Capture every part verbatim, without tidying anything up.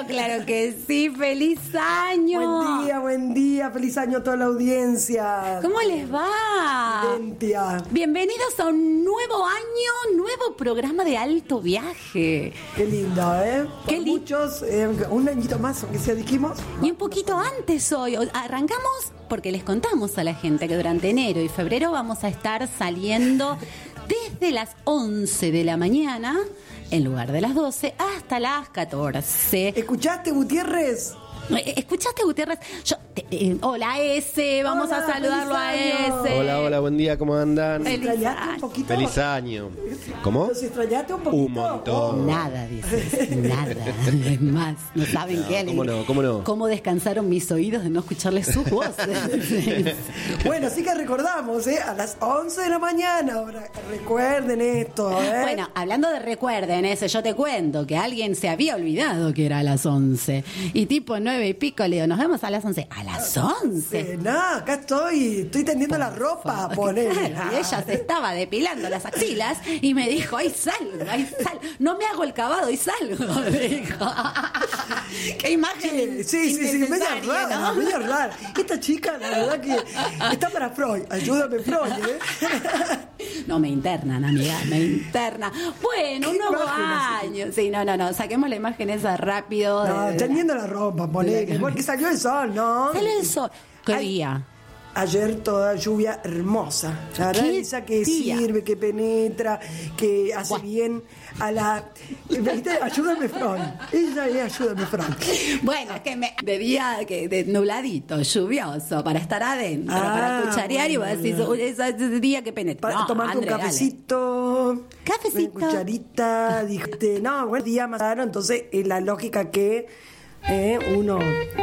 Pero claro que sí, feliz año. Buen día, buen día, feliz año a toda la audiencia. ¿Cómo les va? Identia. Bienvenidos a un nuevo año, nuevo programa de Alto Viaje. Qué lindo, ¿eh? Por Qué li- muchos, eh, un añito más, aunque sea dijimos. Y un poquito antes hoy, arrancamos porque les contamos a la gente que durante enero y febrero vamos a estar saliendo desde las once de la mañana, en lugar de las doce, hasta las catorce. ¿Escuchaste, Gutiérrez? ¿Escuchaste, Gutiérrez? Yo, te, eh, hola, S, vamos Hola, a saludarlo a feliz año. S. Hola, hola, buen día, ¿cómo andan? Feliz ¿Extrañaste año. un poquito? Feliz año. ¿Cómo? ¿Los extrañaste un poquito? Un montón. Nada, dices, nada. Es más, no saben No, qué ¿cómo no? ¿Cómo no? ¿Cómo descansaron mis oídos de no escucharles sus voces? Bueno, sí que recordamos, ¿eh? A las once de la mañana, ahora recuerden esto, ¿eh? Bueno, hablando de recuerden ese, yo te cuento que alguien se había olvidado que era a las once. Y tipo nueve y pico le digo, nos vemos a las once. ¿A las once? Eh, no, acá estoy, estoy tendiendo la ropa, ponele. Claro, y ella se estaba depilando las axilas y me dijo, ahí salgo, ahí salgo. No me hago el cavado y salgo. Me dijo. Qué imagen. Sí, sí, sí, media innecesaria, rara, ¿no? media rara. Esta chica, la verdad que está para Freud. Ayúdame, Freud, ¿eh? No, me internan, amiga, me internan. Bueno, un ¿Qué nuevo imagen año. Sí, no, no, no, saquemos la imagen esa rápido. No, de- tendiendo la ropa, ponele. Porque salió el sol, ¿no? Sale el sol. ¿Qué Ay, día? Ayer toda lluvia hermosa. La verdad, ¿Qué esa que día? sirve, que penetra, que hace Buah. bien a la. ¿Viste? Ayúdame, Freud. Ella es ayúdame, Freud. Bueno, es que me, de día que de nubladito, lluvioso, para estar adentro, Ah, para cucharear y vos bueno, decís, bueno. "Uy, ese ese día que penetra". Para No, tomarte André, un cafecito. Cafecito. Una cucharita. Dijiste, no, buen día más claro. Entonces, es la lógica que eh, uno.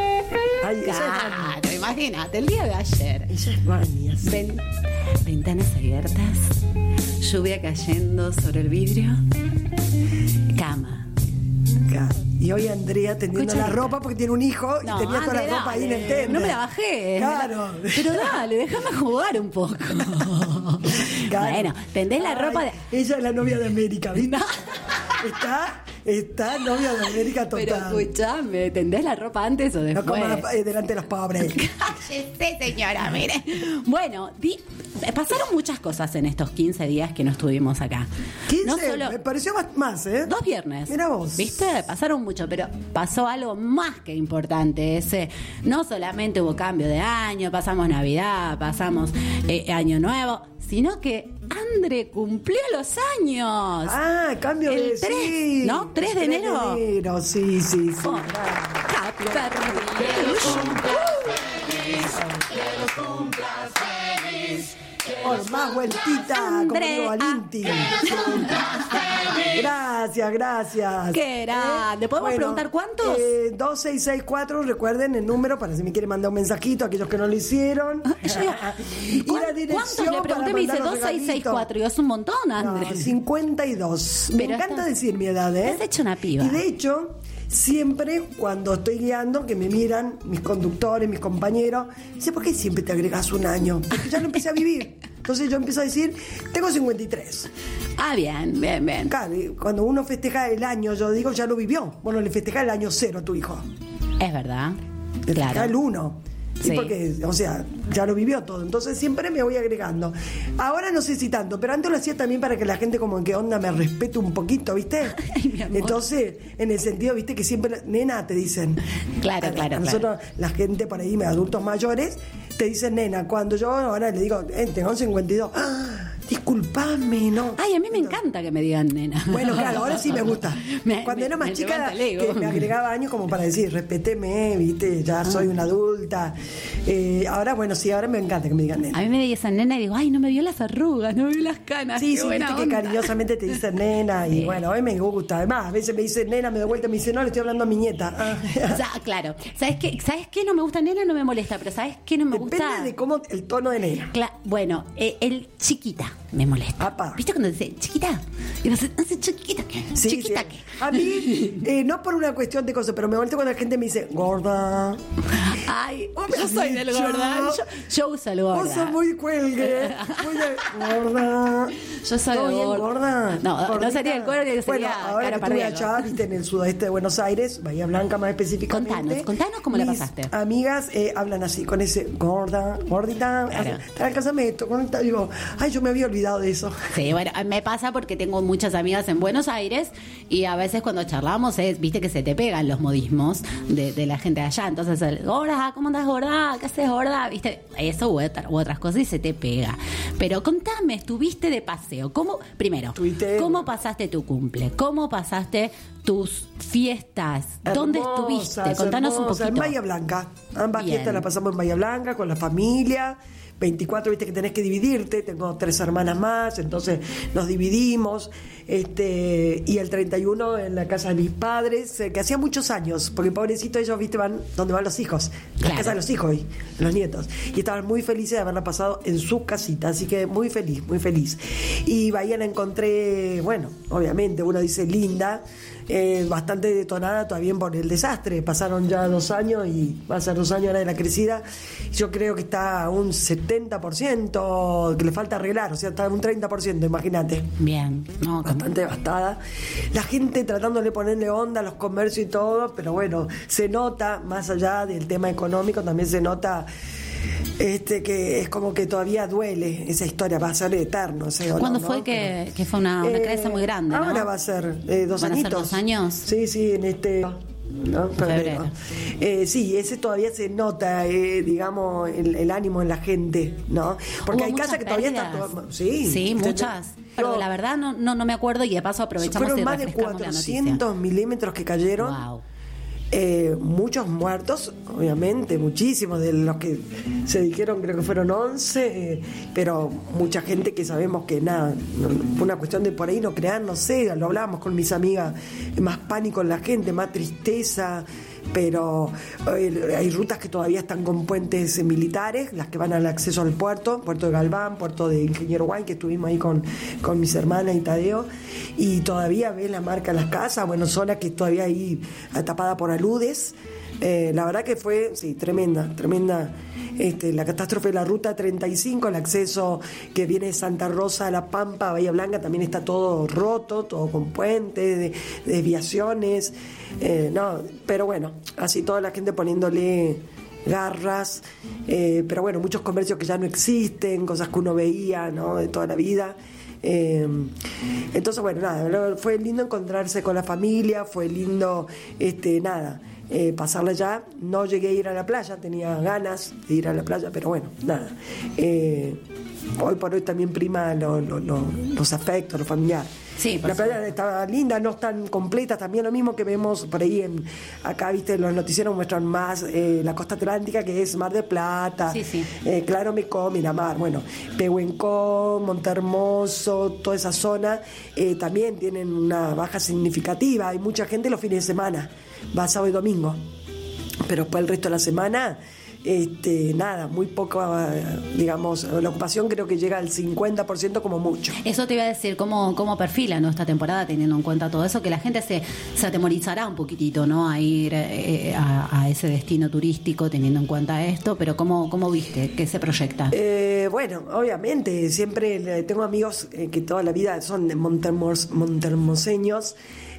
Ay, dale. esa Claro, imagínate, el día de ayer. es ella es Vania, sí. Ven- ventanas abiertas, lluvia cayendo sobre el vidrio, cama. Acá. Y hoy Andrea tendiendo Cucharita. la ropa porque tiene un hijo y No, tenía toda la André, ropa ahí en dale, el tender. no me la bajé. Claro. Pero dale, déjame jugar un poco. Claro. Bueno, tendés la Ay, ropa de... Ella es la novia de América, ¿viste? No. Está, está novia de América Pero total. escuchame, ¿tendés la ropa antes o No después? como la- eh, delante de los pobres. Cállese, señora, mire. Bueno, di- pasaron muchas cosas en estos quince días que no estuvimos acá. quince, No solo... me pareció más, más, ¿eh? Dos viernes. Mira vos. ¿Viste? Pasaron mucho, pero pasó algo más que importante. Ese, no solamente hubo cambio de año, pasamos Navidad, pasamos eh, Año Nuevo, sino que André cumplió los años. Ah, cambio El de tres, sí. ¿no? ¿tres de enero? tres de enero, sí, sí, sí. Oh, happy birthday. Por más vueltita, como Andrea. digo, Alinti. Gracias, gracias. Qué grande. ¿Podemos preguntar cuántos? Eh, dos seis seis cuatro, recuerden el número para si me quieren mandar un mensajito, aquellos que no lo hicieron. Y ¿Cuán- la dirección ¿Cuántos le pregunté? para Me dice mandar los dos seis seis regalitos. cuatro. Y es un montón, No, André. cincuenta y dos. Me Pero encanta estás- decir mi edad, ¿eh? estás hecho una piba. Y de hecho, siempre cuando estoy guiando, que me miran mis conductores, mis compañeros, dice, ¿por qué siempre te agregas un año? Porque ya lo empecé a vivir. Entonces yo empiezo a decir, tengo cincuenta y tres. Ah, bien, bien, bien. Claro, y cuando uno festeja el año, yo digo, ya lo vivió. Bueno, le festeja el año cero a tu hijo. Es verdad. Le festeja el Claro. uno. Sí, Sí. porque, o sea, ya lo vivió todo. Entonces siempre me voy agregando. Ahora no sé si tanto, pero antes lo hacía también para que la gente como en qué onda me respete un poquito, ¿viste? Ay, mi amor. Entonces, en el sentido, ¿viste? Que siempre, nena, te dicen. Claro, A- claro, A nosotros, la gente por ahí, adultos mayores, te dicen nena. Cuando yo ahora le digo, eh, tengo cincuenta y dos. ¡Ah! Disculpame, ¿no? Ay, a mí me encanta que me digan nena. Bueno, claro, ahora sí me gusta. Me- Cuando me- era más me chica, levanta el ego. que me agregaba años como para decir, respéteme, viste, ya soy una adulta. Eh, ahora, bueno, sí, ahora me encanta que me digan nena. A mí me dicen nena y digo, ay, no me vio las arrugas, no me vio las canas. Sí, qué sí, buena viste que onda. cariñosamente te dicen nena y Sí. bueno, a mí me gusta. Además, a veces me dicen nena, me doy vuelta y me dice, no, le estoy hablando a mi nieta. Ah. O sea, claro. ¿Sabes qué? ¿Sabes qué no me gusta nena? No me molesta, pero ¿sabes qué no me Depende gusta? de cómo el tono de nena. Cla- bueno, eh, el chiquita me molesta. Apa. ¿Viste cuando dice chiquita? Y vos haces chiquita qué? Sí, chiquita sí. qué? A mí, eh, no por una cuestión de cosas, pero me molesta cuando la gente me dice gorda. Ay, Vos me yo has soy del dicho. gorda. Yo, yo uso el gorda. Vos sos muy cuelgue. Muy de gorda. Yo soy ¿Todo bien, gorda. gorda? No, no Gordita. sería el cuelgue, sería Bueno, ahora cara que estuve pardelo. allá, viste, en el sudeste de Buenos Aires, Bahía Blanca más específicamente. Contanos, contanos cómo la mis pasaste. amigas eh, hablan así, con ese gorda, gordita, Claro. alcázame esto, gordita. Digo, ay, yo me había olvidado de eso. Sí, bueno, me pasa porque tengo muchas amigas en Buenos Aires y a veces cuando charlamos es, viste que se te pegan los modismos de, de la gente de allá. Entonces, el, gorda, ¿cómo andás, gorda? ¿Qué haces, gorda? Viste, eso u, otra- u otras cosas y se te pega. Pero contame, estuviste de paseo. ¿Cómo, primero, Tuiteo. cómo pasaste tu cumple? ¿Cómo pasaste tus fiestas? ¿Dónde Hermosas, estuviste? Contanos un hermosas. poquito. En Bahía Blanca. Ambas Bien. fiestas las pasamos en Bahía Blanca con la familia. veinticuatro, viste que tenés que dividirte. Tengo tres hermanas más, entonces nos dividimos. Este, y el treinta y uno en la casa de mis padres, eh, que hacía muchos años, porque pobrecito ellos, viste, van donde van los hijos, la Claro. casa de los hijos y los nietos. Y estaban muy felices de haberla pasado en su casita, así que muy feliz, muy feliz. Y Bahía la encontré, bueno, obviamente, uno dice linda, eh, bastante detonada todavía por el desastre. Pasaron ya dos años y va a ser dos años ahora de la crecida. Yo creo que está a un setenta por ciento, que le falta arreglar, o sea, está a un treinta por ciento, imagínate. Bien, no, con- Bastante devastada. La gente tratando de ponerle onda a los comercios y todo, pero bueno, se nota, más allá del tema económico, también se nota este que es como que todavía duele esa historia, va a ser eterno. O sea, ¿Cuándo ¿no? fue ¿no? que, Pero, que fue una, una eh, cresta muy grande? ¿no? Ahora va a ser eh, dos ¿Van a ser añitos. dos años? Sí, sí, en este. ¿no? Febrero. Febrero. Eh, sí, ese todavía se nota, eh, digamos, el, el ánimo en la gente, ¿no? Porque Hubo hay muchas casas que todavía están. pérdidas. todas- Sí, Sí, ¿entendés? muchas. Pero No, la verdad no, no, no me acuerdo y de paso aprovechamos fueron y más de refrescamos la noticia. cuatrocientos milímetros que cayeron. Wow. Eh, muchos muertos, obviamente, muchísimos de los que se dijeron, creo que fueron once, eh, pero mucha gente que sabemos que nada, no- fue una cuestión de por ahí no crear, no sé, lo hablábamos con mis amigas, más pánico en la gente, más tristeza, pero eh, hay rutas que todavía están con puentes eh, militares, las que van al acceso al puerto, puerto de Galván, puerto de Ingeniero Guay, que estuvimos ahí con, con mis hermanas y Tadeo, y todavía ves la marca en las casas, bueno, zona que todavía ahí eh, tapada por aludes. Eh, la verdad que fue, sí, tremenda, tremenda este, la catástrofe de la ruta treinta y cinco, el acceso que viene de Santa Rosa a La Pampa, a Bahía Blanca, también está todo roto, todo con puentes, de- desviaciones, eh, no, pero bueno, así toda la gente poniéndole garras, eh, pero bueno, muchos comercios que ya no existen, cosas que uno veía, ¿no? De toda la vida. Eh, entonces, bueno, nada, lo- fue lindo encontrarse con la familia, fue lindo, este, nada, eh, pasarla ya. No llegué a ir a la playa, tenía ganas de ir a la playa, pero bueno, nada. Eh, hoy por hoy también prima lo- lo- lo- los afectos, lo familiar. Sí, por la playa estaba linda, no tan completa, también lo mismo que vemos por ahí en, acá, viste, los noticieros muestran más eh, la costa atlántica, que es Mar de Plata, Sí, sí. eh, Claro Mecó, Miramar, bueno, Pehuencó, Montehermoso, toda esa zona eh, también tienen una baja significativa. Hay mucha gente los fines de semana, va sábado y domingo, pero después el resto de la semana, este, nada, muy poco, eh, digamos, la ocupación creo que llega al cincuenta por ciento como mucho. Eso te iba a decir, ¿cómo, cómo perfila, ¿no? Esta temporada, teniendo en cuenta todo eso, que la gente se, se atemorizará un poquitito, ¿no? A ir eh, a, a ese destino turístico, teniendo en cuenta esto, pero ¿cómo, cómo viste? ¿Qué se proyecta? Eh, bueno, obviamente, siempre le- tengo amigos eh, que toda la vida son de montermos, montermoseños,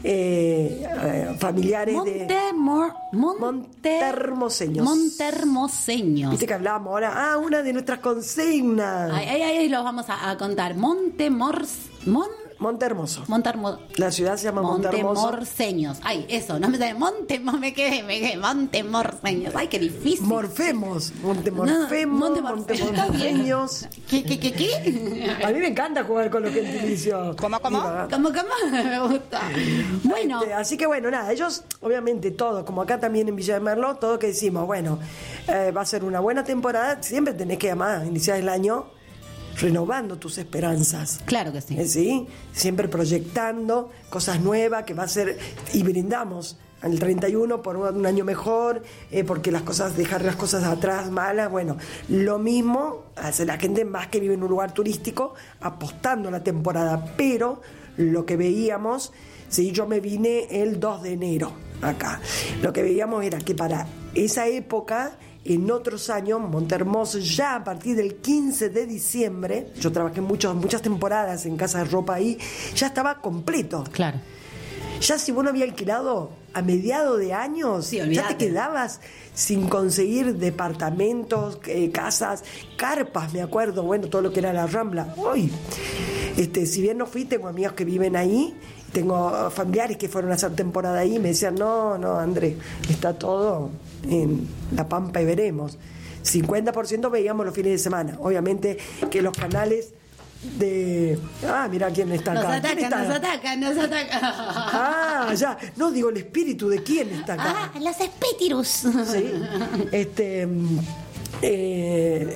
eh, eh, familiares de... Montemor, Monter, Montermoseños. Montermoseños. Viste que hablábamos ahora, ah, una de nuestras consignas. Ay, ay, ay, los vamos a, a contar. Montemors, Mon, Montehermoso. Montermo, La ciudad se llama Montehermoso. Montemorseños. Ay, eso, no me sale. Monte, me quedé, me quedé. Montemorseños. Ay, qué difícil. Morfemos, Montemorfemos, No, Montemorfe- Montemorfeños. ¿Qué, qué, qué, qué? A mí me encanta jugar con los gentilicios. ¿Cómo, cómo? Diva. ¿Cómo, cómo? Me gusta. Bueno, Este, así que bueno, nada, ellos, obviamente, todos, como acá también en Villa de Merlo, todo que decimos, bueno, eh, va a ser una buena temporada, siempre tenés que, además, iniciar el año renovando tus esperanzas. claro que sí. Eh, ¿Sí? Siempre proyectando cosas nuevas que va a ser, y brindamos al treinta y uno por un año mejor, eh, porque las cosas, dejar las cosas atrás malas, bueno, lo mismo hace la gente más que vive en un lugar turístico, apostando a la temporada, pero lo que veíamos, sí, yo me vine el dos de enero acá, lo que veíamos era que para esa época en otros años, Montehermoso, ya a partir del quince de diciembre, yo trabajé muchos, muchas temporadas en casa de ropa ahí, ya estaba completo. Claro. Ya si vos no habías alquilado a mediados de años, Sí, ya olvídate. te quedabas sin conseguir departamentos, eh, casas, carpas, me acuerdo, bueno, todo lo que era la Rambla. Uy, este, si bien no fui, tengo amigos que viven ahí, tengo familiares que fueron a hacer temporada ahí, me decían, no, no, André, está todo en La Pampa y veremos. cincuenta por ciento veíamos los fines de semana. Obviamente que los canales de... Ah, mira quién está Nos acá. ¿Quién atacan, está? nos atacan, nos atacan. Ah, ya. No, digo el espíritu de quién está acá. Ah, los espíritus. Sí. Este. eh,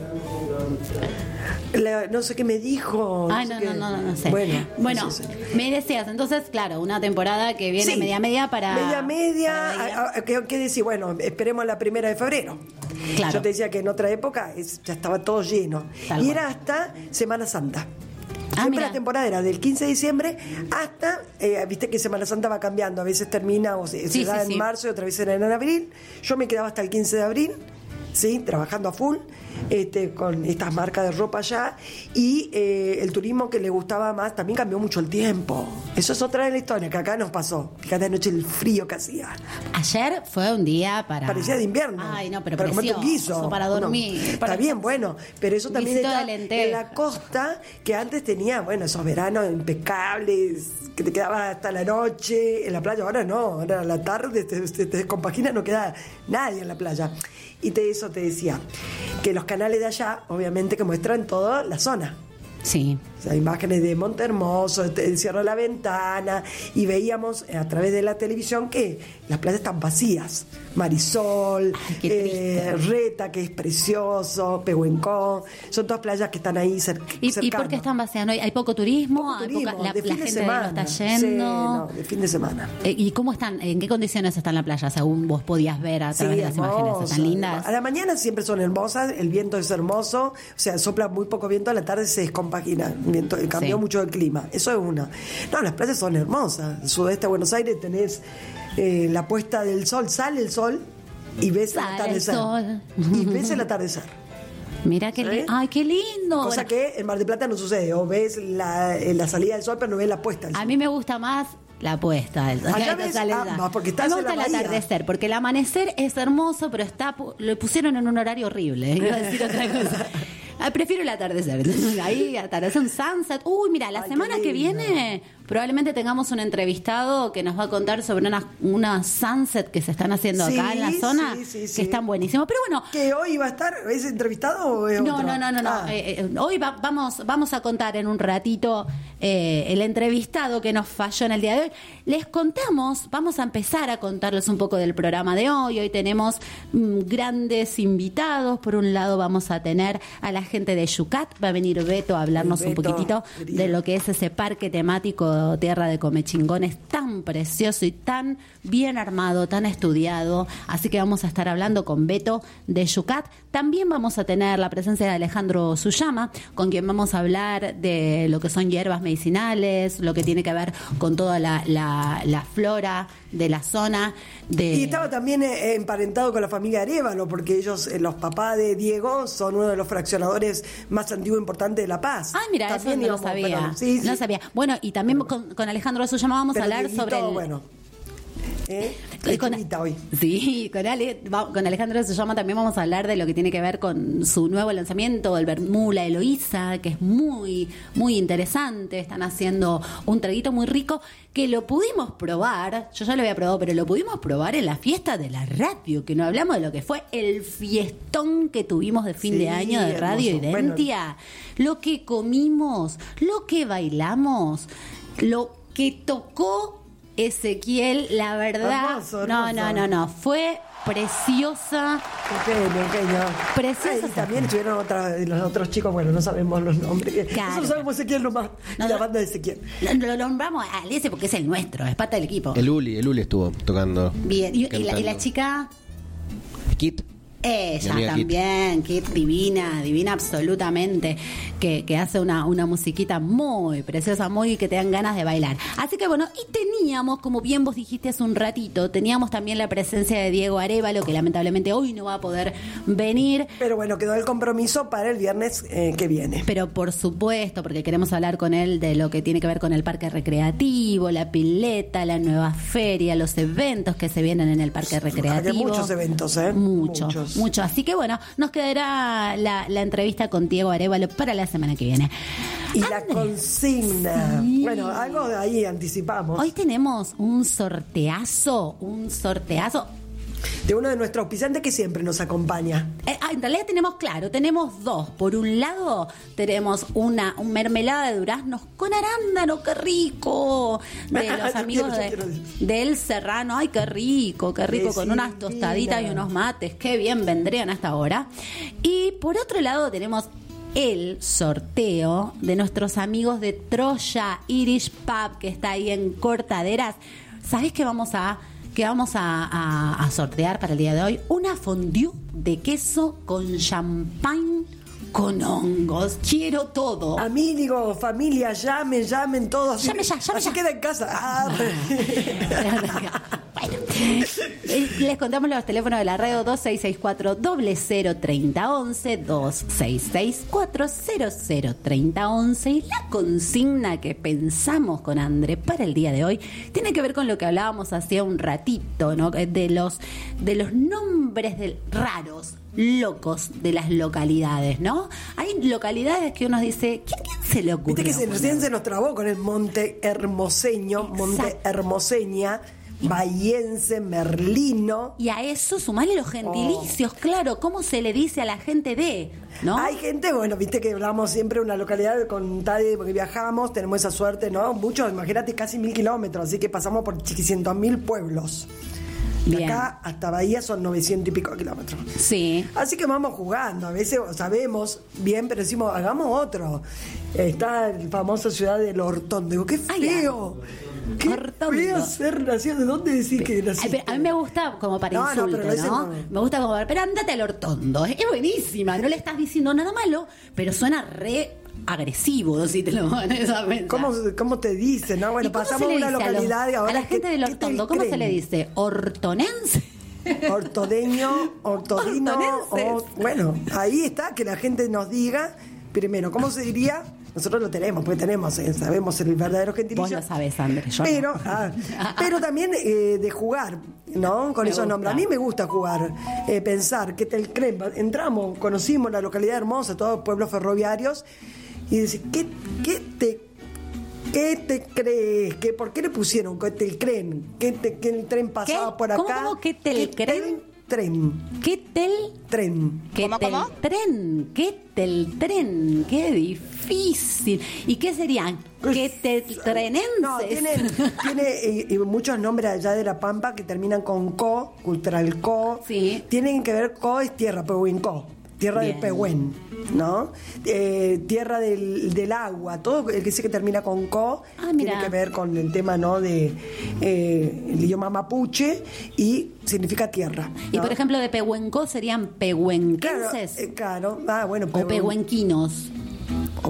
la- no sé qué me dijo. Ay, sé no, qué. no, no, no, no sé. Bueno, Bueno, no sé. me decías, entonces, claro, una temporada que viene Sí. media media para... Media media. para a- a- ¿Qué, qué decir? Bueno, esperemos la primera de febrero. Claro. Yo te decía que en otra época es- ya estaba todo lleno. Tal y cual. era hasta Semana Santa. Ah, Siempre mira. la temporada era del quince de diciembre hasta, eh, viste que Semana Santa va cambiando, a veces termina o se, Sí, se da sí, en sí. marzo y otra vez era en abril. Yo me quedaba hasta el quince de abril, sí, trabajando a full, este, con estas marcas de ropa allá, y eh, el turismo que le gustaba más, también cambió mucho el tiempo. Eso es otra de la historia que acá nos pasó. Fíjate anoche el frío que hacía. Ayer fue un día para... Parecía de invierno. Ay, no, pero, para comerte precioso, un guiso. para ¿o no? dormir. Está para- bien, bueno, pero eso también Guisito de está lenteja. en la costa, que antes tenía, bueno, esos veranos impecables, que te quedabas hasta la noche en la playa. Ahora no, ahora a la tarde te, te, te descompagina, no queda nadie en la playa. Y te, eso te decía, que los canales de allá, obviamente, que muestran toda la zona. Sí. O sea, imágenes de Montehermoso, el Cierro de la Ventana, y veíamos a través de la televisión que las playas están vacías. Marisol, Ay, qué eh, Reta, que es precioso, Pehuencón, son todas playas que están ahí cer ¿Y, ¿Y cercanas. por qué están vacías? ¿No ¿Hay, hay poco turismo? Poco ¿Hay turismo, poca- la, de la fin de gente semana. no está Sí, yendo? no, de fin de semana. Eh, ¿Y cómo están? ¿En qué condiciones está en la playa? Según vos podías ver a través Sí, de las imágenes. hermoso. ¿Están lindas? A la mañana siempre son hermosas, el viento es hermoso, o sea, sopla muy poco viento, a la tarde se descompagina, el viento, cambió Sí. mucho el clima, eso es una. No, las playas son hermosas, el sudeste de Buenos Aires tenés eh, la puesta del sol, sale el sol y ves el Sale el atardecer. sol. Y ves el atardecer. Mira qué ¿Sí? lindo. ¡Ay, qué lindo! Cosa Bueno, que en Mar del Plata no sucede, o ves la, eh, la salida del sol, pero no ves la puesta del a sol. mí me gusta más la puesta del sol. Allá Que ves- sale ah, ya. va, porque A estás mí me en la gusta el bahía. atardecer, porque el amanecer es hermoso, pero está pu- lo pusieron en un horario horrible. Iba a decir otra cosa. Ah, prefiero el atardecer. Ahí atardecer, un sunset. Uy, mira, la Ay, semana qué que lindo. viene probablemente tengamos un entrevistado que nos va a contar sobre unas una sunset que se están haciendo Sí, acá en la zona, sí, sí, sí. que están buenísimos. Pero bueno, ¿Que hoy va a estar? ¿Es entrevistado o es no, otro? no, no, no, no. Ah. Eh, eh, hoy va- vamos, vamos a contar en un ratito eh, el entrevistado que nos falló en el día de hoy. Les contamos, vamos a empezar a contarles un poco del programa de hoy. Hoy tenemos mm, grandes invitados. Por un lado vamos a tener a la gente de Yucat. Va a venir Beto a hablarnos El un Beto, poquitito querido. de lo que es ese parque temático Tierra de Comechingones tan precioso y tan bien armado, tan estudiado. Así que vamos a estar hablando con Beto de Yucat. También vamos a tener la presencia de Alejandro Suyama, con quien vamos a hablar de lo que son hierbas medicinales, lo que tiene que ver con toda la, la, la flora de la zona. De... Y estaba también eh, emparentado con la familia Arévalo, porque ellos, eh, los papás de Diego, son uno de los fraccionadores más antiguos e importantes de La Paz. Ah, mira, También eso no lo íbamos, sabía. pero- sí, sí. No sabía. Bueno, y también con, con Alejandro Suyama vamos Pero a hablar Dieguito, sobre el... bueno, ¿eh? Y con- Lechuguita hoy. Sí, con, Ale- va- con Alejandro se llama también vamos a hablar de lo que tiene que ver con su nuevo lanzamiento, el Bermula Eloísa, que es muy, muy interesante. Están haciendo un traguito muy rico que lo pudimos probar, yo ya lo había probado, pero lo pudimos probar en la fiesta de la radio, que no hablamos de lo que fue el fiestón que tuvimos de fin Sí, de año de Radio hermoso. Bueno. Identia. Lo que comimos, lo que bailamos, lo que tocó Ezequiel, la verdad, Hermoso, no, hermoso. no, no, no, fue preciosa, Qué genio, qué genio. Preciosa Ah, y esa también estuvieron otra- los otros chicos, bueno, no sabemos los nombres. Claro. Nosotros sabemos Ezequiel nomás. No, y la no. banda de Ezequiel. lo, lo nombramos a ese porque es el nuestro, es parte del equipo. El Uli, el Uli estuvo tocando. Bien, y, y la, y la cantando. chica, Kit. Ella Mi amiga Kit. también, Kit, divina, divina absolutamente, que, que hace una, una musiquita muy preciosa, muy que te dan ganas de bailar. Así que bueno, y teníamos, como bien vos dijiste hace un ratito, teníamos también la presencia de Diego Arévalo, que lamentablemente hoy no va a poder venir. Pero bueno, quedó el compromiso para el viernes eh, que viene. Pero por supuesto, porque queremos hablar con él de lo que tiene que ver con el parque recreativo, la pileta, la nueva feria, los eventos que se vienen en el parque recreativo. Hay muchos eventos, ¿eh? Mucho, Muchos. mucho. Así que bueno, nos quedará la, la entrevista con Diego Arévalo para la semana que viene. Y la Andrés, consigna. sí. Bueno, algo de ahí anticipamos. Hoy tenemos un sorteazo, un sorteazo. De uno de nuestros auspiciantes que siempre nos acompaña. Eh, ah, en realidad tenemos, claro, tenemos dos. Por un lado, tenemos una un mermelada de duraznos con arándano, qué rico. De los Yo amigos quiero, yo de, quiero decir. del Serrano. Ay, qué rico, qué rico, Qué con unas divina. tostaditas y unos mates. Qué bien vendrían a esta hora. Y por otro lado, tenemos el sorteo de nuestros amigos de Troya Irish Pub, que está ahí en Cortaderas. ¿Sabés qué vamos a...? que vamos a, a, a sortear para el día de hoy? Una fondue de queso con champán con hongos. Quiero todo. Amigos, familia, llamen, llamen todos. Llame ya, llame Así ya. queda en casa. Ah, Bueno, eh, les contamos los teléfonos de la radio: dos seis seis cuatro, cero cero tres cero once, dos seis seis cuatro, cero cero tres cero once. Y la consigna que pensamos con André para el día de hoy tiene que ver con lo que hablábamos hace un ratito, ¿no? De los, de los nombres de, raros, locos de las localidades, ¿no? Hay localidades que uno dice, ¿quién, quién se le ocurrió? Viste que se, poner? recién se nos trabó con el Monte Hermoseño, Monte Exacto. Hermoseña, Bahiense, Merlino. Y a eso sumarle los gentilicios, claro, ¿cómo se le dice a la gente de? ¿No? Hay gente, bueno, viste que hablamos siempre de una localidad con Tade, porque viajamos, tenemos esa suerte, ¿no? Muchos, imagínate, casi mil kilómetros, así que pasamos por chiquicientos mil pueblos. De Bien. acá hasta Bahía son novecientos y pico kilómetros. Sí. Así que vamos jugando, a veces sabemos bien, pero decimos, hagamos otro. Está el famoso ciudad del Hortón. Digo, qué Ay, feo. Qué Hortondo. feo ser nacido. ¿De dónde decís que Ay, naciste? pero a mí me gusta como para No, no, insulto, pero ese ¿no? no. Me gusta como, pero andate al Hortondo. Es buenísima, no le estás diciendo nada malo, pero suena re agresivo si te lo pones a pensar. ¿Cómo, ¿Cómo te dicen? No, bueno, ¿Y cómo pasamos se a le una dice a los- localidad y ahora. a la gente ¿qué- del qué te Hortondo, ¿cómo se creen? le dice? ¿Hortonense? Ortodeño, ortodino, Ortonenses. o, bueno, ahí está, que la gente nos diga, primero, ¿cómo se diría? Nosotros lo tenemos, porque tenemos, eh, sabemos el verdadero gentilicio. Vos lo sabés, Andrés, yo no. Pero, ah, pero también eh, de jugar, ¿no? Con Me esos gusta. nombres. A mí me gusta jugar, eh, pensar que Telcrem, entramos, conocimos la localidad hermosa, todos pueblos ferroviarios, y decir, ¿qué, qué te ¿Qué te crees? ¿Qué, ¿Por qué le pusieron que Telcrem? ¿Que, te- que el tren pasaba ¿Qué? por acá? ¿Cómo, cómo que Telcrem? Tren. ¿Qué tel? Tren. ¿Qué ¿Cómo, tel cómo? tren? ¿Qué tel tren? Qué difícil. ¿Y qué serían? ¿Qué tel trenenses? No, tienen, tiene eh, eh, muchos nombres allá de La Pampa que terminan con co, cultural co. Sí. Tienen que ver, co es tierra, Pehuenco, tierra Bien. del Pehuen, ¿no? Eh, tierra del, del agua, todo el que sé que termina con co Ah, tiene mira. que ver con el tema, ¿no? De eh, el idioma mapuche y significa tierra. Y ¿no? por ejemplo, de Pehuenco serían claro, pehuenquenses eh, claro, ah, bueno, o Pehuen- pehuenquinos. o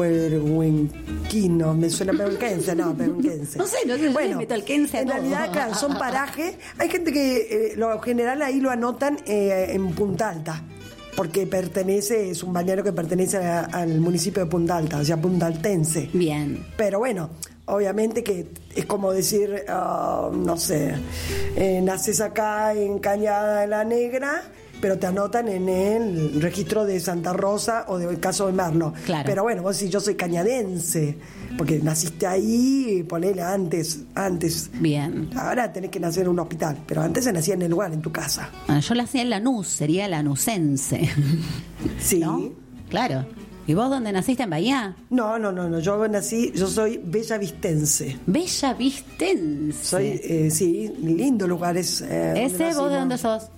pehuenquino, me suena pehuenquense, no, pehuenquense. No sé, no sé, yo le meto el quense a en todo. realidad, claro, son parajes. Hay gente que eh, lo general ahí lo anotan eh, en Punta Alta, porque pertenece, es un balneario que pertenece a- al municipio de Punta Alta, o sea, puntaltense. Bien. Pero bueno, obviamente que es como decir, ah, no sé, eh, naces acá en Cañada de la Negra, pero te anotan en el registro de Santa Rosa o del caso de Merlo. Claro. Pero bueno, vos si yo soy cañadense, porque naciste ahí, ponele antes, antes. Bien. Ahora tenés que nacer en un hospital, pero antes se nacía en el lugar, en tu casa. Bueno, yo la hacía en Lanús, sería lanusense. Sí. ¿No? Claro. ¿Y vos dónde naciste, en Bahía? No, no, no, no, yo nací, yo soy bellavistense. Bella Vistense. Soy, eh, sí, lindo lugar es. eh, donde ¿Ese vos de dónde nacimos. sos?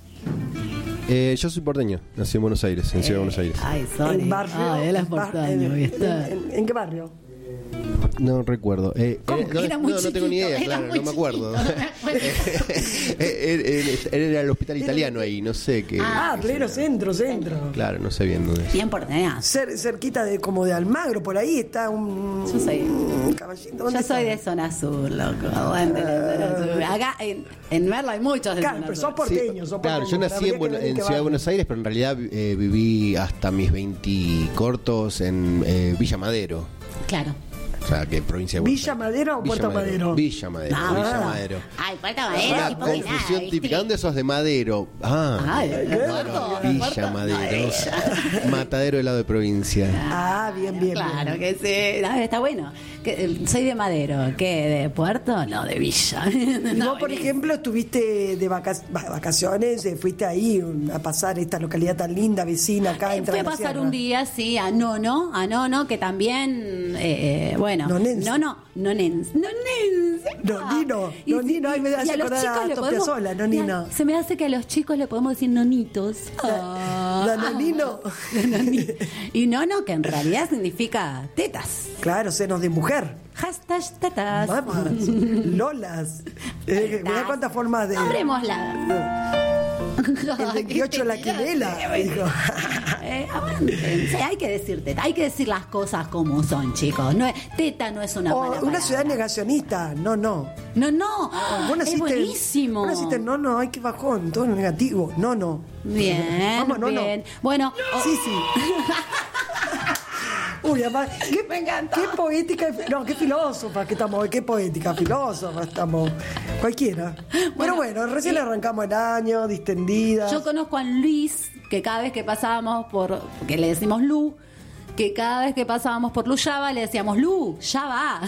Eh, yo soy porteño, nací en Buenos Aires, en Ciudad de Buenos Aires. Ay, sorry. En barrio. Ay, él es en bar- porteño, en, ¿viste? en- en- ¿en qué barrio? No recuerdo. Eh, ¿Cómo? eh, no, Era no, muy no tengo ni chiquito, idea, era claro, muy no me acuerdo. chiquito. él, él- él era el hospital italiano ahí, no sé qué. Ah, qué pleno será. centro, centro. Claro, no sé bien dónde es. Bien porteñas. Cer- cerquita de como de Almagro, por ahí está un, Yo soy- un caballito. ¿Dónde Yo soy de está? zona sur, loco. Aguante la zona sur. Acá en, en Merlo hay muchos de Claro, zona pero sur. sos porteño, Sí, sos claro, porteño, yo nací habría en, que Buena- ver en qué Ciudad de barrio. Buenos Aires, pero en realidad eh, viví hasta mis veinte cortos en eh, Villa Madero. Claro. O sea, que provincia de Buenos ¿Villa Aires. Madero o Villa Puerto Madero? Villa Madero, Ah. Villa Madero. Ay, Puerto Una Madero, tipo que confusión nada, típica. ¿Dónde sos de Madero? Ah, Ay, no, no, Villa Puerto- Madero. no, Matadero helado de provincia. Ah, bien, bien. Claro bien. que sí. No, está bueno. Que, eh, soy de Madero. ¿Qué? ¿De Puerto? No, de Villa. Y No, vos, por vení. ejemplo, estuviste de vaca- va- vacaciones, eh, fuiste ahí un- a pasar esta localidad tan linda, vecina, acá Eh, en Fui a pasar un día, sí, a Nono, a Nono, que también, eh, eh, bueno, Nonense. no, no, nonense, nonense. Nonino, Y- nonino, ay, me y- hace y a los acordar a chicos le Astor podemos- Piazzolla, nonino. Mira, se me hace que a los chicos le podemos decir nonitos. Ah. La nonino. La noni- Y nono, que en realidad significa tetas. Claro, senos de mujer. Hashtag tetas. Mamas, lolas. Eh, mirá cuántas formas de. Abrémosla. El veintiocho la quinela. dijo. Eh, aguántense, hay que decir teta, hay que decir las cosas como son, chicos. No es, teta no es una O mala una palabra. ciudad negacionista. No, no. No, no, Vos es naciste- buenísimo. Vos naciste, no, no, hay que bajón, todo lo negativo. No, no. Bien, Vamos, no, no. bien. Bueno, oh, Sí, sí. Uy, además, qué, qué poética, y- no, qué filósofa que estamos hoy, qué poética, filósofa estamos, cualquiera. Pero bueno, recién arrancamos el año, distendidas. yo conozco a Luis, que cada vez que pasábamos por, que le decimos Lu, que cada vez que pasábamos por Luyaba le decíamos Lu, ya va.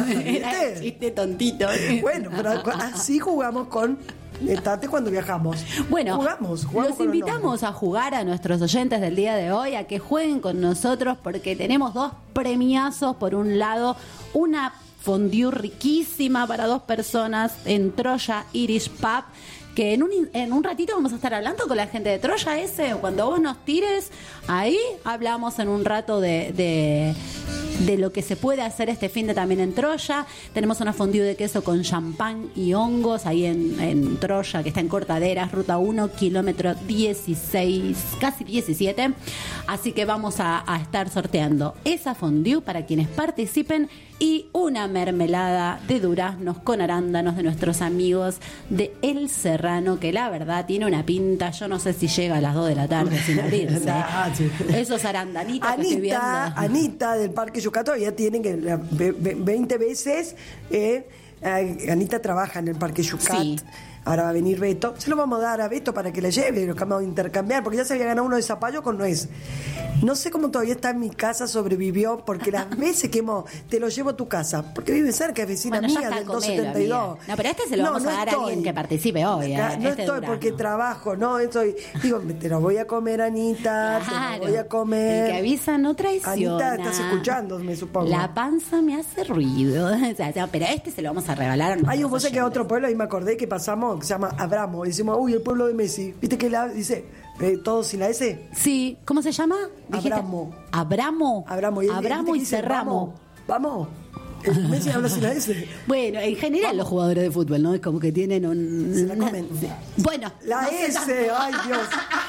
Era el chiste tontito. Bueno, pero así jugamos con el Tate cuando viajamos. Bueno, jugamos, jugamos los con invitamos a jugar a nuestros oyentes del día de hoy, a que jueguen con nosotros porque tenemos dos premiazos. Por un lado, una fondue riquísima para dos personas en Troya Irish Pub, que en un, en un ratito vamos a estar hablando con la gente de Troya ese. Cuando vos nos tires, ahí hablamos en un rato de... de de lo que se puede hacer este fin de también en Troya. Tenemos una fondue de queso con champán y hongos ahí en, en Troya, que está en Cortaderas, ruta uno, kilómetro dieciséis, casi diecisiete. Así que vamos a, a estar sorteando esa fondue para quienes participen y una mermelada de duraznos con arándanos de nuestros amigos de El Serrano, que la verdad tiene una pinta, yo no sé si llega a las dos de la tarde sin abrirse. Nah, sí. Esos arandanitos que estoy viendo. Anita, Anita del Parque Yucatán, ya tienen que la- ve- ve- veinte veces. eh, eh, Anita trabaja en el Parque Yucat. Sí. Ahora va a venir Beto. Se lo vamos a dar a Beto para que le lleve, lo que vamos a intercambiar, porque ya se había ganado uno de zapallo con nuez. No sé cómo todavía está en mi casa, sobrevivió, porque las veces que hemos, te lo llevo a tu casa, porque vive cerca, es vecina Bueno, ya mía está, del comelo, doscientos setenta y dos. amiga. No, pero este se lo vamos a dar a alguien que participe hoy, Acá eh, no este estoy durazno. porque trabajo, no estoy. Digo, te lo voy a comer, Anita, te Claro. lo voy a comer. El que avisa no traiciona. Anita, estás escuchando, me supongo. La panza me hace ruido. O sea, o sea, pero este se lo vamos a regalar a Hay nuestros un vos sé que oyentes. otro pueblo, ahí me acordé que pasamos, que se llama Abramo. Y decimos, uy, el pueblo de Messi. ¿Viste que la dice eh, todo sin la S? Sí, ¿cómo se llama? Dijiste- Abramo. Abramo. Abramo. Y, Abramo ¿viste que y dice, cerramos. Vamos. vamos? El Messi habla sin la S. Bueno, en general los jugadores de fútbol, ¿no? Es como que tienen un... Se la comen. Bueno. La no sé S, tanto. ay Dios.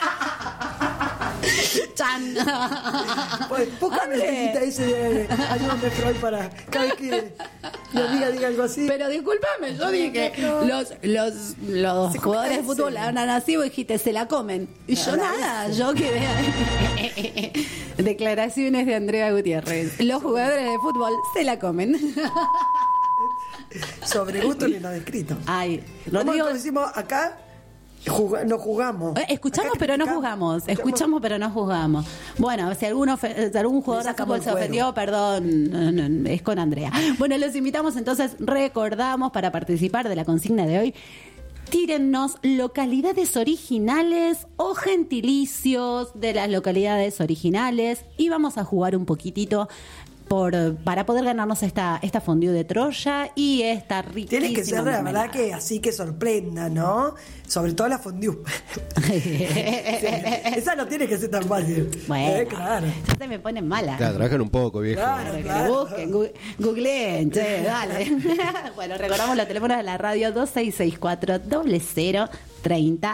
Chan. Pues, póngame la Hable. tejita ese de ayúdame Freud para cada vez que mi amiga diga algo así. Pero discúlpame, yo dije, los, los, los Se jugadores de comen fútbol ese. han nacido y dijiste, se la comen. Y yo Ah, nada, yo quedé ahí. Declaraciones de Andrea Gutiérrez. Los jugadores de fútbol se la comen. Sobre gusto ni nada escrito. Ay, Nosotros Rodrigo, decimos acá, juga- no jugamos. eh, escuchamos Acá pero no criticamos. jugamos. Escuchamos pero no jugamos. Bueno, si alguno ofe- si algún jugador de sacamos fútbol se el cuero. ofendió, perdón, no, no, es con Andrea. Bueno, los invitamos entonces, recordamos para participar de la consigna de hoy. Tírennos localidades originales o gentilicios de las localidades originales y vamos a jugar un poquitito por para poder ganarnos esta esta fondue de Troya y esta riquísima Tiene que ser la mermelada. verdad que así que sorprenda, ¿no? Sobre todo la fondue. Sí, esa no tiene que ser tan fácil. Bueno, Eh, claro. ya se me ponen mala. Claro, trabajan un poco, viejo. Claro. Para que lo busquen, gu- googleen, che, dale. Bueno, recordamos los teléfonos de la radio dos seis seis cuatro cero cero treinta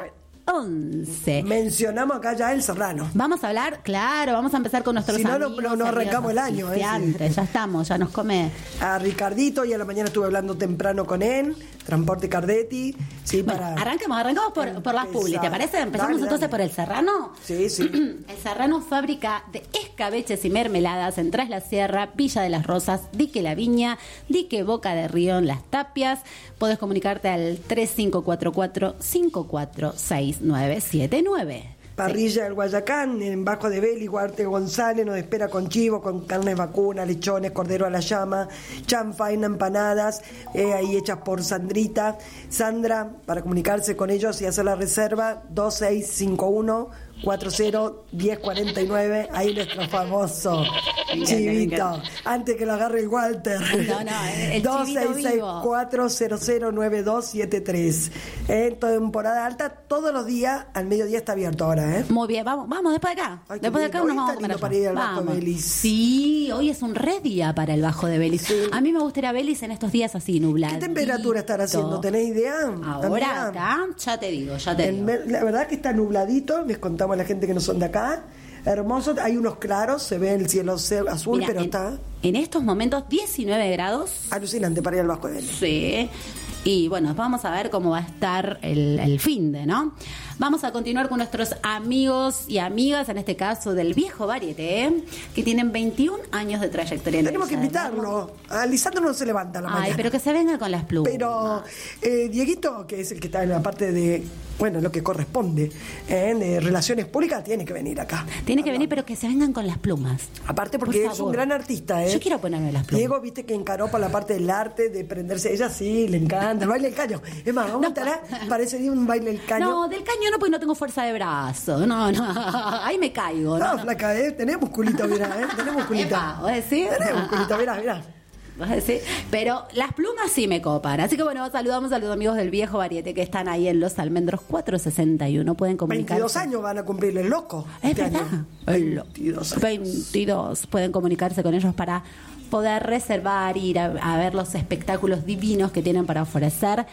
once. Mencionamos acá ya el Serrano. Vamos a hablar, claro, vamos a empezar con nuestros Si no, no- amigos. no- no arrancamos el año, ¿eh? auspiciantes. Ya estamos, ya nos come. A Ricardito, y a la mañana estuve hablando temprano con él, Transporte Cardetti, sí, Bueno, para... arrancamos, arrancamos por, por las Empezar. publi, ¿te parece? Empezamos Dale, entonces dale. por el Serrano. Sí, sí. El Serrano, fábrica de escabeches y mermeladas en Tras la Sierra, Villa de las Rosas, Dique La Viña, Dique Boca de Río en Las Tapias. Podés comunicarte al tres cinco cuatro cuatro, cinco cuatro seis nueve siete nueve. Parrilla del Guayacán, en Bajo de Beli, Guarte González, nos espera con chivo, con carnes vacuna, lechones, cordero a la llama, chanfaina, empanadas, eh, ahí hechas por Sandrita. Sandra, para comunicarse con ellos y hacer la reserva, dos seis cinco uno, cuatro cero, uno cero cuatro nueve, ahí nuestro famoso Me encanta, me chivito, encanta. antes que lo agarre el Walter. No, no, el dos chivito seis seis vivo. cuatro cero cero nueve dos siete tres. En temporada alta, todos los días, al mediodía está abierto ahora, ¿eh? Muy bien, vamos, vamos, después de acá. Ay, qué después de acá lindo. nos Hoy vamos está lindo para, para ir al Bajo Vamos. de Belis. Sí, hoy es un re día para el Bajo de Belis. A mí me gusta ir a Belis en estos días así nublados. ¿Qué temperatura estará haciendo? ¿Tenés idea? Ahora amiga? acá, ya te digo, ya te El digo. me- La verdad que está nubladito, les contamos a la gente que no son de acá. Hermoso, hay unos claros, se ve el cielo ce- azul, Mira, pero en, está en estos momentos diecinueve grados. alucinante para ir al Bajo de Belis. Sí. Y bueno, vamos a ver cómo va a estar el, el finde, ¿no? Vamos a continuar con nuestros amigos y amigas, en este caso del viejo varieté, que tienen veintiún años de trayectoria. en Tenemos que Villa del Mar. invitarlo. A Lisandro no se levanta a la Ay, mañana. pero que se venga con las plumas. Pero eh, Dieguito, que es el que está en la parte de, bueno, lo que corresponde, eh, de relaciones públicas, tiene que venir acá. Tiene que venir, pero que se vengan con las plumas. Aparte Por porque es un favor. gran artista, ¿eh? Yo quiero ponerme las plumas. Diego, viste que encaró por la parte del arte, de prenderse. Ella sí, le encanta, el baile del caño. Es más, vamos a estar, parecería un baile del caño. No, del caño no, porque no tengo fuerza de brazo. No, no. Ahí me caigo. No, No, no. flaca, ¿eh? Tenés musculito, mirá, ¿eh? Tenés musculito. Epa, ¿vos decís? Tenés musculito, mirá, mirá. ¿Vas a decir? Pero las plumas sí me copan. Así que bueno, saludamos a los amigos del viejo variete que están ahí en Los Almendros cuatrocientos sesenta y uno. Pueden comunicarse. veintidós años van a cumplir el loco. Es este verdad. año. El- veintidós años. veintidós. Pueden comunicarse con ellos para poder reservar, ir a, a ver los espectáculos divinos que tienen para ofrecer.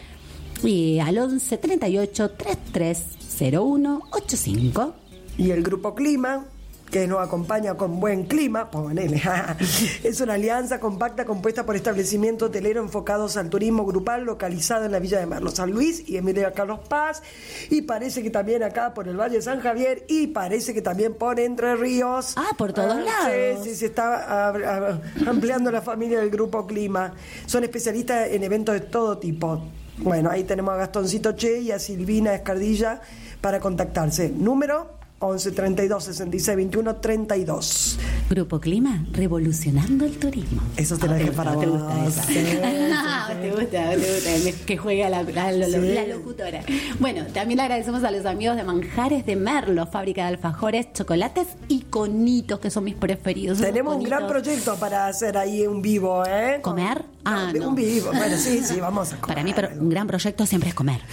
Y al once treinta y ocho treinta y tres cero uno ochenta y cinco. Y el Grupo Clima, que nos acompaña con buen clima, ponele, es una alianza compacta compuesta por establecimientos hoteleros enfocados al turismo grupal localizado en la Villa de Merlo, San Luis y Emilia Carlos Paz, y parece que también acá por el Valle de San Javier, y parece que también por Entre Ríos. Ah, por todos lados. Sí, sí, se está ah, ah, ampliando la familia del Grupo Clima. Son especialistas en eventos de todo tipo. Bueno, ahí tenemos a Gastoncito Che y a Silvina Escardilla para contactarse. Número once treinta y dos sesenta y seis veintiuno treinta y dos. Grupo Clima, revolucionando el turismo. Eso te lo Ah, dejé te para gusta, vos. te gusta esa. Sí, sí, Ah, sí. te gusta, te gusta, que juega la, la- la- Sí. la locutora. Bueno, también le agradecemos a los amigos de Manjares de Merlo, fábrica de alfajores, chocolates y conitos, que son mis preferidos. esos Tenemos un gran conitos. proyecto para hacer ahí un vivo, ¿eh? ¿Comer? Ah, No, no. Un vivo. Bueno, sí, sí, vamos a comer. Para mí, pero un gran proyecto siempre es comer.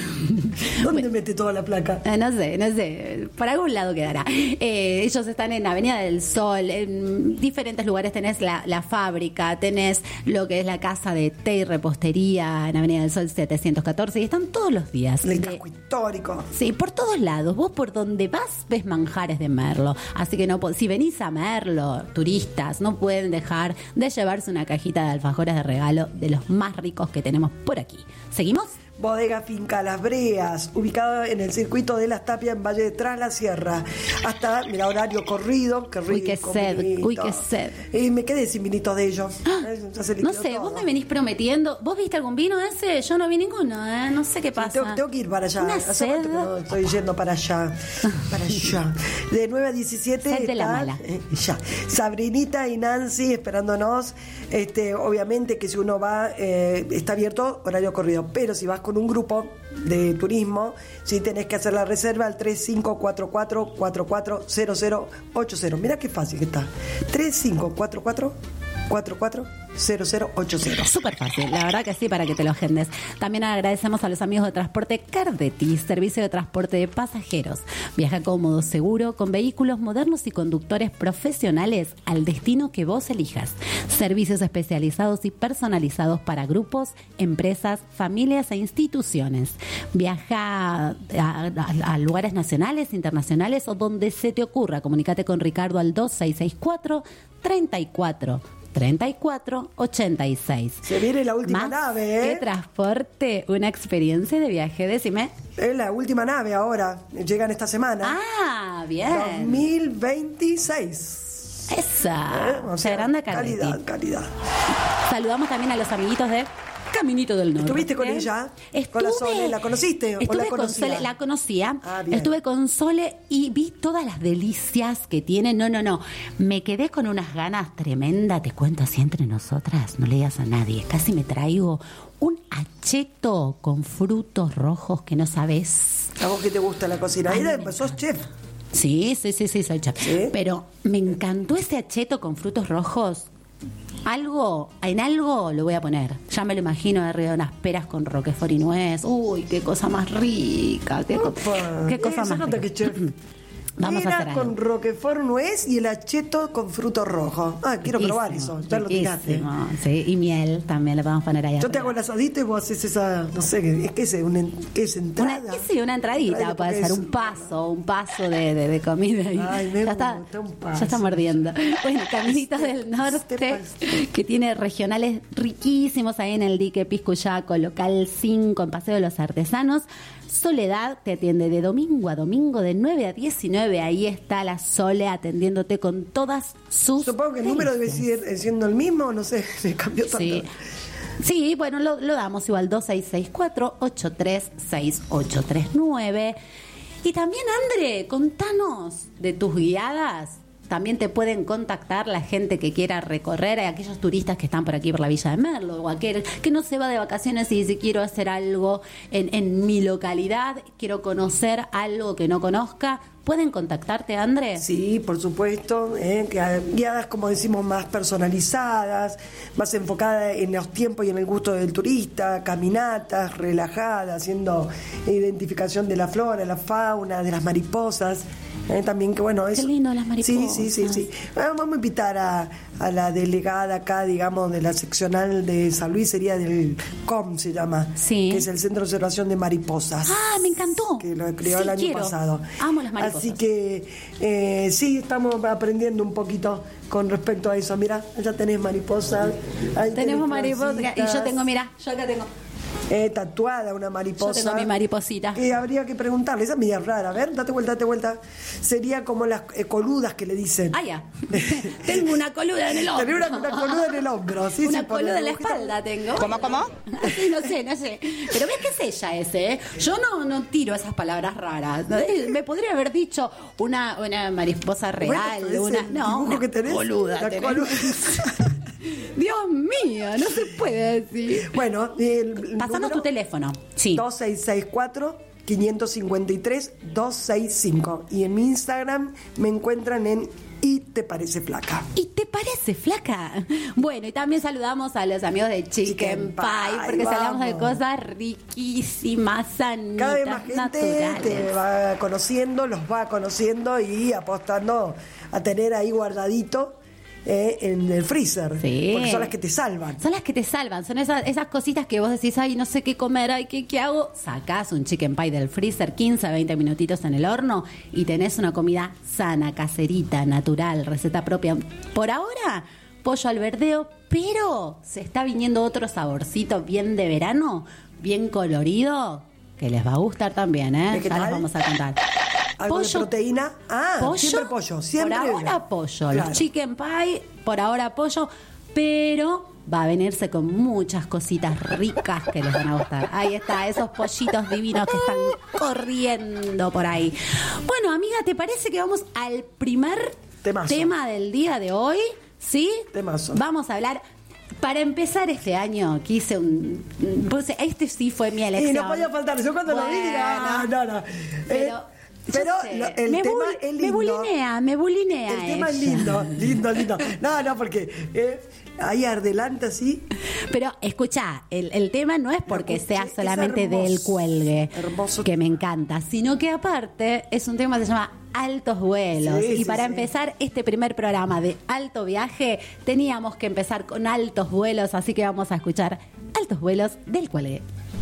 ¿Dónde mete toda la placa? Eh, No sé, no sé, por algún lado quedará. Eh, ellos están en Avenida del Sol, en diferentes lugares tenés la, la fábrica, tenés lo que es la casa de té y repostería en Avenida del Sol setecientos catorce y están todos los días. El De- casco histórico. Sí, por todos lados. Vos por donde vas ves Manjares de Merlo. Así que no po- si venís a Merlo, turistas, no pueden dejar de llevarse una cajita de alfajores de regalo de los más ricos que tenemos por aquí. ¿Seguimos? Bodega Finca Las Breas, ubicada en el circuito de Las Tapias en Valle de Tras la Sierra. Hasta, mira, horario corrido, qué rico. Uy, qué sed, vinito. uy, qué sed. Y me quedé sin vinitos de ellos. Eh, ya se No liquidó sé, todo. vos me venís prometiendo. ¿Vos viste algún vino ese? Yo no vi ninguno, ¿eh? No sé qué pasa. Tengo, tengo que ir para allá. Una Hace sed. rato que no estoy yendo para allá. Para allá. De nueve a diecisiete. Sed de la está, mala. eh, ya. Sabrinita y Nancy esperándonos. Este, obviamente que si uno va, eh, está abierto horario corrido. Pero si vas con un grupo de turismo, sí tenés que hacer la reserva al tres cinco cuatro cuatro cuatro cuatro cero cero ocho cero. Mira qué fácil que está. tres cinco cuatro cuatro cuatro cuatro cero cero ocho cero. Súper fácil, la verdad que sí, para que te lo agendes. También agradecemos a los amigos de Transporte Cardetti, servicio de transporte de pasajeros. Viaja cómodo, seguro, con vehículos modernos y conductores profesionales al destino que vos elijas. Servicios especializados y personalizados para grupos, empresas, familias e instituciones. Viaja a, a, a lugares nacionales, internacionales o donde se te ocurra. Comunícate con Ricardo al dos seis seis cuatro, treinta y cuatro treinta y cuatro ochenta y seis. Se viene la última Más nave, ¿eh? que transporte, una experiencia de viaje, decime. Es la última nave ahora. Llegan esta semana. Ah, bien. dos mil veintiséis. Esa. ¿Eh? O sea, Geranda Cardetti. calidad, calidad. Saludamos también a los amiguitos de Caminito del Norte. ¿Estuviste con ella? Estuve, ¿Con la Sole? ¿La conociste o estuve la con conocías? Sole, la conocía. Ah, bien. Estuve con Sole y vi todas las delicias que tiene. No, no, no. Me quedé con unas ganas tremendas. Te cuento así entre nosotras. No le digas a nadie. Casi me traigo un acheto con frutos rojos que no sabes. ¿A vos que te gusta la cocina? Ay, Ahí me sos chef. Sí, sí, sí, sí, soy chef. ¿Sí? Pero me encantó ese acheto con frutos rojos. Algo, en algo lo voy a poner. Ya me lo imagino arriba de unas peras con roquefort y nuez. Uy, qué cosa más rica. Qué, co- Opa, qué cosa eh, se más nota rica. que chef. Vamos Era a hacer con algo. roquefort nuez y el acheto con fruto rojo. Ah, quiero probar Riquísimo, eso. Ya lo tiraste. riquísimo. Sí, y miel también le vamos a poner ahí. Yo te hago arriba. el asadito y vos haces esa, no sé, ¿qué ¿qué es? ¿Una, ¿Qué es Una, entrada? ¿qué sí, una entradita, Entradita, puede porque ser es- un paso, un paso de, de, de comida. Y Ay, me ya, está, gusta, un paso. ya está mordiendo. Bueno, Caminitos del Norte, Este que tiene regionales riquísimos ahí en el dique Piscuyaco, local cinco, en Paseo de los Artesanos. Soledad te atiende de domingo a domingo, de nueve a diecinueve. Ahí está la Sole atendiéndote con todas sus Supongo que el número debe delicias. seguir siendo el mismo, no sé, se cambió tanto. Sí. Sí, bueno, lo, lo damos igual dos seis seis cuatro, ocho tres seis ocho tres nueve. Y también, André, contanos de tus guiadas. También te pueden contactar la gente que quiera recorrer, aquellos turistas que están por aquí por la Villa de Merlo, o aquel que no se va de vacaciones y dice quiero hacer algo en, en mi localidad, quiero conocer algo que no conozca. ¿Pueden contactarte, André? Sí, por supuesto, ¿eh? que guiadas, como decimos, más personalizadas, más enfocadas en los tiempos y en el gusto del turista, caminatas relajadas, haciendo identificación de la flora, la fauna, de las mariposas. ¿eh? También que bueno, es... Qué lindo las mariposas. Sí, sí, sí, sí. Bueno, vamos a invitar a, a la delegada acá, digamos, de la seccional de San Luis, sería del C O M, se llama, Sí. que es el Centro de Observación de Mariposas. Ah, me encantó. Que lo creó Sí, el año quiero. pasado. Amo las mariposas. Así que eh, sí, estamos aprendiendo un poquito con respecto a eso. Mira, ya tenés mariposas. ahí Tenemos tenés mariposas. Y yo florcitas, tengo, mira, yo acá tengo. eh, tatuada una mariposa. Yo tengo mi mariposita. Y habría que preguntarle, esa es media rara. A ver, date vuelta, date vuelta. Sería como las eh, coludas que le dicen. Ah, ya. Tengo una coluda en el hombro. Tener una, una coluda en el hombro. Sí, Una sí, por coluda en la dibujito. espalda tengo. ¿Cómo, cómo? Sí, no sé, no sé. Pero ves que es ella ese, ¿eh? Yo no, no tiro esas palabras raras. ¿no? Me podría haber dicho una, una mariposa real, Bueno, una. es el No, dibujo una que tenés, coluda. la tenés. coluda. Dios mío, no se puede decir. Bueno, el Pasanos número tu teléfono. Sí. dos seis seis cuatro, cinco cinco tres, dos seis cinco. Y en mi Instagram me encuentran en Y te parece flaca. ¿Y te parece flaca? Bueno, y también saludamos a los amigos de Chicken, Chicken Pie, Pie, porque hablamos de vamos. cosas riquísimas, sanitas, Cada vez más gente naturales. te va conociendo, los va conociendo y apostando a tener ahí guardadito eh, en el freezer. Sí. Porque son las que te salvan. Son las que te salvan, son esas, esas cositas que vos decís, ay, no sé qué comer, ay, ¿qué, qué hago? Sacás un chicken pie del freezer, quince a veinte minutitos en el horno y tenés una comida sana, caserita, natural, receta propia. Por ahora, pollo al verdeo, pero se está viniendo otro saborcito bien de verano, bien colorido, que les va a gustar también, ¿eh? ¿De qué Ya les tal? vamos a contar. ¿Algo de proteína? Ah, siempre pollo, siempre. Por ahora pollo. Claro. Los chicken pie, por ahora pollo, pero va a venirse con muchas cositas ricas que les van a gustar. Ahí está, esos pollitos divinos que están corriendo por ahí. Bueno, amiga, ¿te parece que vamos al primer Temazo. tema del día de hoy? ¿Sí? Temazo. Vamos a hablar. Para empezar este año, quise un. Puse, este sí fue mi elección. Y no podía faltar. Yo cuando lo vi, diga, Bueno, ah, no, no. Pero Eh, Pero sé. lo- el me tema bul- es Me lindo. bulinea, me bulinea. El tema es ella. lindo, lindo, lindo. No, no, porque eh, ahí adelante así. Pero escucha, el, el tema no es porque escuché, sea es solamente hermoso, del cuelgue, hermoso. que me encanta, sino que aparte es un tema que se llama Altos Vuelos. Sí, y sí, para sí. empezar este primer programa de Alto Viaje, teníamos que empezar con Altos Vuelos, así que vamos a escuchar Altos Vuelos del Cuelgue.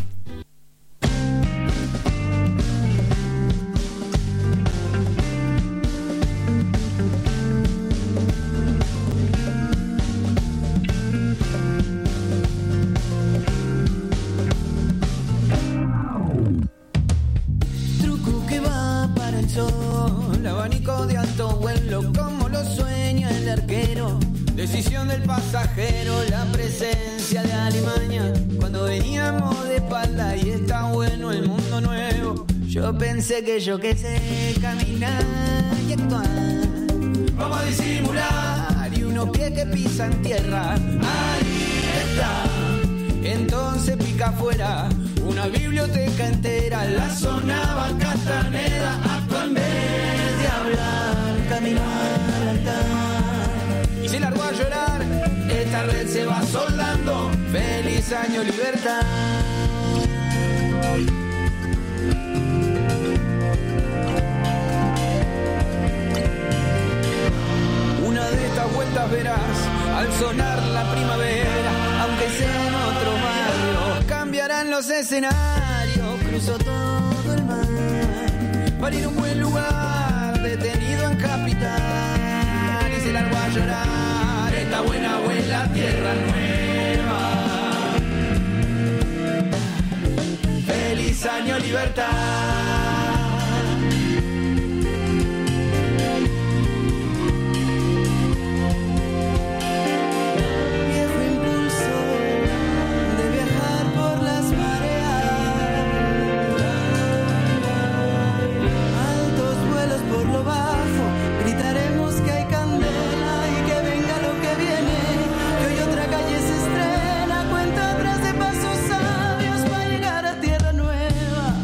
Truco que va para el sol, abanico de alto vuelo, como lo sueña el arquero. Decisión del pasajero, la presencia de Alimaña. Cuando veníamos de espalda y está bueno el mundo nuevo. Yo pensé que yo que sé caminar y actuar. Vamos a disimular y unos pies que pisan tierra. Ahí está. Entonces pica afuera una biblioteca entera. La zona Castaneda actúa en vez de hablar, caminar al altar. Y se largó a llorar, esta red se va soldando. Feliz año libertad. Una de estas vueltas verás al sonar la primavera, aunque sea en otro barrio, cambiarán los escenarios. Cruzó todo el mar para ir a un buen lugar, detenido en capital, y se largó a llorar. Esta buena abuela, tierra nueva. Feliz año libertad. Por lo bajo, gritaremos que hay candela y que venga lo que viene, que hoy otra calle se estrena, cuenta atrás de pasos sabios para llegar a tierra nueva.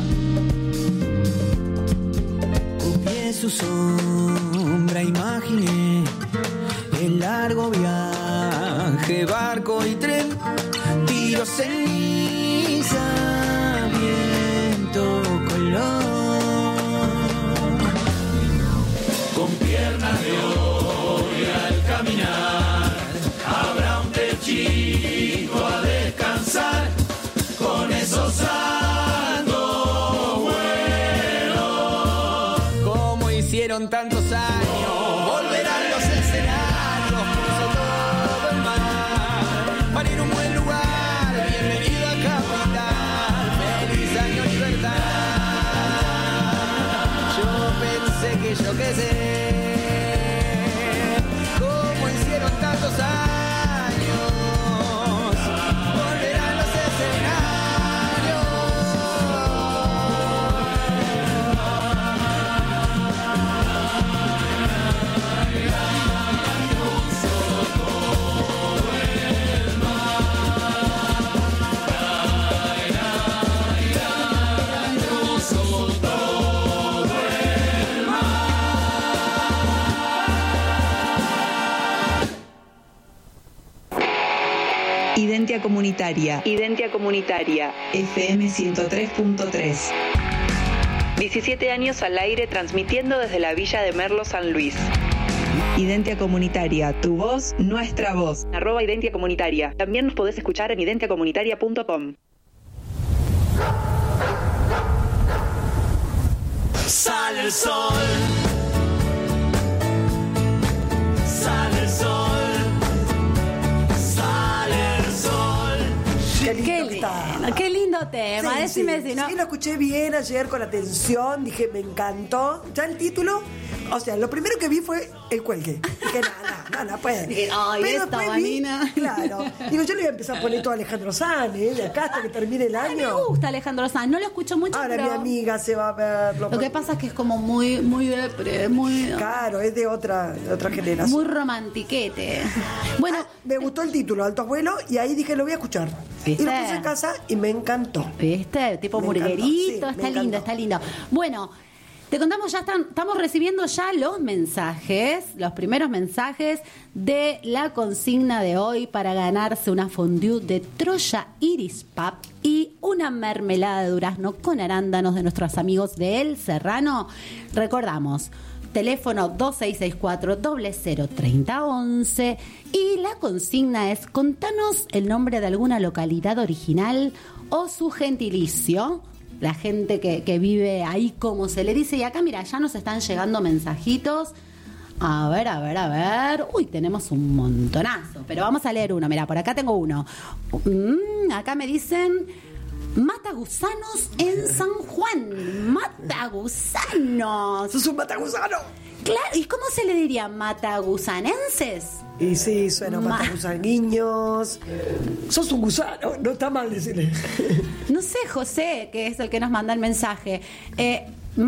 Copié su sombra, imaginé el largo viaje, barco y tren, tiro ceniza, viento, color. De hoy al caminar habrá un techito a descansar con esos altos vuelos. Como hicieron tantos años, volverán los escenarios, cruzó todo el mar para ir a un buen lugar. Bienvenido a capital, feliz año libertad. Yo pensé que yo qué sé. Tantos años volverán los escenarios. Identia Comunitaria. Identia Comunitaria. F M ciento tres punto tres. diecisiete años al aire transmitiendo desde la Villa de Merlo, San Luis. Identia Comunitaria, tu voz, nuestra voz. Arroba Identia Comunitaria. También nos podés escuchar en identia comunitaria punto com. Sale el sol. Sale el sol. Qué lindo Qué que lindo, está. qué lindo tema. Sí, Decime sí, si no. sí, lo escuché bien ayer con atención, dije, me encantó. Ya el título, o sea, lo primero que vi fue el cuelgue. Dije, no, no, no, no puede. Dije, ay, esta después vanina. claro. Digo, yo le voy a empezar a poner todo a Alejandro Sanz, ¿eh? De acá hasta que termine el Ay, me año. gusta Alejandro Sanz, no lo escucho mucho, Ahora pero mi amiga se va a verlo. lo que pasa es que es como muy, muy, depre, muy, Claro, es de otra, de otra generación. muy romantiquete. Bueno, Ah, me gustó el título, Altos Vuelos, y ahí dije, lo voy a escuchar. ¿Viste? Y lo puse en casa y me encantó. ¿viste? Tipo Me encantó, murguerito, sí, me está lindo, encantó. está lindo. Bueno, Te contamos, ya están, estamos recibiendo ya los mensajes, los primeros mensajes de la consigna de hoy para ganarse una fondue de Troya Iris Pub y una mermelada de durazno con arándanos de nuestros amigos de El Serrano. Recordamos, teléfono dos seis seis cuatro, cero cero tres cero uno uno y la consigna es: contanos el nombre de alguna localidad original o su gentilicio. La gente que, que vive ahí, como se le dice. Y acá, mira, ya nos están llegando mensajitos. A ver, a ver, a ver. Uy, tenemos un montonazo. Pero vamos a leer uno. Mira, por acá tengo uno. Mm, acá me dicen: mata gusanos en San Juan. Mata gusanos. ¡Sos un matagusano! Claro, ¿y cómo se le diría? ¿Matagusanenses? Y sí, suena Ma- matagusaguiños. Sos un gusano, no está mal decirle. No sé, José, que es el que nos manda el mensaje. Eh,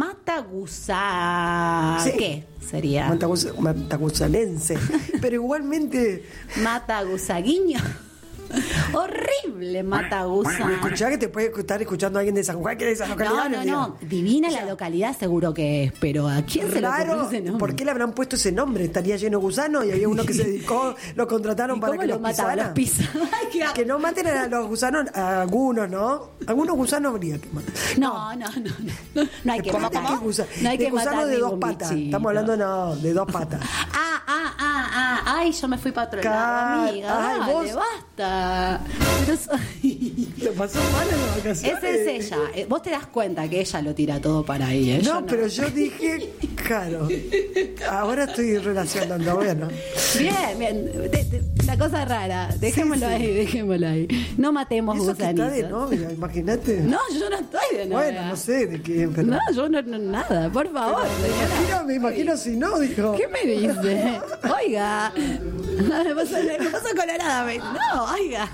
Matagusa... Sí. ¿Qué sería? Matagus- Matagusanense. Pero igualmente, Matagusaguiño. Horrible, Matagusa. escuchá que te puede estar escuchando alguien de San Juan, que es de esa No, localidad. no, le digo. no. Divina la localidad seguro que es, pero ¿a quién se le ocurrió Raro, ese nombre? ¿por qué le habrán puesto ese nombre? Estaría lleno de gusanos y había uno que se dedicó, lo contrataron ¿Y para cómo que lo los mataban? pisara. Los pisa- Ay, qué asco. Que no maten a los gusanos, a algunos, ¿no? Algunos gusanos habría que matar. No, no, no, no. No hay que ¿Cómo, matar. cómo? Gusa- No hay de que gusanos matar de dos ningún patas. bichito. Estamos hablando no, de dos patas. Ah, ah, ah, ah. Ay, yo me fui para otro Car- lado, amiga. Ay, Dale, vos- basta. Pero soy... ¿Te pasó mal en las vacaciones? Esa es ella. Eh, Vos te das cuenta que ella lo tira todo para ahí, ¿eh? Yo No, pero yo dije, claro. Ahora estoy relacionando, bueno. Bien, bien. De- de- la cosa rara. Dejémoslo Sí, sí. ahí, dejémoslo ahí. No matemos Eso que está gusanitos. de novia, imagínate. No, yo no estoy de novia. Bueno, no sé de quién, pero. No, yo no, no, nada, por favor. Me imagino, me imagino si no, dijo. ¿Qué me dice? Oiga. Me paso, me paso colorada. me- No, oiga.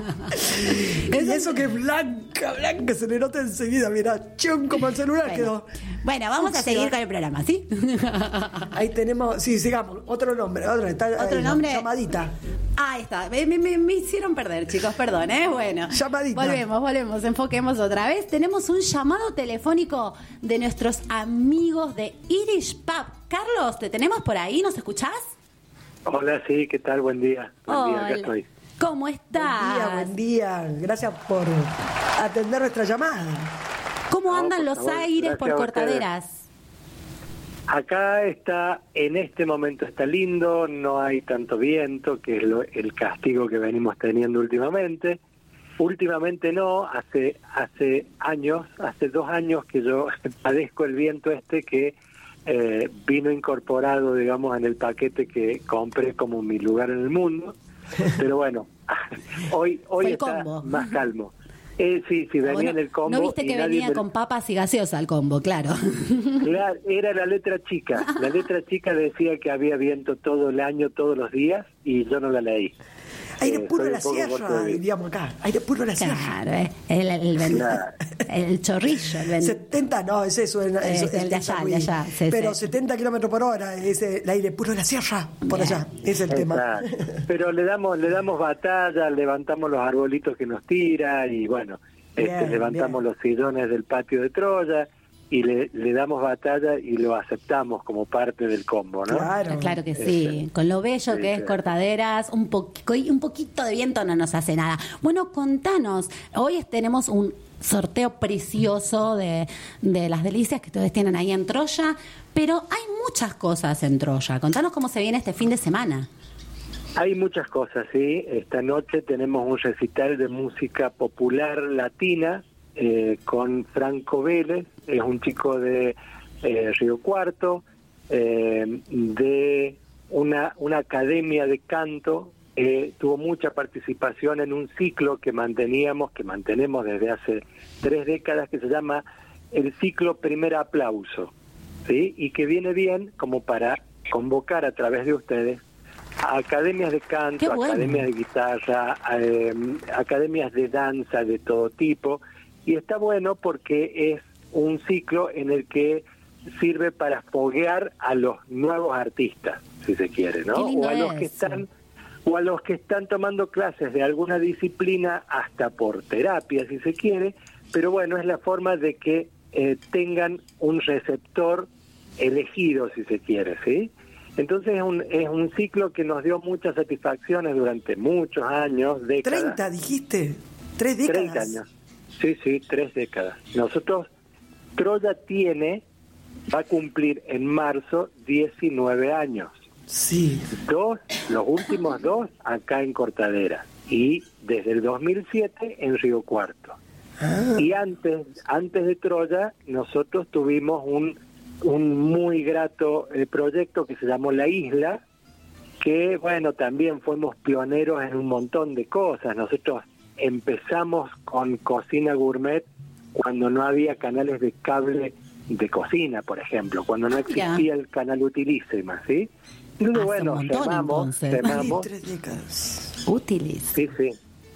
Y eso que es blanca, blanca, se le nota enseguida, mira, chum, como el celular Bueno, quedó. bueno, vamos a Fucsia. seguir con el programa, ¿sí? Ahí tenemos, sí, sigamos, otro nombre, otro, está, ¿Otro eh, nombre? Llamadita. Ahí está. Me, me- me hicieron perder, chicos, perdón, ¿eh? Bueno. Llamadita. Volvemos, volvemos, enfoquemos otra vez. Tenemos un llamado telefónico de nuestros amigos de Irish Pub. Carlos, ¿te tenemos por ahí? ¿Nos escuchás? Hola, sí, ¿qué tal? Buen día. Buen día, acá estoy. ¿Cómo Buen estás? día, buen día. Gracias por atender nuestra llamada. ¿Cómo No, andan por los favor, aires por gracias a cortaderas? Acá está, en este momento está lindo, no hay tanto viento, que es lo- el castigo que venimos teniendo últimamente. Últimamente no, hace hace años, hace dos años que yo padezco el viento este que eh, vino incorporado, digamos, en el paquete que compré como mi lugar en el mundo. Pero bueno, hoy hoy Fue el está combo. más calmo. Eh, sí, sí, venía Bueno, en el combo. no viste y que nadie venía me- con papas y gaseosa al combo, claro. Claro, era la letra chica. La letra chica decía que había viento todo el año, todos los días, y yo no la leí. Aire Eh, puro soy de la un poco sierra, corto de- diríamos acá. Aire puro de la sierra. Claro, ¿eh? el, el, el, Claro. el chorrillo. El ven- setenta, no, es eso. Es, Eh, es- el de es allá, muy- de allá, sí, pero sí. setenta kilómetros por hora es el aire puro de la sierra, por Bien. allá. Es el tema. Exacto. Pero le damos le damos batalla, levantamos los arbolitos que nos tira y bueno, este, Bien, levantamos bien. los sillones del patio de Troya y le, le damos batalla y lo aceptamos como parte del combo, ¿no? Claro. Claro que sí, Este, con lo bello sí, que es sí. Cortaderas, un, po- un poquito de viento no nos hace nada. Bueno, contanos, hoy tenemos un sorteo precioso de, de las delicias que ustedes tienen ahí en Troya, pero hay muchas cosas en Troya. Contanos cómo se viene este fin de semana. Hay muchas cosas, sí. Esta noche tenemos un recital de música popular latina eh, con Franco Vélez, es un chico de eh, Río Cuarto, eh, de una, una academia de canto. Eh, tuvo mucha participación en un ciclo que manteníamos, que mantenemos desde hace tres décadas, que se llama el ciclo Primer Aplauso, ¿sí? Y que viene bien como para convocar a través de ustedes a academias de Qué canto, bueno. academias de guitarra, eh, academias de danza de todo tipo, y está bueno porque es un ciclo en el que sirve para foguear a los nuevos artistas, si se quiere, ¿no? Qué lindo O a los que eso. están o a los que están tomando clases de alguna disciplina, hasta por terapia, si se quiere, pero bueno, es la forma de que eh, tengan un receptor elegido, si se quiere, ¿sí? Entonces es un, es un ciclo que nos dio muchas satisfacciones durante muchos años, décadas. treinta, dijiste. Tres décadas. treinta años. Sí, sí, tres décadas. Nosotros, Troya tiene, va a cumplir en marzo diecinueve años. Sí. Dos, los últimos dos acá en Cortadera. Y desde el dos mil siete en Río Cuarto. Ah. Y antes, antes de Troya, nosotros tuvimos un, un muy grato eh, proyecto que se llamó La Isla, que, bueno, también fuimos pioneros en un montón de cosas. Nosotros empezamos con cocina gourmet cuando no había canales de cable de cocina, por ejemplo, cuando no existía Ya. el canal Utilísima, ¿sí? Entonces, Hace bueno, un montón, remamos, entonces. remamos. Ay, tres décadas. Útiles. Sí, sí.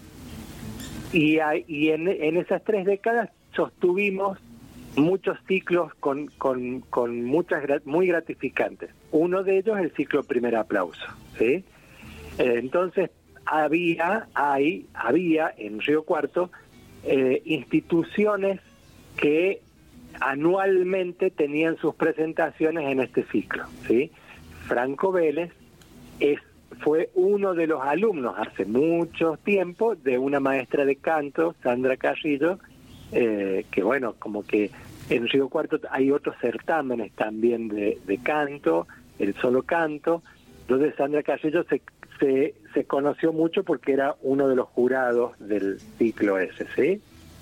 Y, hay- y en, en esas tres décadas sostuvimos muchos ciclos con, con, con muchas gra- muy gratificantes. Uno de ellos el ciclo Primer Aplauso, ¿sí? Eh, entonces había, hay, había en Río Cuarto eh, instituciones que anualmente tenían sus presentaciones en este ciclo, ¿sí? Franco Vélez es fue uno de los alumnos hace mucho tiempo de una maestra de canto, Sandra Carrillo, eh, que bueno, como que en Río Cuarto hay otros certámenes también de, de canto, el solo canto. Entonces Sandra Carrillo se, se, se conoció mucho porque era uno de los jurados del ciclo ese, ¿sí?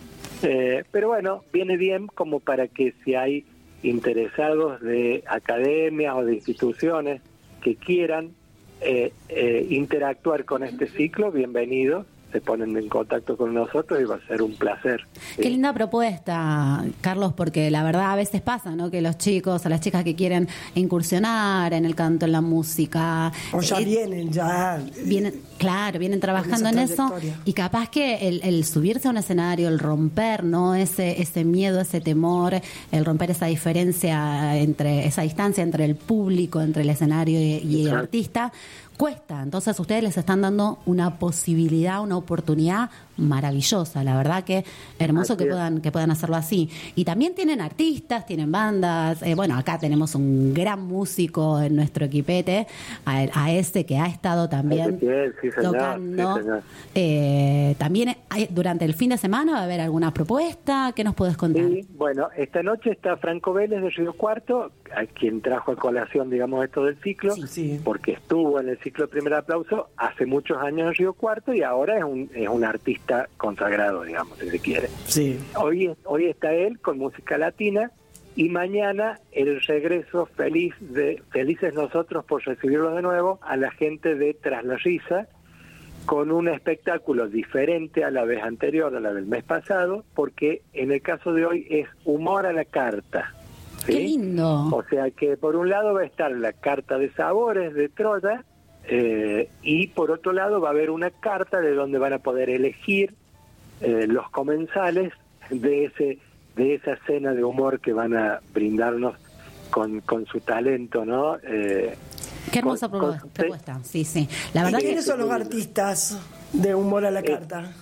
Eh, pero bueno, viene bien como para que si hay interesados de academias o de instituciones que quieran Eh, eh, interactuar con este ciclo, bienvenidos, se ponen en contacto con nosotros y va a ser un placer. Qué ¿sí? linda propuesta, Carlos, porque la verdad a veces pasa, ¿no? Que los chicos, a las chicas que quieren incursionar en el canto, en la música, O ya eh, vienen, ya. vienen, claro, vienen trabajando en esa eso, trayectoria. y capaz que el, el subirse a un escenario, el romper, ¿no? Ese ese miedo, ese temor, el romper esa diferencia entre esa distancia entre el público, entre el escenario y, y el Exacto. artista, cuesta. Entonces ustedes les están dando una posibilidad, una oportunidad maravillosa. La verdad que hermoso Así que es. puedan que puedan hacerlo así. Y también tienen artistas, tienen bandas. Eh, bueno, acá tenemos un gran músico en nuestro equipete, a, a ese que ha estado también Ezequiel, sí, señor, tocando. sí, señor. Eh, también hay- durante el fin de semana va a haber alguna propuesta. ¿Qué nos puedes contar? Sí, bueno, esta noche está Franco Vélez de Río Cuarto, a quien trajo a colación, digamos, esto del ciclo, Sí, sí. porque estuvo en el ciclo Primer Aplauso hace muchos años en Río Cuarto y ahora es un, es un artista consagrado, digamos, si se quiere. Sí. Hoy, hoy está él con música latina y mañana el regreso feliz de felices nosotros por recibirlo de nuevo a la gente de Tras la Risa con un espectáculo diferente a la vez anterior, a la del mes pasado, porque en el caso de hoy es humor a la carta. ¿sí? Qué lindo. O sea que por un lado va a estar la carta de sabores de Troya eh, y por otro lado va a haber una carta de donde van a poder elegir eh, los comensales de ese de esa cena de humor que van a brindarnos con, con su talento, ¿no? Eh, Qué hermosa con- propu- con- propuesta. Sí, sí. La ¿Y verdad que quiénes son los artistas de Humor a la Carta?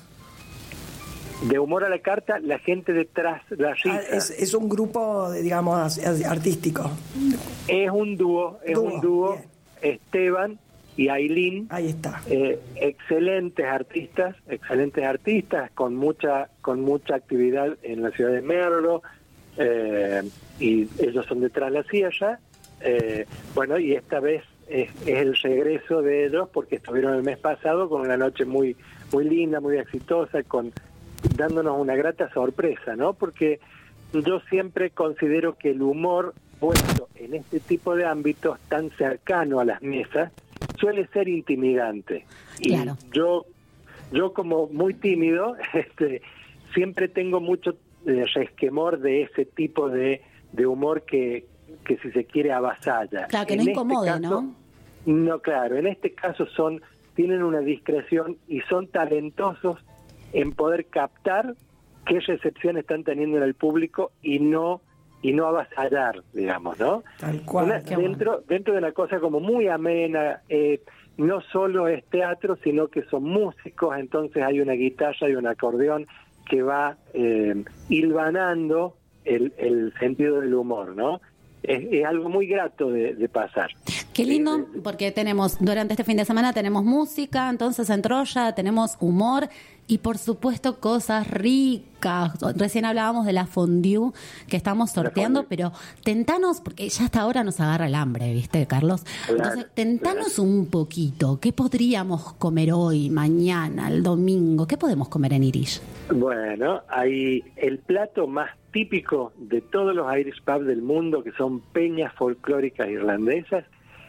de humor a la carta, la gente detrás la risa. Ah, es, es un grupo, de, digamos, as- artístico. Es un dúo, es Dúo, un dúo, bien. Esteban y Ailín, Ahí está. eh, excelentes artistas, excelentes artistas con mucha con mucha actividad en la ciudad de Merlo, eh, y ellos son detrás de la sierra, eh, bueno, y esta vez es, es el regreso de ellos porque estuvieron el mes pasado con una noche muy muy linda, muy exitosa, con dándonos una grata sorpresa, ¿no? Porque yo siempre considero que el humor puesto en este tipo de ámbitos tan cercano a las mesas suele ser intimidante. Y Claro. yo yo como muy tímido, este siempre tengo mucho eh, resquemor de ese tipo de, de humor que, que si se quiere avasalla. Claro, que En no este incomode, caso- ¿no? No, claro, en este caso son tienen una discreción y son talentosos en poder captar qué recepción están teniendo en el público y no y no avasallar, digamos, ¿no? Tal cual. Una- Qué dentro dentro de una cosa como muy amena, eh, no solo es teatro, sino que son músicos, entonces hay una guitarra y un acordeón que va eh, hilvanando el, el sentido del humor, ¿no? es, es algo muy grato de, de pasar. Qué lindo, porque tenemos, durante este fin de semana tenemos música, entonces en Troya tenemos humor y por supuesto cosas ricas. Recién hablábamos de la fondue que estamos sorteando, pero tentanos, porque ya hasta ahora nos agarra el hambre, ¿viste, Carlos? Claro, Entonces, tentanos claro. un poquito. ¿Qué podríamos comer hoy, mañana, el domingo? ¿Qué podemos comer en Irish? Bueno, hay el plato más típico de todos los Irish pubs del mundo, que son peñas folclóricas irlandesas.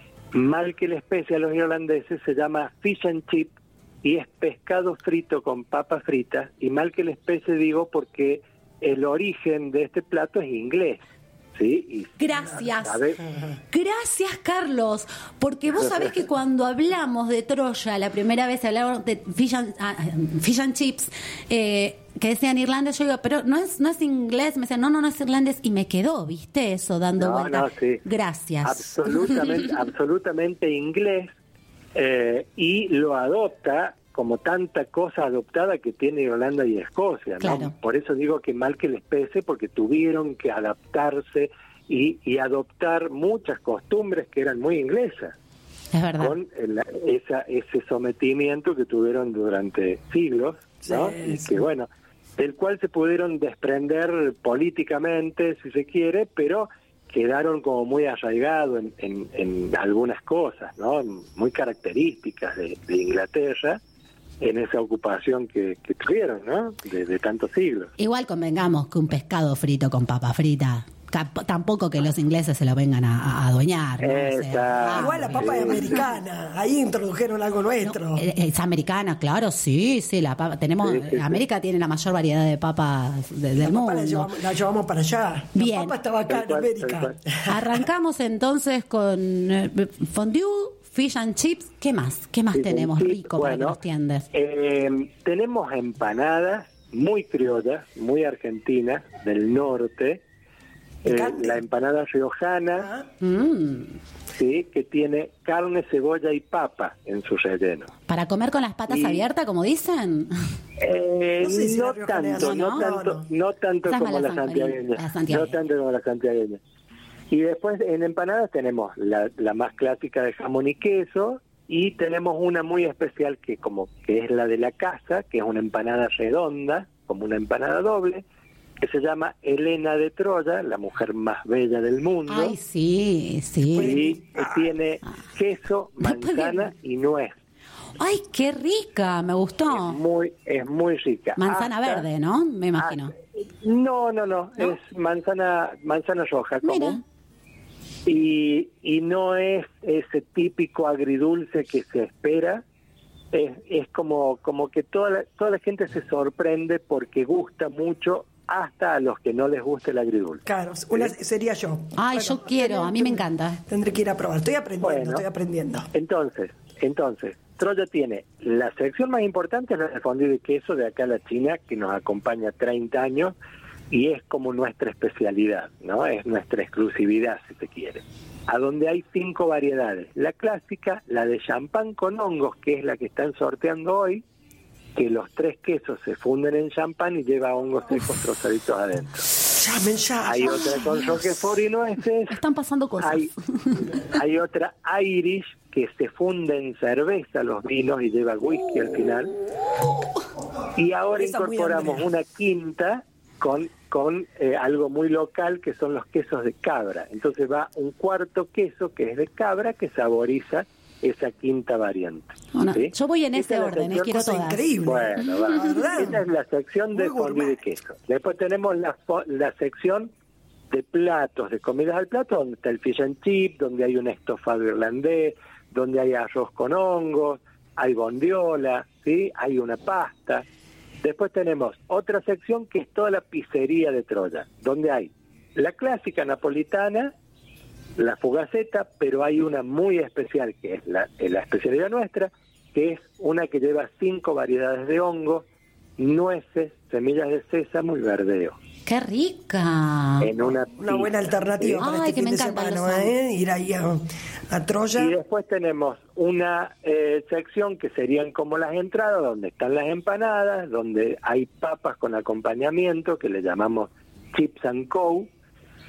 Mal que les pese a los irlandeses, se llama fish and chip y es pescado frito con papas fritas. Y mal que les pese, digo, porque el origen de este plato es inglés. ¿Sí? Y, Gracias. ¿sabes? Gracias, Carlos. Porque vos sabés que cuando hablamos de Troya, la primera vez hablamos de fish and, uh, fish and chips, eh, que decían irlandés, yo digo, pero no es no es inglés. Me decían, no, no, no es irlandés. Y me quedó, ¿viste? Eso, dando No, vuelta. no, sí. Gracias. Absolutamente, absolutamente inglés. Eh, y lo adopta como tanta cosa adoptada que tiene Irlanda y Escocia, ¿no? Claro. Por eso digo que mal que les pese, porque tuvieron que adaptarse y, y adoptar muchas costumbres que eran muy inglesas, Es verdad. con el- esa, ese sometimiento que tuvieron durante siglos, ¿no? Sí, Y sí. que bueno, del cual se pudieron desprender políticamente, si se quiere, pero quedaron como muy arraigados en, en, en algunas cosas, ¿no? Muy características de, de Inglaterra en esa ocupación que, que tuvieron, ¿no? De, de tantos siglos. Igual convengamos que un pescado frito con papa frita, cap- tampoco que los ingleses se lo vengan a, a adueñar, ¿no? O sea, Exacto. ah, Igual la papa es americana, ahí introdujeron algo nuestro. Eh, Es americana, claro, sí, sí, la papa, tenemos, Sí, sí, sí. América tiene la mayor variedad de papas de- del La mundo. papa la llevamos, la llevamos para allá. Bien. La papa estaba acá Tal en cual, América. tal cual. Arrancamos entonces con eh, fondue, fish and chips, ¿qué más? ¿Qué más Sí, tenemos sí, rico para que bueno, nos tiendes? eh, tenemos empanadas muy criollas, muy argentinas, del norte. Eh, Picante. la empanada riojana, Ah, Mm, sí, que tiene carne, cebolla y papa en su relleno. ¿Para comer con las patas Y- abiertas, como dicen? Eh, No sé si no la riojana es tanto, así, no, no, tanto, no. no tanto Esa es como más la la sanjuanina, santiagueña, la santiagueña. no tanto como la santiagueña. Y después en empanadas tenemos la, la más clásica de jamón y queso, y tenemos una muy especial que como que es la de la casa, que es una empanada redonda, como una empanada doble, que se llama Helena de Troya, la mujer más bella del mundo. Ay, sí, sí. Y que tiene queso, No puede- manzana y nuez. Ay, qué rica, me gustó. Muy, es muy rica. Manzana Hasta- verde, ¿no? Me imagino. Ah, no, no, no, ¿No? es manzana manzana roja Mira. común. Y, y no es ese típico agridulce que se espera. Es, es como como que toda la, toda la gente se sorprende porque gusta mucho hasta a los que no les gusta el agridulce. claro, una sería yo. Ay, yo quiero, a mí me encanta. Tendré que ir a probar. Estoy aprendiendo, Bueno. estoy aprendiendo. Entonces, entonces, Troya tiene la sección más importante, es la de fondue de queso de acá a la China, que nos acompaña treinta años y es como nuestra especialidad, ¿no? Es nuestra exclusividad, si se quiere. A donde hay cinco variedades. La clásica, la de champán con hongos, que es la que están sorteando hoy, que los tres quesos se funden en champán y lleva hongos secos trozaditos adentro. Llamen ya. Hay otra con roquefort y nueces. Están pasando cosas. Hay, hay otra Irish que se funde en cerveza los vinos y lleva whisky al final. Y ahora Esa muy incorporamos hambre. una quinta con, con eh, algo muy local que son los quesos de cabra. Entonces va un cuarto queso que es de cabra que saboriza esa quinta variante. Bueno, ¿sí? yo voy en Esa ese es la orden, eh, sección- quiero Cosa todas. increíble. Bueno, va. La verdad. Esa es la sección de Muy fondue de gourmet. queso. Después tenemos la, fo- la sección de platos, de comidas al plato, donde está el fish and chip, donde hay un estofado irlandés, donde hay arroz con hongos, hay bondiola, ¿sí? Hay una pasta. Después tenemos otra sección que es toda la pizzería de Troya, donde hay la clásica napolitana, la fugaceta, pero hay una muy especial que es la, es la especialidad nuestra, que es una que lleva cinco variedades de hongos, nueces, semillas de sésamo y verdeo. ¡Qué rica! En una, Una buena pizza, alternativa ¿sí? para Ay, este que fin me de encantan semana, los ¿eh? Ir ahí a, a Troya. Y después tenemos una eh, sección que serían como las entradas, donde están las empanadas, donde hay papas con acompañamiento, que le llamamos chips and co.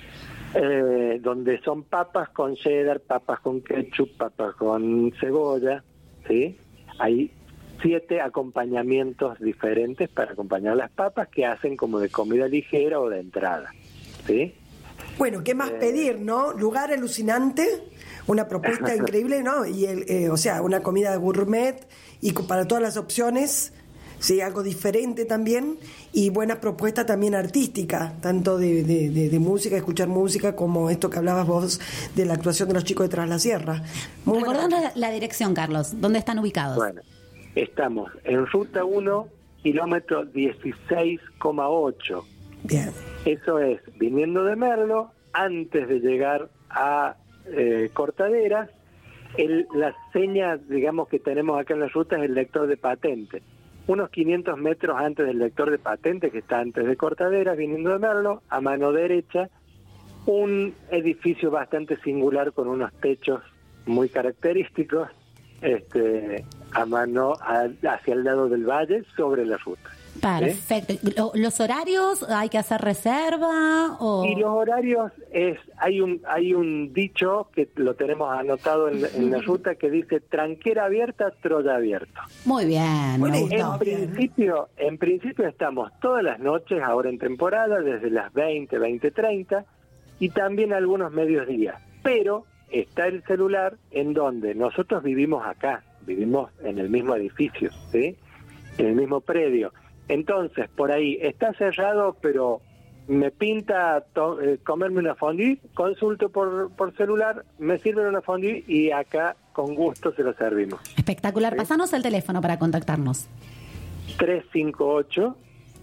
eh, donde son papas con cheddar, papas con ketchup, papas con cebolla, ¿sí? Hay siete acompañamientos diferentes para acompañar las papas que hacen como de comida ligera o de entrada, ¿sí? Bueno, ¿qué más Eh, pedir, no? Lugar alucinante, una propuesta increíble, ¿no? Y el, eh, o sea, una comida gourmet y co- para todas las opciones, sí, algo diferente también y buena propuesta también artística, tanto de, de, de, de música, escuchar música, como esto que hablabas vos de la actuación de los chicos de Tras la Sierra. Muy buena. Recordando la, la dirección, Carlos, ¿dónde están ubicados? Bueno, estamos en Ruta uno, kilómetro dieciséis coma ocho. Bien. Eso es, viniendo de Merlo, antes de llegar a eh, Cortaderas, el, la seña, digamos, que tenemos acá en la ruta es el lector de patente. Unos quinientos metros antes del lector de patente, que está antes de Cortaderas, viniendo de Merlo, a mano derecha, un edificio bastante singular con unos techos muy característicos, este, a mano a- hacia el lado del valle, sobre la ruta. Perfecto. Lo- ¿Los horarios hay que hacer reserva o...? Y los horarios es, hay un hay un dicho que lo tenemos anotado en, en la ruta que dice tranquera abierta, Troya abierto. Muy bien, Bueno, me y gustó. En principio, en principio estamos todas las noches, ahora en temporada, desde las veinte, veinte treinta, y también algunos mediodías. Pero está el celular en donde nosotros vivimos acá, vivimos en el mismo edificio, ¿sí? En el mismo predio. Entonces, por ahí está cerrado, pero me pinta to- eh, comerme una fondue, consulto por, por celular, me sirven una fondue y acá con gusto se lo servimos. Espectacular. ¿Sí? Pasanos el teléfono para contactarnos. tres cinco ocho,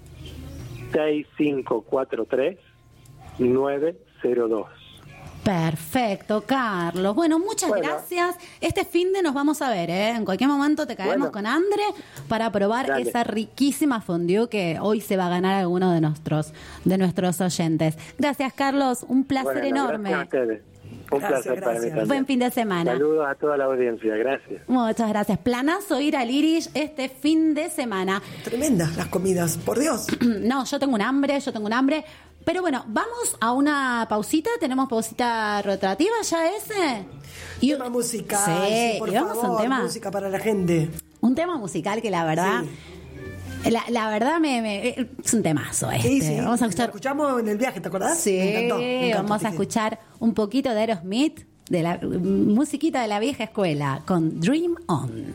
seis cinco cuatro tres, nueve cero dos. Perfecto, Carlos. Bueno, muchas Bueno. gracias. Este fin de nos vamos a ver, ¿eh? En cualquier momento te caemos Bueno. con Andre para probar Dale. esa riquísima fondue que hoy se va a ganar alguno de nuestros de nuestros oyentes. Gracias, Carlos. Un placer Bueno, enorme. gracias a ustedes. Un Gracias, placer para mí gracias. también. Buen fin de semana. Saludos a toda la audiencia, gracias. Muchas gracias. Planazo ir al Irish este fin de semana. Tremendas las comidas, por Dios. No, yo tengo un hambre, yo tengo un hambre. Pero bueno, vamos a una pausita. Tenemos pausita rotativa ya ese. Y Tema musical, Sí, sí, por y vamos a favor, un tema. música para la gente. Un tema musical que la verdad, la, la verdad me, me- es un temazo este. Sí, sí. Vamos a Lo escuchar, escuchamos en el viaje, ¿te acordás? sí, Me encantó, me encantó, vamos a sí, sí. escuchar un poquito de Aerosmith, de la musiquita de la vieja escuela, con Dream On.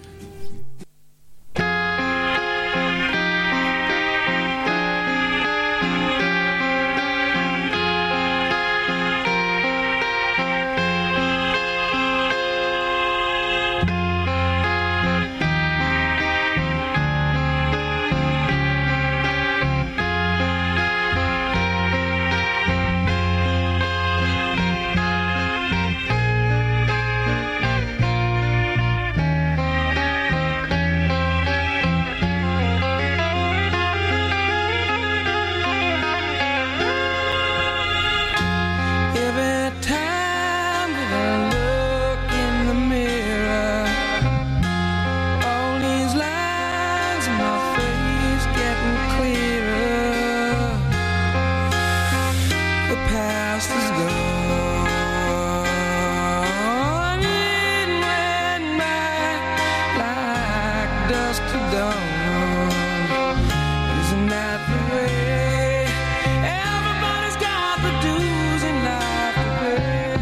Every time that I look in the mirror, all these lines in my face getting clearer. The past is gone, it went by like dust to dawn. Isn't that the way? Everybody's got the dues in life to pay.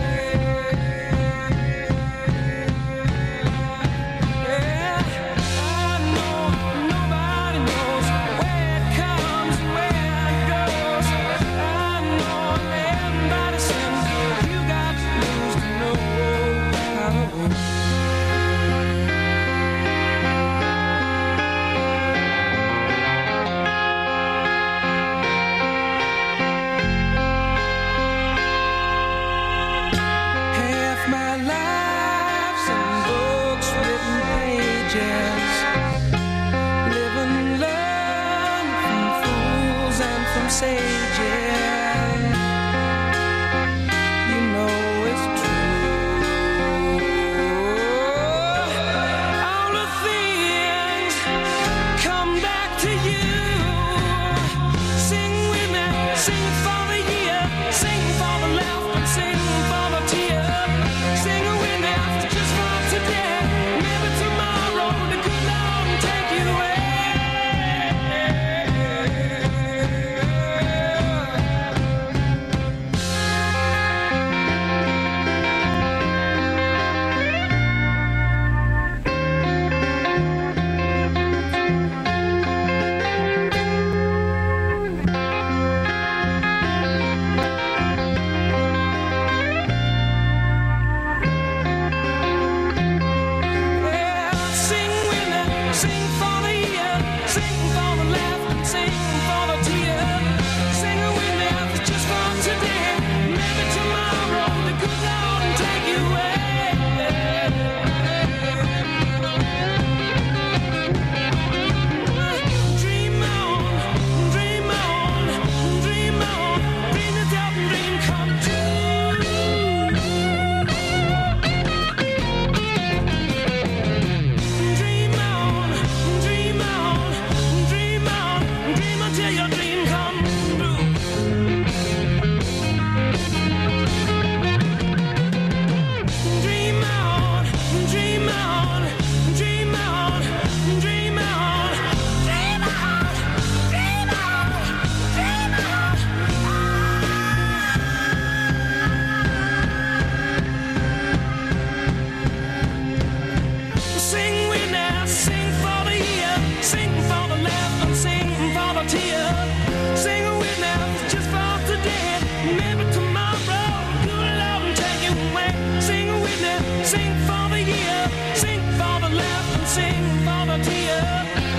Yeah, I know nobody knows where it comes and where it goes. I know everybody sings. You got to lose to know how to win.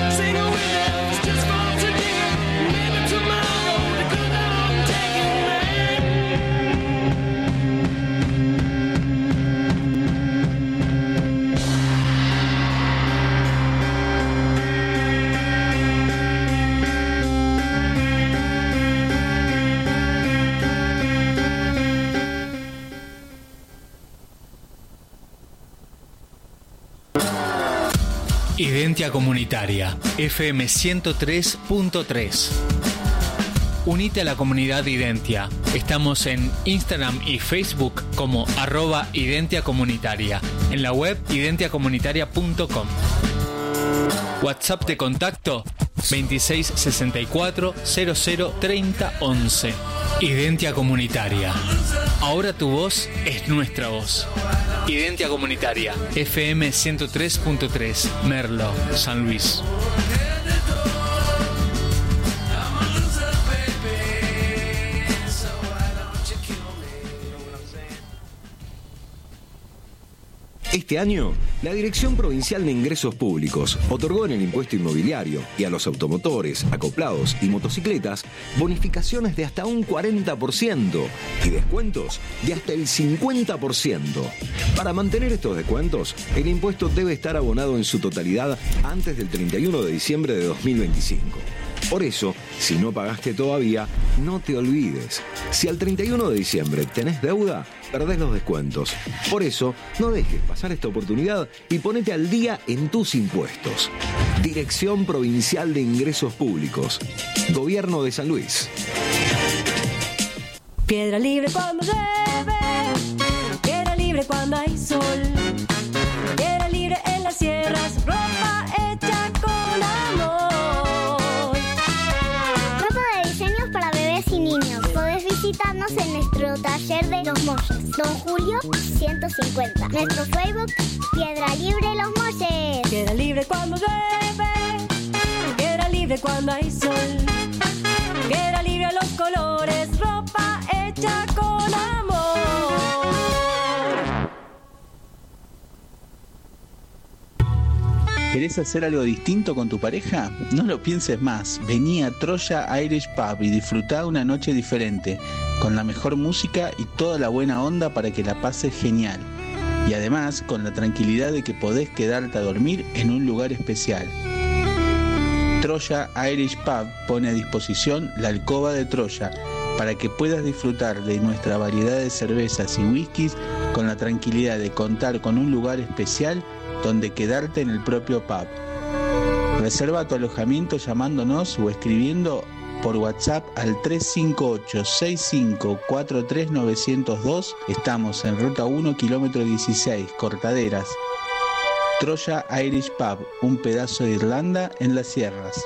Identia Comunitaria, F M ciento tres punto tres. Unite a la comunidad Identia. Estamos en Instagram y Facebook como arroba Identia Comunitaria. En la web identia comunitaria punto com. WhatsApp de contacto veintiséis sesenta y cuatro cero cero treinta once. Identia Comunitaria. Ahora tu voz es nuestra voz. Identia Comunitaria, F M ciento tres punto tres, Merlo, San Luis. Este año, la Dirección Provincial de Ingresos Públicos otorgó en el impuesto inmobiliario y a los automotores, acoplados y motocicletas bonificaciones de hasta un cuarenta por ciento y descuentos de hasta el cincuenta por ciento. Para mantener estos descuentos, el impuesto debe estar abonado en su totalidad antes del treinta y uno de diciembre de dos mil veinticinco. Por eso, si no pagaste todavía, no te olvides. Si al treinta y uno de diciembre tenés deuda, perdés los descuentos. Por eso, no dejes pasar esta oportunidad y ponete al día en tus impuestos. Dirección Provincial de Ingresos Públicos. Gobierno de San Luis. Piedra libre cuando llueve, piedra libre cuando hay sol, piedra libre en las sierras, ropa hecha con amor. Ropa de diseños para bebés y niños. Podés visitarnos en nuestro taller de Los Molles, Don Julio ciento cincuenta. Nuestro Facebook, Piedra Libre Los Molles. Piedra libre cuando llueve, piedra libre cuando hay sol, piedra libre a los colores, ropa hecha con amor. ¿Querés hacer algo distinto con tu pareja? No lo pienses más. Vení a Troya Irish Pub y disfrutá una noche diferente, con la mejor música y toda la buena onda para que la pases genial. Y además, con la tranquilidad de que podés quedarte a dormir en un lugar especial. Troya Irish Pub pone a disposición la alcoba de Troya para que puedas disfrutar de nuestra variedad de cervezas y whiskies con la tranquilidad de contar con un lugar especial donde quedarte en el propio pub. Reserva tu alojamiento llamándonos o escribiendo por WhatsApp al tres cinco ocho, seis cinco cuatro tres nueve cero dos. Estamos en Ruta uno, kilómetro dieciséis, Cortaderas. Troya Irish Pub, un pedazo de Irlanda en las sierras.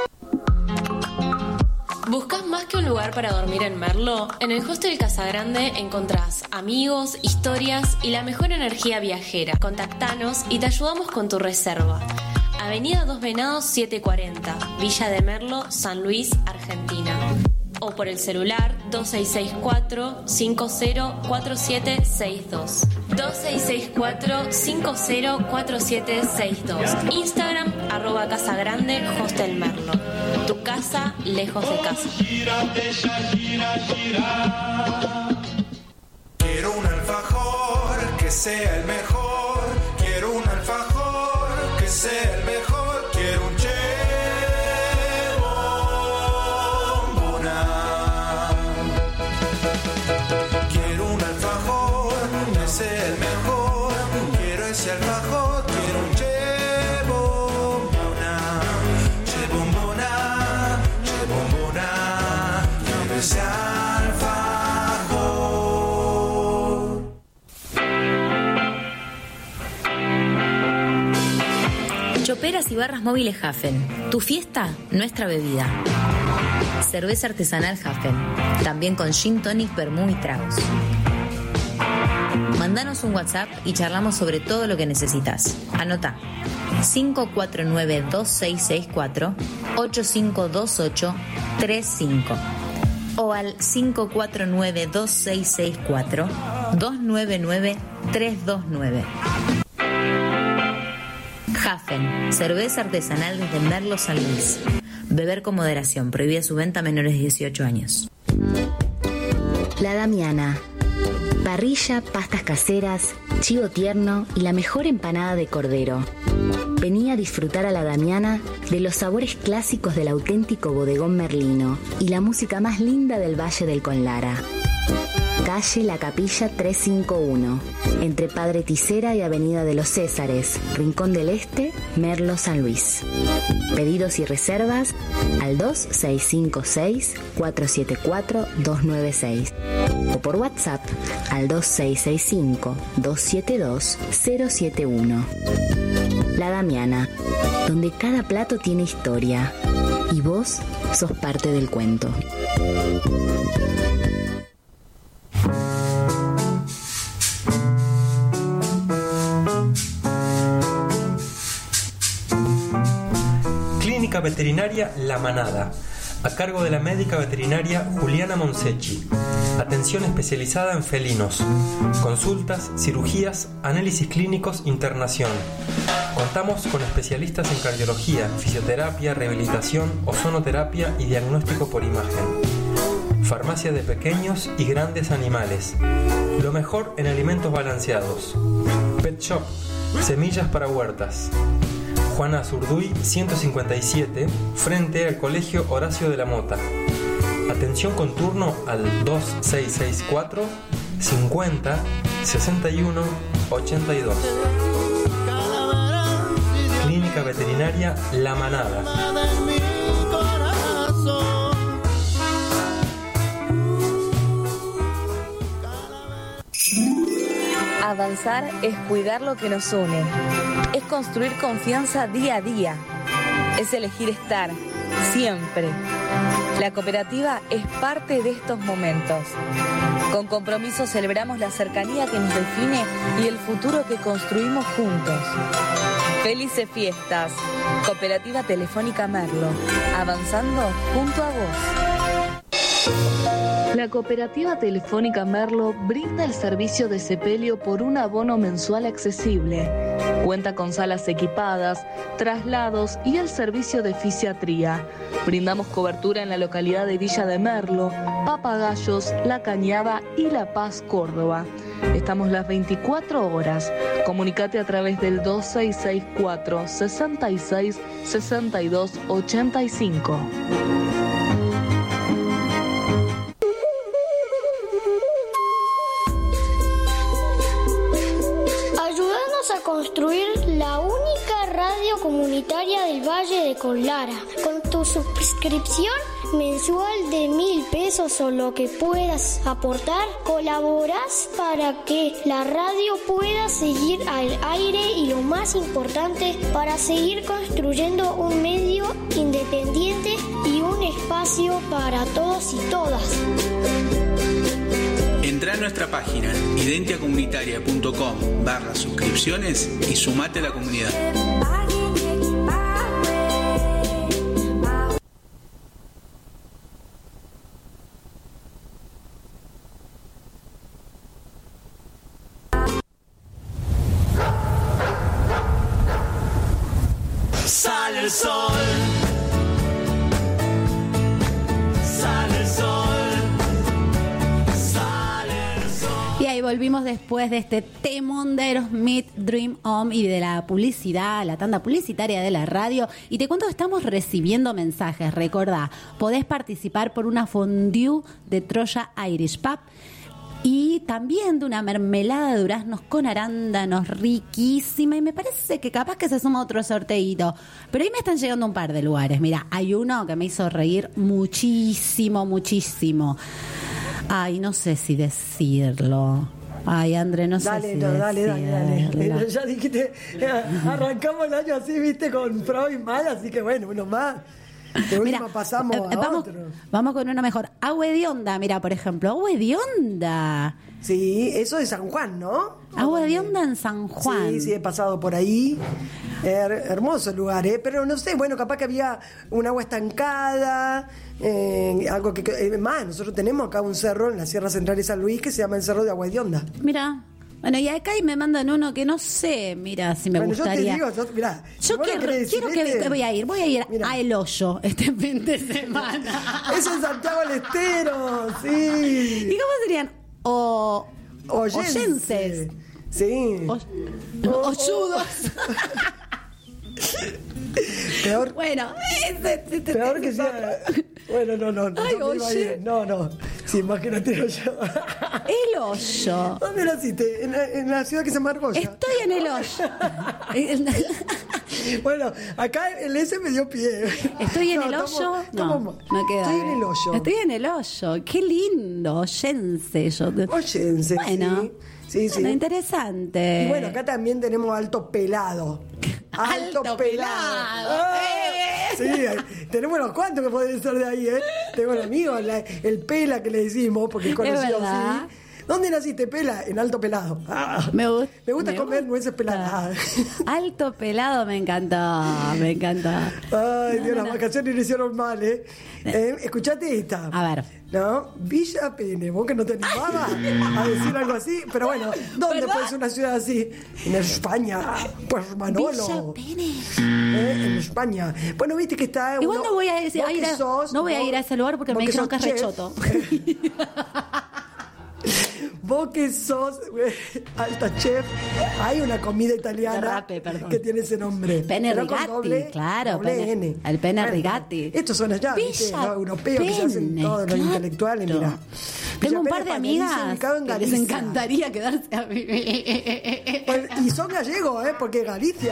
¿Buscas más que un lugar para dormir en Merlo? En el Hostel Casagrande encontrás amigos, historias y la mejor energía viajera. Contactanos y te ayudamos con tu reserva. Avenida Dos Venados setecientos cuarenta, Villa de Merlo, San Luis, Argentina. O por el celular dos seis seis cuatro, cinco cero cuatro siete seis dos. dos seis seis cuatro, cinco cero cuatro siete seis dos. Instagram, arroba Casagrande Hostel Merlo. Tu casa lejos de casa. Quiero un alfajor que sea el mejor. Quiero un alfajor que sea el mejor. Quiero un che bombona. Quiero un alfajor que sea el mejor. Quiero ese alfajor. Quiero un che bombona. Che bombona. Che bombona. Quiero ese alfajor. Choperas y barras móviles Hafen. Tu fiesta, nuestra bebida. Cerveza artesanal Hafen. También con gin tonic, vermú y tragos. Mandanos un WhatsApp y charlamos sobre todo lo que necesitas. Anota: cinco cuatro nueve, dos seis seis cuatro, ocho cinco dos ocho tres cinco o al cinco cuatro nueve, dos seis seis cuatro, dos nueve nueve tres dos nueve. Hafen, cerveza artesanal desde Merlo San Luis. Beber con moderación, prohibida su venta a menores de dieciocho años. La Damiana. Parrilla, pastas caseras, chivo tierno y la mejor empanada de cordero. Vení a disfrutar a La Damiana de los sabores clásicos del auténtico bodegón merlino y la música más linda del Valle del Conlara. Calle La Capilla trescientos cincuenta y uno, entre Padre Tisera y Avenida de los Césares, Rincón del Este, Merlo, San Luis. Pedidos y reservas al dos seis cinco seis, cuatro siete cuatro, dos nueve seis o por WhatsApp al dos seis seis cinco, dos siete dos, cero siete uno. La Damiana, donde cada plato tiene historia y vos sos parte del cuento. Clínica Veterinaria La Manada, a cargo de la médica veterinaria Juliana Monsechi. Atención especializada en felinos. Consultas, cirugías, análisis clínicos, internación. Contamos con especialistas en cardiología, fisioterapia, rehabilitación, ozonoterapia y diagnóstico por imagen. Farmacia de pequeños y grandes animales. Lo mejor en alimentos balanceados. Pet Shop, semillas para huertas. Juana Azurduy ciento cincuenta y siete, frente al Colegio Horacio de la Mota. Atención con turno al dos seis seis cuatro, cincuenta, sesenta y uno, ochenta y dos. Clínica Veterinaria La Manada. Avanzar es cuidar lo que nos une. Es construir confianza día a día. Es elegir estar, siempre. La cooperativa es parte de estos momentos. Con compromiso celebramos la cercanía que nos define y el futuro que construimos juntos. Felices fiestas. Cooperativa Telefónica Merlo. Avanzando junto a vos. La Cooperativa Telefónica Merlo brinda el servicio de sepelio por un abono mensual accesible. Cuenta con salas equipadas, traslados y el servicio de fisiatría. Brindamos cobertura en la localidad de Villa de Merlo, Papagayos, La Cañada y La Paz, Córdoba. Estamos las veinticuatro horas. Comunicate a través del dos seis seis cuatro, sesenta y seis, sesenta y dos, ochenta y cinco. Construir la única radio comunitaria del Valle de Conlara. Con tu suscripción mensual de mil pesos o lo que puedas aportar, colaboras para que la radio pueda seguir al aire y lo más importante, para seguir construyendo un medio independiente y un espacio para todos y todas. Entrá a nuestra página identiacomunitaria punto com barra suscripciones y sumate a la comunidad. Sale el sol. Sale el sol. Y ahí volvimos después de este temón de Aerosmith, Dream On, y de la publicidad, la tanda publicitaria de la radio. Y te cuento que estamos recibiendo mensajes. Recordá, podés participar por una fondue de Troya Irish Pub y también de una mermelada de duraznos con arándanos riquísima. Y me parece que capaz que se suma otro sorteíto. Pero ahí me están llegando un par de lugares. Mira, hay uno que me hizo reír muchísimo, muchísimo. Ay, no sé si decirlo. Ay, André, no dale, sé si no, dale, decirlo. dale, dale, dale. Ya dijiste, arrancamos el año así, viste, con pro y mal, así que bueno, uno más. De última Mira, pasamos eh, a vamos, otro. Vamos con uno mejor. Agua de Onda, mira, por ejemplo. Agua de Onda. Sí, eso de San Juan, ¿no? Agua de Onda en San Juan. Sí, sí, he pasado por ahí. Her- hermoso lugar, ¿eh? Pero no sé, bueno, capaz que había un agua estancada, eh, algo que... Eh, más, nosotros tenemos acá un cerro en la Sierra Central de San Luis que se llama el Cerro de Agua de Onda. Mira, Bueno, y acá y me mandan uno que no sé, mira, si me bueno, gustaría. Yo te digo, yo, mirá, yo quiero, quiero que este... voy a ir, voy a ir mirá. a El Hoyo este fin de semana. Es en Santiago del Estero, sí. ¿Y cómo serían? O oyenses. Sí. O, Oyudos. Peor. Bueno, ese, ese, peor ese, que sea. Bueno, no, no, no. Ay, no, oye. no, no. Sí, más que no te yo. El Hoyo. ¿Dónde naciste? En la, en la ciudad que se llama Argolla. Estoy en El Hoyo. Bueno, acá el S me dio pie. Estoy en no, El Hoyo. ¿cómo, no, cómo? no queda. Estoy en El Hoyo. Estoy en El Hoyo. Qué lindo. Oyense. Yo. Oyense. Bueno. Sí. Sí, sí. Bueno, interesante. Y bueno, acá también tenemos Alto Pelado. Alto, Alto pelado. pelado. Ah, sí, tenemos unos cuantos que pueden ser de ahí, ¿eh? Tengo un amigo, la, el Pela que le decimos, porque es conocido así. ¿Dónde naciste, Pela? En Alto Pelado. Ah, me, gu me gusta me comer gusta. nueces peladas. Alto Pelado me encantó, me encanta. Ay, no, Dios, no, las no. vacaciones le hicieron mal, ¿eh? eh escuchate esta. A ver. ¿No? Villa Pene, vos que no te animabas a decir algo así, pero bueno, ¿dónde ¿verdad? Puede ser una ciudad así? En España, pues Manolo. Villa Pene. ¿Eh? En España. Bueno, viste que está. Igual uno, no voy a decir, a ir a, sos, no voy a ir a ese lugar porque me dijeron que es rechoto. Vos que sos alta chef, hay una comida italiana Rape, que tiene ese nombre. Pene rigatti, doble, claro. Doble pene, N. El pene bueno, rigatti. Estos son allá, ¿viste? Los europeos pene, que se hacen todos claro. los intelectuales, mira. Tengo un par de amigas que les encantaría quedarse a vivir. Pues, y son gallegos, ¿eh? Porque es Galicia.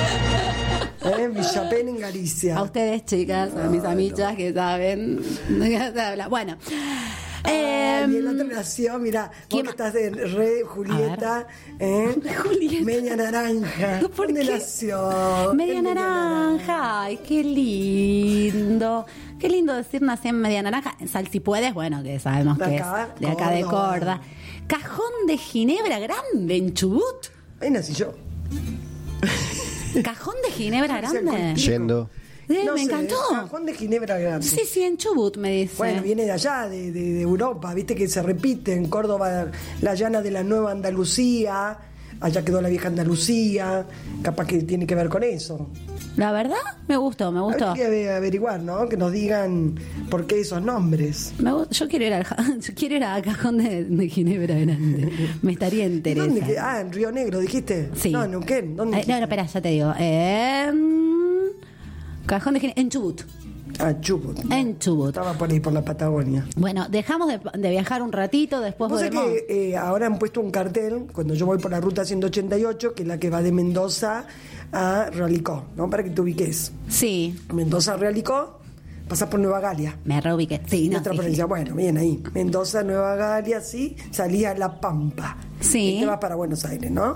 ¿Eh? Villapén en Galicia. A ustedes, chicas, a mis amigas no. que saben. Bueno. Eh, y en la otra nación, mira, vos que estás de re Julieta, ¿eh? Julieta. Media naranja. ¿Por ¿Dónde qué? nació? Media naranja. Ay, qué lindo. Qué lindo decir nací en Media Naranja. Sal si puedes, bueno, que sabemos de que acá, es de acá Córdoba. de Córdoba. Cajón de Ginebra Grande en Chubut. Ahí nací yo. Cajón de Ginebra Grande. Yendo. Sí, no me sé, encantó. Cajón de Ginebra Grande. Sí, sí, en Chubut me dice. Bueno, viene de allá, de, de, de Europa. Viste que se repite en Córdoba, la llana de la Nueva Andalucía. Allá quedó la vieja Andalucía. Capaz que tiene que ver con eso. La verdad, me gustó, me gustó. Hay que averiguar, ¿no? Que nos digan por qué esos nombres. Me, yo quiero ir al yo quiero ir a Cajón de, de Ginebra Grande. Me estaría interesando. ¿Dónde? Ah, en Río Negro, dijiste. Sí. No, en Neuquén. ¿Dónde? Eh, no, no, espera, ya te digo. En Cajón de Ginebra, en Chubut. Ah, Chubut. En Chubut. Estaba por ahí, por la Patagonia. Bueno, dejamos de, de viajar un ratito, después ¿Vos volvemos. sabés que eh, ahora han puesto un cartel, cuando yo voy por la ruta ciento ochenta y ocho, que es la que va de Mendoza a Realicó, ¿no? Para que te ubiques. Sí. Mendoza a Realicó, pasás por Nueva Galia. Me reubiqué. Sí, no, Nuestra sí, provincia, sí. Bueno, bien ahí. Mendoza, Nueva Galia, sí, salía a La Pampa. Sí. Y te vas para Buenos Aires, ¿no?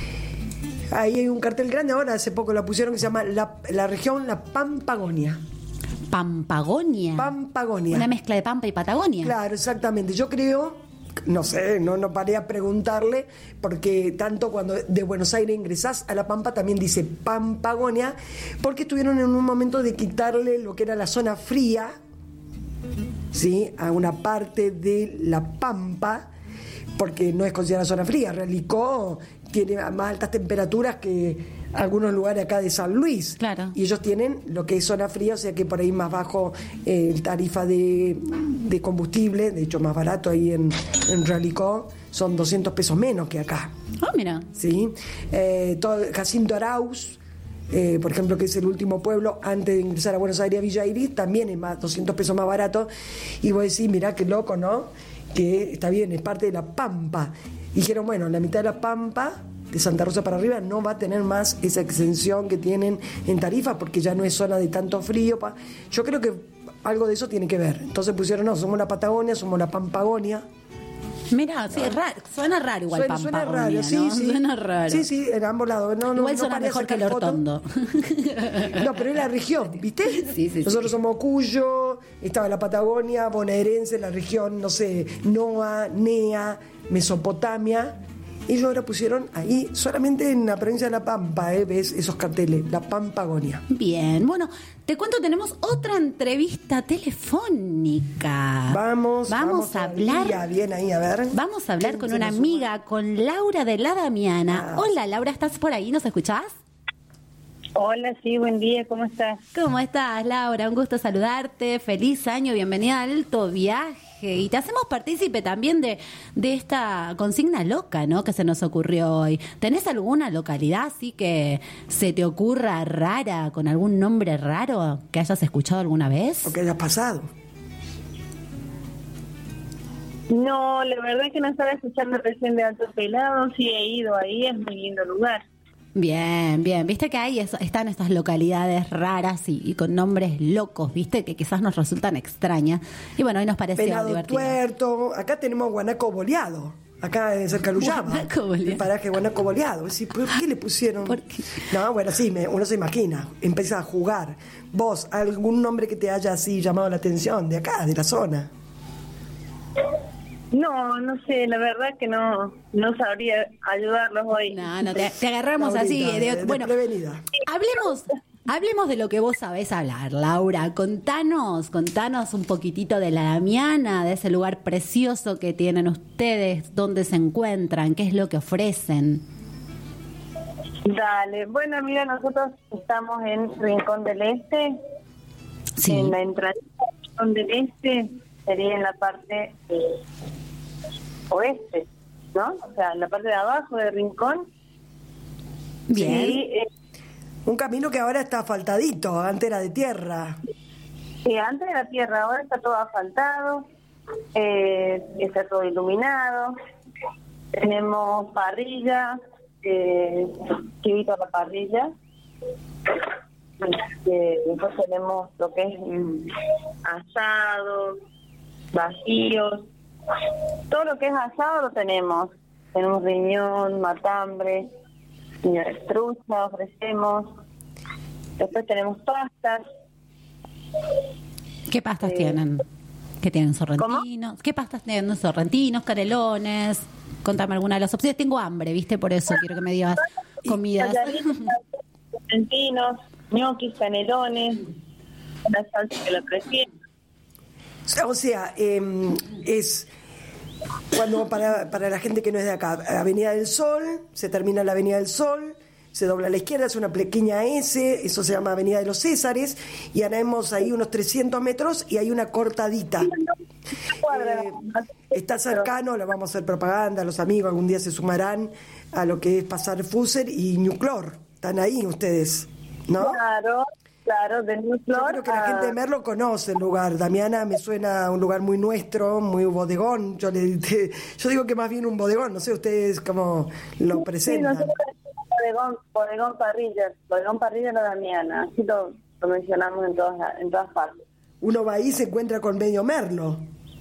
Ahí hay un cartel grande, ahora hace poco la pusieron, que se llama la, la región La Pampagonia. Pampagonia. Pampagonia. Una mezcla de Pampa y Patagonia. Claro, exactamente. Yo creo, no sé, no, no paré a preguntarle, porque tanto cuando de Buenos Aires ingresás a La Pampa también dice Pampagonia, porque estuvieron en un momento de quitarle lo que era la zona fría, ¿sí? A una parte de La Pampa, porque no es considerada zona fría. Realicó tiene más altas temperaturas que algunos lugares acá de San Luis. Claro. Y ellos tienen lo que es zona fría, o sea que por ahí más bajo el eh, tarifa de, de combustible, de hecho más barato ahí en, en Realicó, son doscientos pesos menos que acá. Ah, mira. Sí. Eh, todo, Jacinto Arauz, eh, por ejemplo, que es el último pueblo antes de ingresar a Buenos Aires, a Villa Iris, también es más doscientos pesos más barato. Y vos decís, mirá qué loco, ¿no? Que está bien, es parte de la Pampa. Dijeron, bueno, la mitad de la Pampa, de Santa Rosa para arriba, no va a tener más esa exención que tienen en tarifa, porque ya no es zona de tanto frío. Pa. Yo creo que algo de eso tiene que ver. Entonces pusieron, no, somos la Patagonia, somos la Pampagonia. Mira, sí, es raro, suena raro igual suena, Pampagonia, suena raro, sí, ¿no? sí. Suena raro. Sí, sí, en ambos lados. No, igual no, suena no mejor que el Hortondo. No, pero es la región, ¿viste? Sí, sí, Nosotros sí. somos Cuyo, estaba la Patagonia, bonaerense, la región, no sé, Noa, Nea, Mesopotamia, Ellos ahora pusieron ahí, solamente en la provincia de La Pampa, ¿eh? ¿Ves esos carteles? La Pampagonia. Bien, bueno, te cuento, tenemos otra entrevista telefónica. Vamos, vamos, vamos a hablar. Día, bien ahí, a ver. Vamos a hablar ¿Quién con se una nos amiga, con Laura de La Damiana. Ah. Hola, Laura, ¿estás por ahí? ¿Nos escuchás? Hola, sí, buen día, ¿cómo estás? ¿Cómo estás, Laura? Un gusto saludarte. Feliz año, bienvenida al Alto Viaje. Y te hacemos partícipe también de, de esta consigna loca, ¿no?, que se nos ocurrió hoy. ¿Tenés alguna localidad así que se te ocurra rara, con algún nombre raro que hayas escuchado alguna vez? O que hayas pasado. No, la verdad es que no estaba escuchando recién de Alto Pelado, sí he ido ahí, es muy lindo lugar. Bien, bien. Viste que ahí es- están estas localidades raras y, y con nombres locos, viste, que quizás nos resultan extrañas. Y bueno, hoy nos pareció Pelado divertido. Tuerto. Acá tenemos Guanaco Boleado. Acá en cerca de Luyama. Guanaco Boleado. El paraje Guanaco Boleado. Sí, ¿por qué le pusieron? No, bueno, sí, me- uno se imagina. Empieza a jugar. Vos, algún nombre que te haya así llamado la atención de acá, de la zona. No, no sé, la verdad que no no sabría ayudarlos hoy. No, no, te, te agarramos así. Laurita, de- de- bueno, desprevenida. hablemos, hablemos de lo que vos sabés hablar, Laura. Contanos, contanos un poquitito de La Damiana, de ese lugar precioso que tienen ustedes, dónde se encuentran, qué es lo que ofrecen. Dale, bueno, mira, nosotros estamos en Rincón del Este, Sí. en la entrada de Rincón del Este, sería en la parte eh, oeste, ¿no? O sea, en la parte de abajo de Rincón. Bien. Y, eh, Un camino que ahora está asfaltadito, antes era de tierra. Sí, antes de la tierra, ahora está todo asfaltado, eh, está todo iluminado, tenemos parrilla, eh, chivito a la parrilla, este, después tenemos lo que es mm, asado, vacíos, todo lo que es asado lo tenemos, tenemos riñón, matambre, riñón de trucha ofrecemos, después tenemos pastas. ¿Qué pastas Eh, tienen? ¿Qué tienen sorrentinos? ¿Qué pastas tienen? Sorrentinos, canelones. Contame alguna de las opciones. Tengo hambre, ¿viste? Por eso quiero que me digas comidas. Tallarines, argentinos, ñoquis, canelones, la salsa que lo prefiero. O sea, eh, es cuando para, para la gente que no es de acá, Avenida del Sol, se termina la Avenida del Sol, se dobla a la izquierda, es una pequeña S, eso se llama Avenida de los Césares, y andamos ahí unos trescientos metros y hay una cortadita. Eh, está cercano, le vamos a hacer propaganda, los amigos algún día se sumarán a lo que es pasar Fuser y Ñuclor. Están ahí ustedes, ¿no? Claro, claro, de Ñuclor. Yo creo que la a- gente de Merlo conoce el lugar. Damiana me suena a un lugar muy nuestro, muy bodegón. Yo le te- yo digo que más bien un bodegón, no sé ustedes cómo lo Sí, presentan. nosotros bodegón, bodegón parrilla, bodegón parrilla la Damiana, así lo, lo mencionamos en todas la- en todas partes. Uno va ahí y se encuentra con medio Merlo.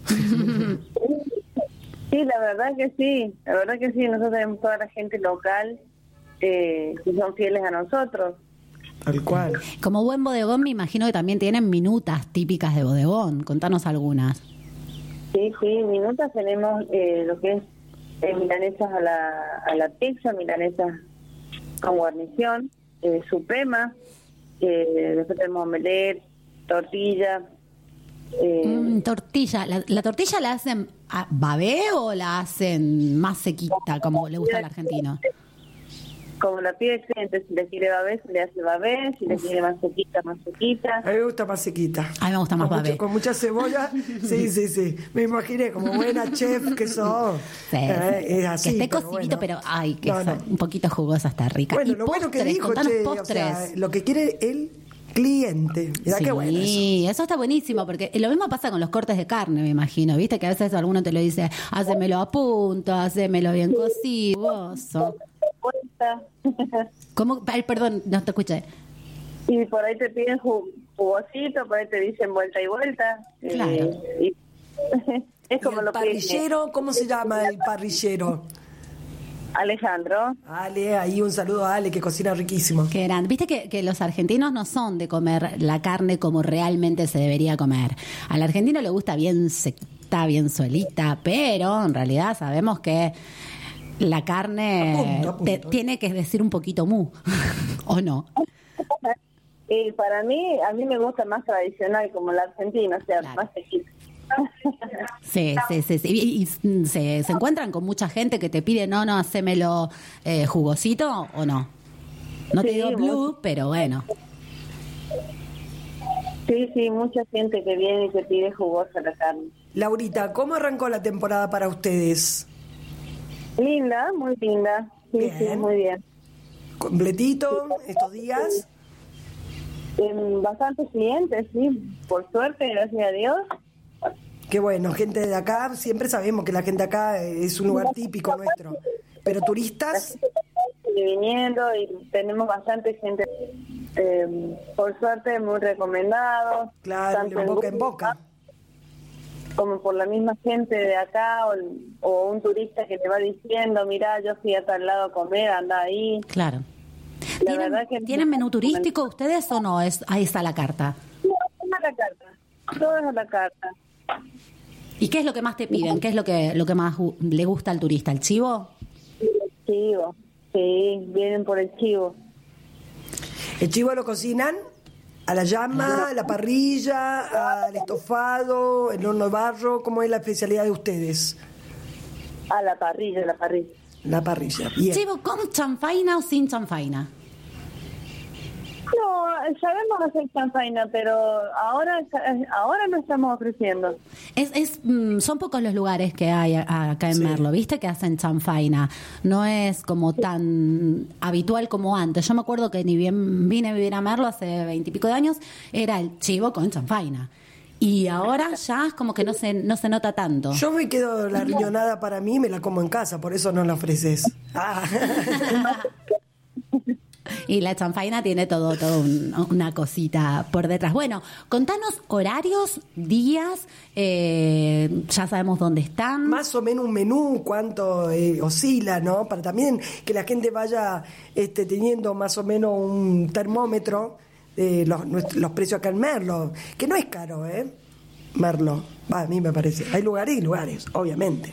Sí, la verdad que sí, la verdad que sí, nosotros tenemos toda la gente local eh, que son fieles a nosotros. Tal cual. Como buen bodegón, me imagino que también tienen minutas típicas de bodegón. Contanos algunas. Sí, sí, minutas tenemos eh, lo que es eh, milanesas a la, a la pizza, milanesas con guarnición, eh, suprema, eh, después tenemos omelette, tortilla. Eh, Mm, tortilla. ¿La, la tortilla la hacen a babé o la hacen más sequita, como le gusta al argentino? Como la pide el cliente, si le quiere babé, se le hace babé, si le quiere más sequita, más sequita. A mí me gusta más sequita. A mí me gusta más con babé. mucho- con mucha cebolla. Sí, sí, sí. Me imaginé como buena chef que sos. Sí, Eh, sí. es así. que esté pero cocidito, bueno. pero ay, que No, sea no. un poquito jugosa, está rica. Bueno, Y lo bueno que postres, dijo, contanos che, o postres. sea, lo que quiere el cliente. Mirá Sí, qué bueno eso. eso está buenísimo, porque lo mismo pasa con los cortes de carne, me imagino, ¿viste? Que a veces alguno te lo dice, hacémelo a punto, hacémelo bien cocido. Gozo. ¿Cómo? Ay, perdón, no te escuché. Y por ahí te piden ju- jugosito, por ahí te dicen vuelta y vuelta. eh, Claro. y- es como lo que Parrillero, ¿cómo se llama el parrillero? Alejandro. Ale, ahí un saludo a Ale que cocina riquísimo. Qué grande. Viste que, que los argentinos no son de comer la carne como realmente se debería comer. Al argentino le gusta bien sequita, bien solita, pero en realidad sabemos que La carne A punto, a punto. te- tiene que decir un poquito mu, ¿o no? Y para mí, a mí me gusta más tradicional, como la argentina, o sea, más sequita. Sí, sí, sí. sí. ¿Y, y se, se encuentran con mucha gente que te pide, no, no, hacémelo eh, jugosito o no? No te Sí, digo blue, mucho. pero bueno. Sí, sí, mucha gente que viene y que pide jugosa la carne. Laurita, ¿cómo arrancó la temporada para ustedes? Linda, muy linda. Sí, Bien. sí, muy bien. ¿Completito estos días? Em, bastantes clientes, sí, por suerte, gracias a Dios. Qué bueno, gente de acá, siempre sabemos que la gente acá es un lugar típico nuestro. Pero turistas, Y viniendo y tenemos bastante gente, em, por suerte, muy recomendados. claro, tanto de en boca en Google boca. como por la misma gente de acá o, o un turista que te va diciendo, mira, yo fui a tal lado a comer, anda ahí. Claro. La ¿Tienen, verdad que ¿tienen menú turístico ustedes o no? Es, ahí está la carta. No, es a la carta, todo es a la carta. ¿Y qué es lo que más te piden? ¿Qué es lo que lo que más gu- le gusta al turista? ¿El chivo? Chivo, sí, vienen por el chivo. ¿El chivo lo cocinan? ¿A la llama, a la parrilla, al estofado, el horno de barro? ¿Cómo es la especialidad de ustedes? A la parrilla, a la parrilla. La parrilla, bien. ¿Chivo con chanfaina o sin chanfaina? No, sabemos hacer chanfaina, pero ahora ahora no estamos ofreciendo. Es, es, mm, son pocos los lugares que hay a- acá en Sí. Merlo, ¿viste? Que hacen chanfaina. No es como tan habitual como antes. Yo me acuerdo que ni bien vine a vivir a Merlo hace veintipico de años, era el chivo con chanfaina. Y ahora ya es como que no se, no se nota tanto. Yo me quedo la riñonada para mí, me la como en casa, por eso no la ofreces. Ah. Y la chanfaina tiene todo, todo un- una cosita por detrás. Bueno, contanos horarios, días, eh, ya sabemos dónde están. Más o menos un menú, cuánto eh, oscila, ¿no? Para también que la gente vaya este, teniendo más o menos un termómetro de los, nuestros- los precios acá en Merlo, que no es caro, ¿eh? Merlo, va, a mí me parece. Hay lugares y lugares, obviamente.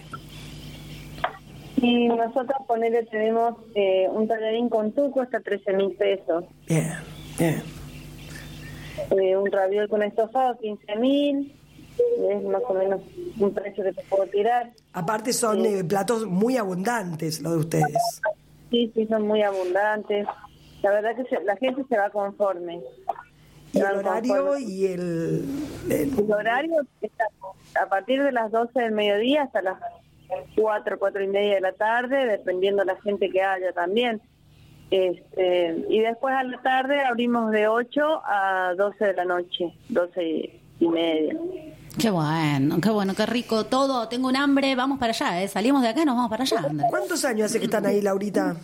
Y nosotros, ponele, tenemos eh, un tallarín con tuco hasta trece mil pesos. Bien, bien. Eh, un raviol con estofado, quince mil. Es más o menos un precio que te puedo tirar. Aparte son eh, platos muy abundantes los de ustedes. Sí, sí, son muy abundantes. La verdad que se- la gente se va conforme. Y Se el van horario conforme. y el... el- El horario está a partir de las doce del mediodía hasta las cuatro, cuatro y media de la tarde, dependiendo de la gente que haya también. Este, y después a la tarde abrimos de ocho a doce de la noche, doce y media. Qué bueno, qué bueno, qué rico todo. Tengo un hambre, vamos para allá, ¿eh? Salimos de acá y nos vamos para allá, Andrés. ¿Cuántos años hace que están ahí, Laurita?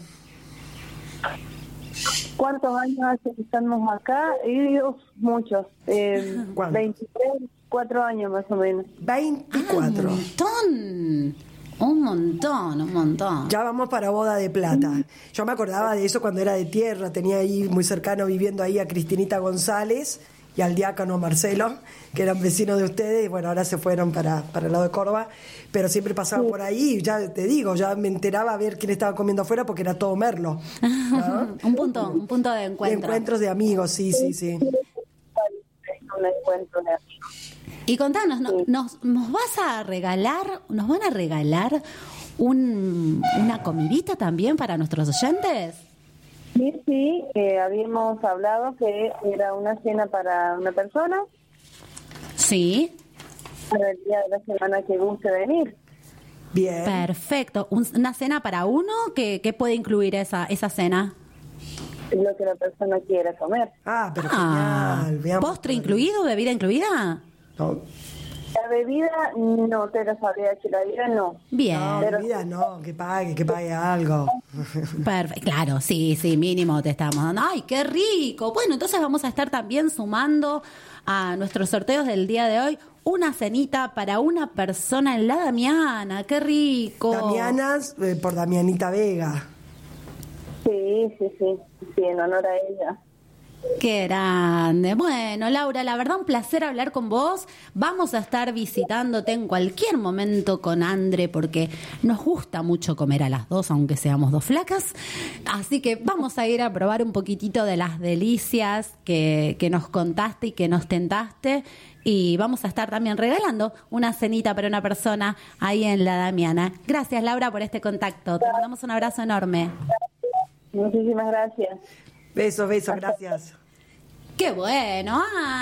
¿Cuántos años hace que estamos acá? Y Dios, muchos. Eh, ¿Cuántos? veintitrés, cuatro años más o menos. veinticuatro. Un montón, un montón, un montón. Ya vamos para Boda de Plata. Yo me acordaba de eso cuando era de tierra, tenía ahí muy cercano viviendo ahí a Cristinita González y al diácono Marcelo, que eran vecinos de ustedes, y bueno, ahora se fueron para, para el lado de Córdoba, pero siempre pasaba por ahí, y ya te digo, ya me enteraba a ver quién estaba comiendo afuera porque era todo Merlo. ¿no? Un punto, un punto de De encuentro. encuentros de amigos, sí, sí, sí. Un encuentro de amigos. Y contanos, ¿no- nos, ¿nos vas a regalar, nos van a regalar un, una comidita también para nuestros oyentes? Sí, sí, eh, habíamos hablado que era una cena para una persona, Sí, para el día de la semana que guste venir. Bien. perfecto. Un- ¿Una cena para uno? ¿Qué, qué puede incluir esa, esa cena? Lo que la persona quiera comer. Ah, pero Ah, genial. veamos. ¿postre incluido, bebida incluida? No, La bebida no te la sabría decir, la bebida no. Bien. no, Pero- vida no, que pague, que pague algo. Perfecto, claro, sí, sí, mínimo te estamos dando. ¡Ay, qué rico! Bueno, entonces vamos a estar también sumando a nuestros sorteos del día de hoy una cenita para una persona en la Damiana. ¡Qué rico! Damianas, eh, por Damianita Vega. Sí, sí, sí, sí, en honor a ella. Qué grande. Bueno, Laura, la verdad un placer hablar con vos. Vamos a estar visitándote en cualquier momento con Andre porque nos gusta mucho comer a las dos, aunque seamos dos flacas. Así que vamos a ir a probar un poquitito de las delicias que, que nos contaste y que nos tentaste. Y vamos a estar también regalando una cenita para una persona ahí en La Damiana. Gracias, Laura, por este contacto. Te mandamos un abrazo enorme. Muchísimas gracias. Besos, besos, gracias. ¡Qué bueno,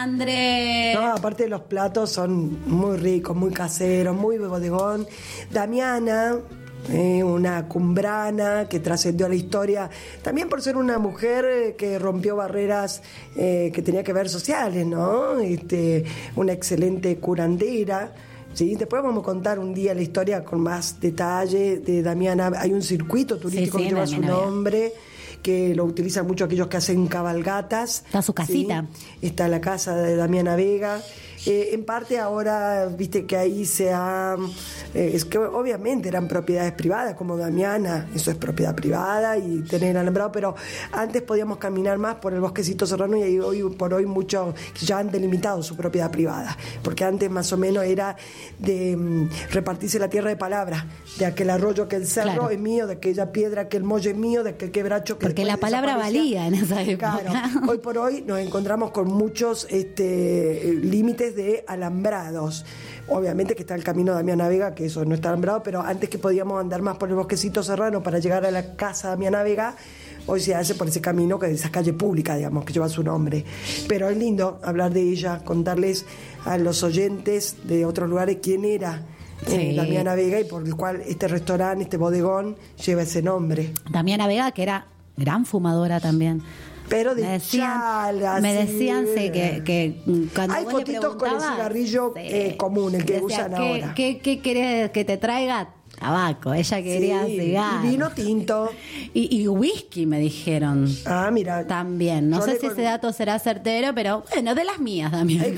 André! No, aparte los platos son muy ricos, muy caseros, muy de bodegón. Damiana, eh, una cumbrana que trascendió a la historia, también por ser una mujer eh, que rompió barreras eh, que tenía que ver sociales, ¿no? Este, una excelente curandera. Sí, después vamos a contar un día la historia con más detalle de Damiana. Hay un circuito turístico sí, sí, que lleva su nombre, que lo utilizan mucho aquellos que hacen cabalgatas. Está su casita. ¿Sí? Está la casa de Damiana Vega. Eh, en parte ahora, viste que ahí se ha... Eh, es que obviamente eran propiedades privadas, como Damiana, eso es propiedad privada y tener alambrado, pero antes podíamos caminar más por el bosquecito serrano y hoy por hoy muchos ya han delimitado su propiedad privada, porque antes más o menos era de um, repartirse la tierra de palabra, de aquel arroyo, aquel cerro claro. es mío, de aquella piedra, aquel molle es mío, de aquel quebracho que porque la palabra valía en esa época. Claro, hoy por hoy nos encontramos con muchos este, límites de alambrados. Obviamente que está el camino de Damiana Vega, que eso no está alambrado, pero antes que podíamos andar más por el bosquecito serrano para llegar a la casa de Damiana Vega, hoy se hace por ese camino, que es esa calle pública, digamos, que lleva su nombre. Pero es lindo hablar de ella, contarles a los oyentes de otros lugares quién era sí. eh, Damiana Vega y por el cual este restaurante, este bodegón, lleva ese nombre. Damiana Vega, que era gran fumadora también. Pero de me decían, chala, me decían sí, que, que cuando hay vos fotitos con el cigarrillo sí, eh, común, el que decía, usan ¿qué, ahora. ¿qué, qué querés que te traiga? Tabaco, ella quería sí, cigarro. Y vino tinto. Y, y whisky, me dijeron. Ah, mira. También. No sé si con... ese dato será certero, pero bueno, de las mías también.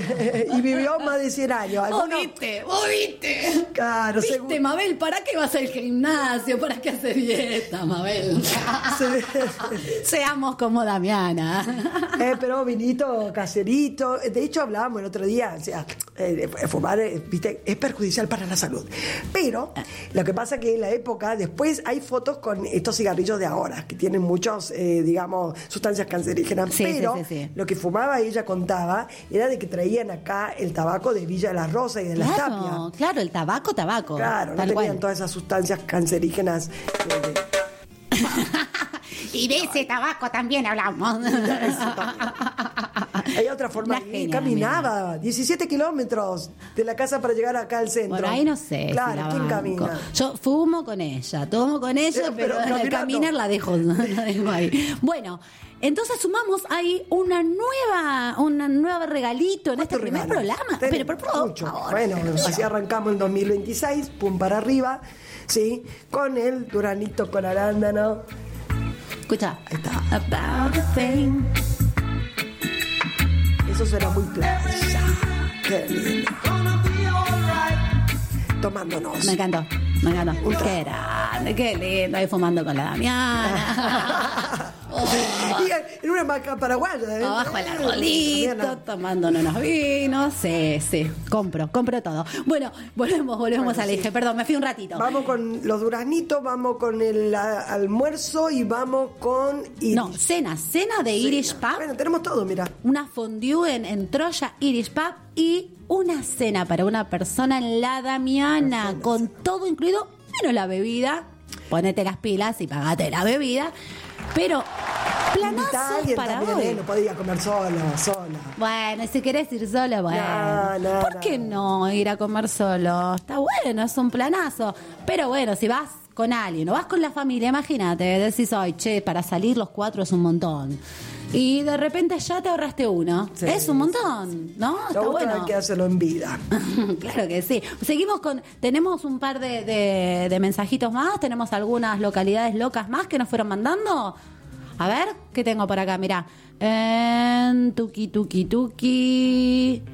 Y vivió más de cien años. ¿Vos viste? ¿Vos viste? Claro, ¿Viste, según... Mabel? ¿Para qué vas al gimnasio? ¿Para qué hacer dieta, Mabel? Seamos como Damiana. Eh, pero vinito caserito. De hecho, hablábamos el otro día. O sea, eh, fumar ¿viste? Es perjudicial para la salud. Pero... lo que pasa que en la época, después hay fotos con estos cigarrillos de ahora, que tienen muchos, eh, digamos, sustancias cancerígenas, sí, pero sí, sí, sí. lo que fumaba ella contaba era de que traían acá el tabaco de Villa de las Rosas y de claro, las Tapias. Claro, el tabaco, tabaco. Claro, no tenían cual. todas esas sustancias cancerígenas. Eh, y de ese tabaco también hablamos. Hay otra forma. Y caminaba diecisiete kilómetros de la casa para llegar acá al centro. Por ahí no sé. Claro, si ¿quién camina? Yo fumo con ella, tomo con ella, eh, pero, pero al caminar la dejo, la dejo ahí. Bueno, entonces sumamos ahí una nueva, una nueva regalito en este primer programa. Pero por favor. Bueno, así arrancamos en dos mil veintiséis, pum para arriba, sí, con el duranito con arándano. Escucha. Ahí está. About the thing. Eso suena muy playa. Qué lindo. Tomándonos. Me encantó, me encantó. Un qué grande, qué lindo. Ahí fumando con la Damiana. Oh. Y en una maca paraguaya. ¿eh? Abajo el arbolito, tomándonos unos vinos. Sí, sí, compro, compro todo. Bueno, volvemos, volvemos bueno, al eje. Sí. Perdón, me fui un ratito. Vamos con los duranitos, vamos con el a, almuerzo y vamos con... Irish. No, cena, cena de cena. Irish Pub. Bueno, tenemos todo, mira. Una fondue en, en Troya Irish Pub y una cena para una persona en La Damiana, persona, con sí. todo incluido, menos la bebida. Ponete las pilas y pagate la bebida. Pero planazos para también, hoy. Eh, no podía comer sola, sola. Bueno, y si querés ir sola, bueno. No, no, ¿Por no. qué no ir a comer solo? Está bueno, es un planazo. Pero bueno, si vas con alguien o vas con la familia, imagínate, decís, ay, che, para salir los cuatro es un montón. Y de repente ya te ahorraste uno. Sí, es un montón, ¿no? Está bueno. Hay que hacerlo en vida. Claro que sí. Seguimos con... Tenemos un par de, de, de mensajitos más. Tenemos algunas localidades locas más que nos fueron mandando. A ver, ¿qué tengo por acá? Mirá. En tuki, tuki, tuki.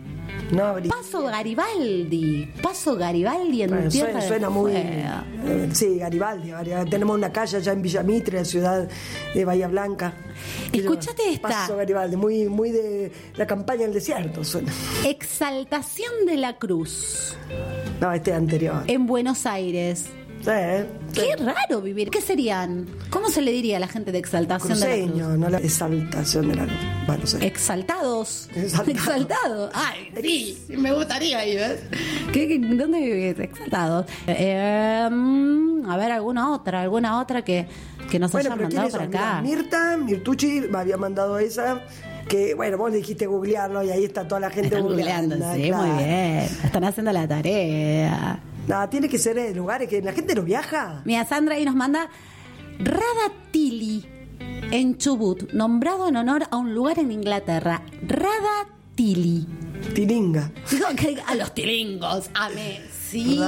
No, brilla. Paso Garibaldi. Paso Garibaldi en Bueno, tierra suena, de suena muy. fuego. eh, sí, Garibaldi, Garibaldi. Tenemos una calle allá en Villa Mitre, la ciudad de Bahía Blanca. Escuchate esta. Paso Garibaldi, muy, muy de la campaña del desierto suena. Exaltación de la Cruz. No, este es anterior. En Buenos Aires. Sí, ¿eh? Qué raro vivir. ¿Qué serían? ¿Cómo se le diría a la gente de Exaltación de la Cruceño, Cruz? no la exaltación de la luz. Bueno, no sé. Exaltados. Exaltado. Exaltados. Ay, sí, me gustaría ir. ¿eh? ¿Qué, qué, ¿Dónde vivís? Exaltados. Eh, mm, a ver, alguna otra, alguna otra que, que nos Bueno, hayan pero mandado ¿quiénes para son? acá. Mirá, Mirta, Mirtucci me había mandado esa. Que, bueno, vos dijiste googlearlo y ahí está toda la gente Están googleando. googleando, sí, claro. muy bien. Están haciendo la tarea. No, tiene que ser en lugares que la gente no viaja. Mira, Sandra ahí nos manda Radatili en Chubut, nombrado en honor a un lugar en Inglaterra. Radatili. Tilinga. A los tilingos, amé. Sí.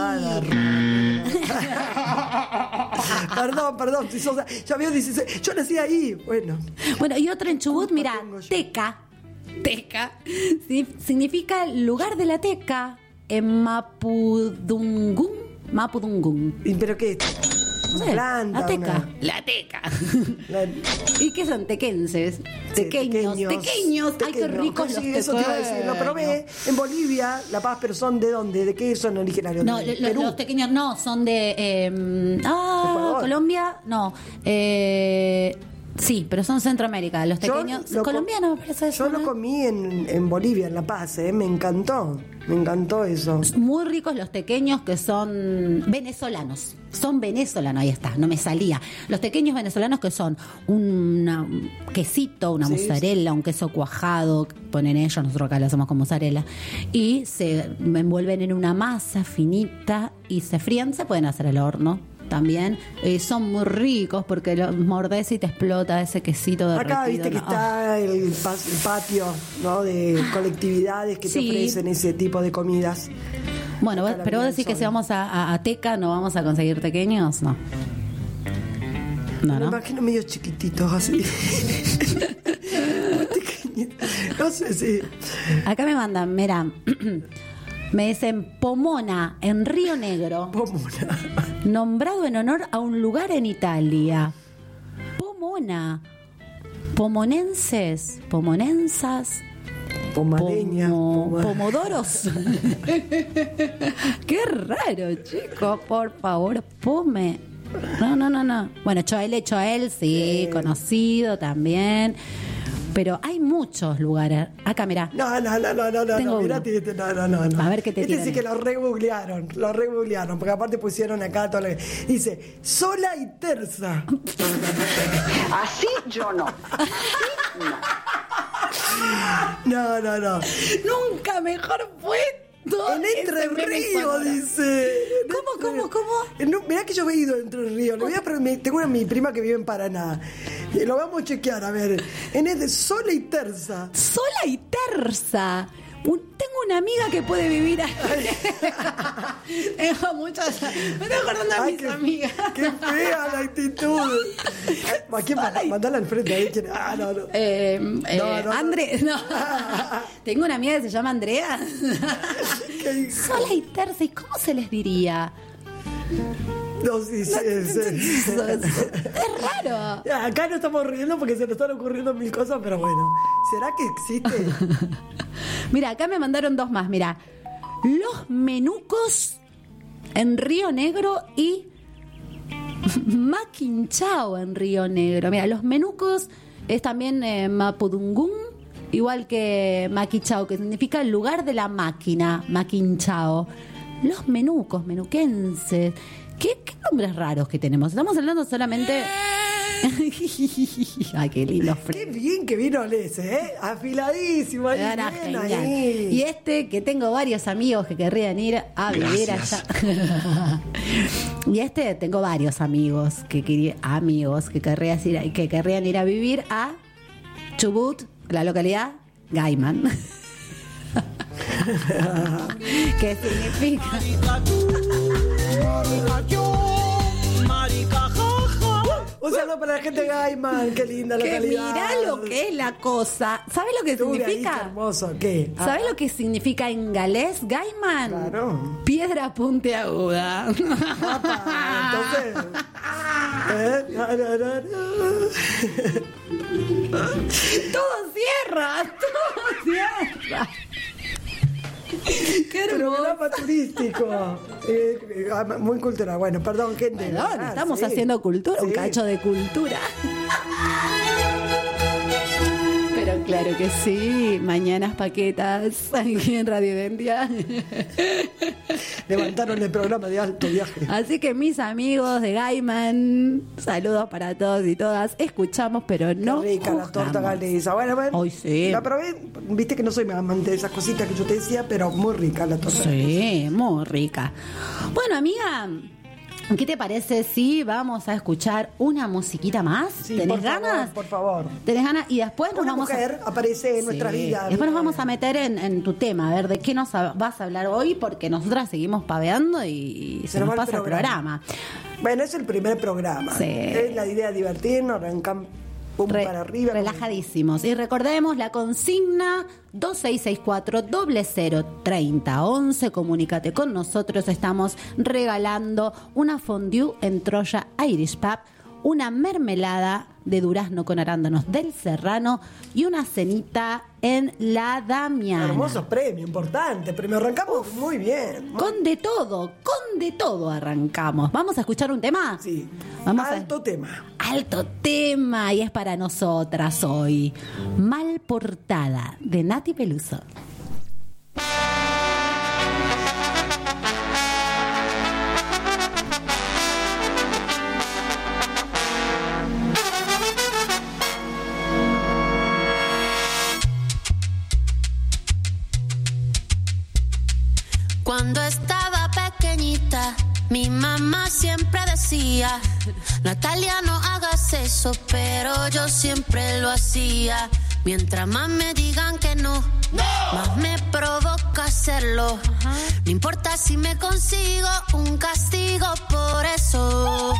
Perdón, perdón. Si sos, ya veo dieciséis. Yo nací ahí. Bueno. Bueno, y otra en Chubut, mira, Teca. Teca. Sí, significa lugar de la teca en Mapudungun. Mapudungun. ¿Y pero qué? No sé, Planta, la teca. una- La teca. La- ¿Y qué son tequenses? Tequeños, tequeños. Ay, qué ricos Sí, los eso te iba a decir. Lo probé en Bolivia, La Paz, pero son de dónde? ¿De qué son originarios? No, ¿De lo- Perú? los pequeños no, son de. eh, ah, Ecuador. Colombia, no. Eh, sí, pero son Centroamérica. Los Yo pequeños. lo co- Colombianos, me parece eso. Yo lo ¿no? comí en, en Bolivia, en La Paz, ¿eh? Me encantó. Me encantó eso. Muy ricos los tequeños que son venezolanos. Son venezolanos, ahí está, no me salía. Los tequeños venezolanos que son una- un quesito, una Sí, mozzarella, un queso cuajado, ponen ellos, nosotros acá lo hacemos con mozzarella, y se envuelven en una masa finita y se frían, se pueden hacer al horno también. Eh, son muy ricos porque los mordés y te explota ese quesito derretido. Acá viste que ¿no? está el, pa- el patio, ¿no? De colectividades que Sí. te ofrecen ese tipo de comidas. Bueno, Acá vos- la pero vos vida decís que sola. si vamos a, a- a Teca no vamos a conseguir tequeños, no. No, Me no. imagino medio chiquititos así. Muy pequeñitos. No sé si. Acá me mandan, mira, me dicen Pomona, en Río Negro. Pomona. Nombrado en honor a un lugar en Italia. Pomona. Pomonenses, pomonensas. Pomadeña. Pomo- poma- Pomodoros. Qué raro, chicos, por favor, pome. No, no, no, no. Bueno, Choel, Choel, sí, conocido también. Pero hay muchos lugares. Acá, mirá. No, no, no, no, no, no, Tengo no, uno. mirate este, no, no, no, no. A ver qué te Este tiran sí que ahí. lo regooglearon, lo regooglearon, porque aparte pusieron acá todo lo que... Dice, sola y terza. Así yo no. No, no, no. Nunca mejor puesto. En Entre Ese meme Ríos, cuadrado. dice. ¿Cómo, cómo, cómo? No, mirá que yo he ido a Entre Ríos. Le voy a pre- me- tengo una mi prima que vive en Paraná. Eh, Lo vamos a chequear, a ver. En este, sola y terza. Sola y terza. Un- tengo una amiga que puede vivir ahí. Tengo muchas. Me estoy acordando de Ay, mis qué- amigas. Qué fea la actitud. ¿A quién manda? Mandala al frente. ahí, ¿quién? Ah, no, no. Eh, eh, No, no, no. André, no. Tengo una amiga que se llama Andrea. Sola y terza. ¿Y cómo se les diría? No, sí, sí, sí. Es raro. Acá no estamos riendo porque se nos están ocurriendo mil cosas, pero bueno. ¿Será que existe? Mira, acá me mandaron dos más. Mira, Los Menucos en Río Negro y Maquinchao en Río Negro. Mira, Los Menucos es también eh, Mapudungun, igual que Maquichao, que significa el lugar de la máquina, Maquinchao. Los Menucos, menuquenses. ¿Qué, qué nombres raros que tenemos? Estamos hablando solamente... Ay, qué lindo. Qué bien que vino ese, ¿eh? Afiladísimo. Ahí, Era bien genial. ahí. Y este, que tengo varios amigos que querrían ir a vivir Gracias. allá. Y este, tengo varios amigos que quería- amigos que querrían ir, a- que querrían ir a vivir a Chubut, la localidad Gaiman. ¿Qué significa? Marica yo, marica jaja, Un saludo para la gente de Gaiman, qué linda Que localidad. mirá lo que es la cosa. ¿Sabes lo que Estuve ahí, significa? qué hermoso, ¿qué? Ah, ¿Sabes lo que significa en galés, Gaiman? Claro. Piedra puntiaguda. Entonces. ¿eh? Todo cierra, todo cierra. Qué Pero un mapa turístico. Eh, eh, muy cultural. Bueno, perdón, gente. Perdón, Ah, estamos sí. haciendo cultura, un Sí. cacho de cultura. Pero claro que sí, mañanas paquetas aquí en Radio Identia. Levantaron el programa de alto viaje. Así que mis amigos de Gaiman, saludos para todos y todas. Escuchamos, pero no Qué rica la torta galesa. Bueno, bueno. Hoy sí. La probé. Viste que no soy amante de esas cositas que yo te decía, pero muy rica la torta. Sí, muy rica. Bueno, amiga, ¿qué te parece si vamos a escuchar una musiquita más? Sí, ¿Tenés por ganas? favor, por favor. ¿Tenés ganas? Y después nos Una vamos mujer a... aparece en Sí. nuestra vida. Después nos vamos a meter en, en tu tema, a ver de qué nos a- vas a hablar hoy, porque nosotras seguimos paveando y se nos nos va el pasa el programa. programa. Bueno, es el primer programa. Sí. Es la idea de divertirnos, arrancan pum Re- para arriba. relajadísimos. Y recordemos la consigna dos seis seis cuatro cero cero tres cero uno uno. Comunícate con nosotros. Estamos regalando una fondue en Troya Irish Pub, una mermelada de durazno con arándanos del Serrano y una cenita en La Damiana. Hermosos premios, importante. Premio arrancamos muy bien. Con de todo, con de todo arrancamos. ¿Vamos a escuchar un tema? Sí. Vamos Alto a... tema. Alto tema, y es para nosotras hoy. Mal portada, de Nati Peluso. Cuando estaba pequeñita, mi mamá siempre decía: Natalia, no hagas eso, pero yo siempre lo hacía. Mientras más me digan que no, más me provoca hacerlo. No importa si me consigo un castigo por eso.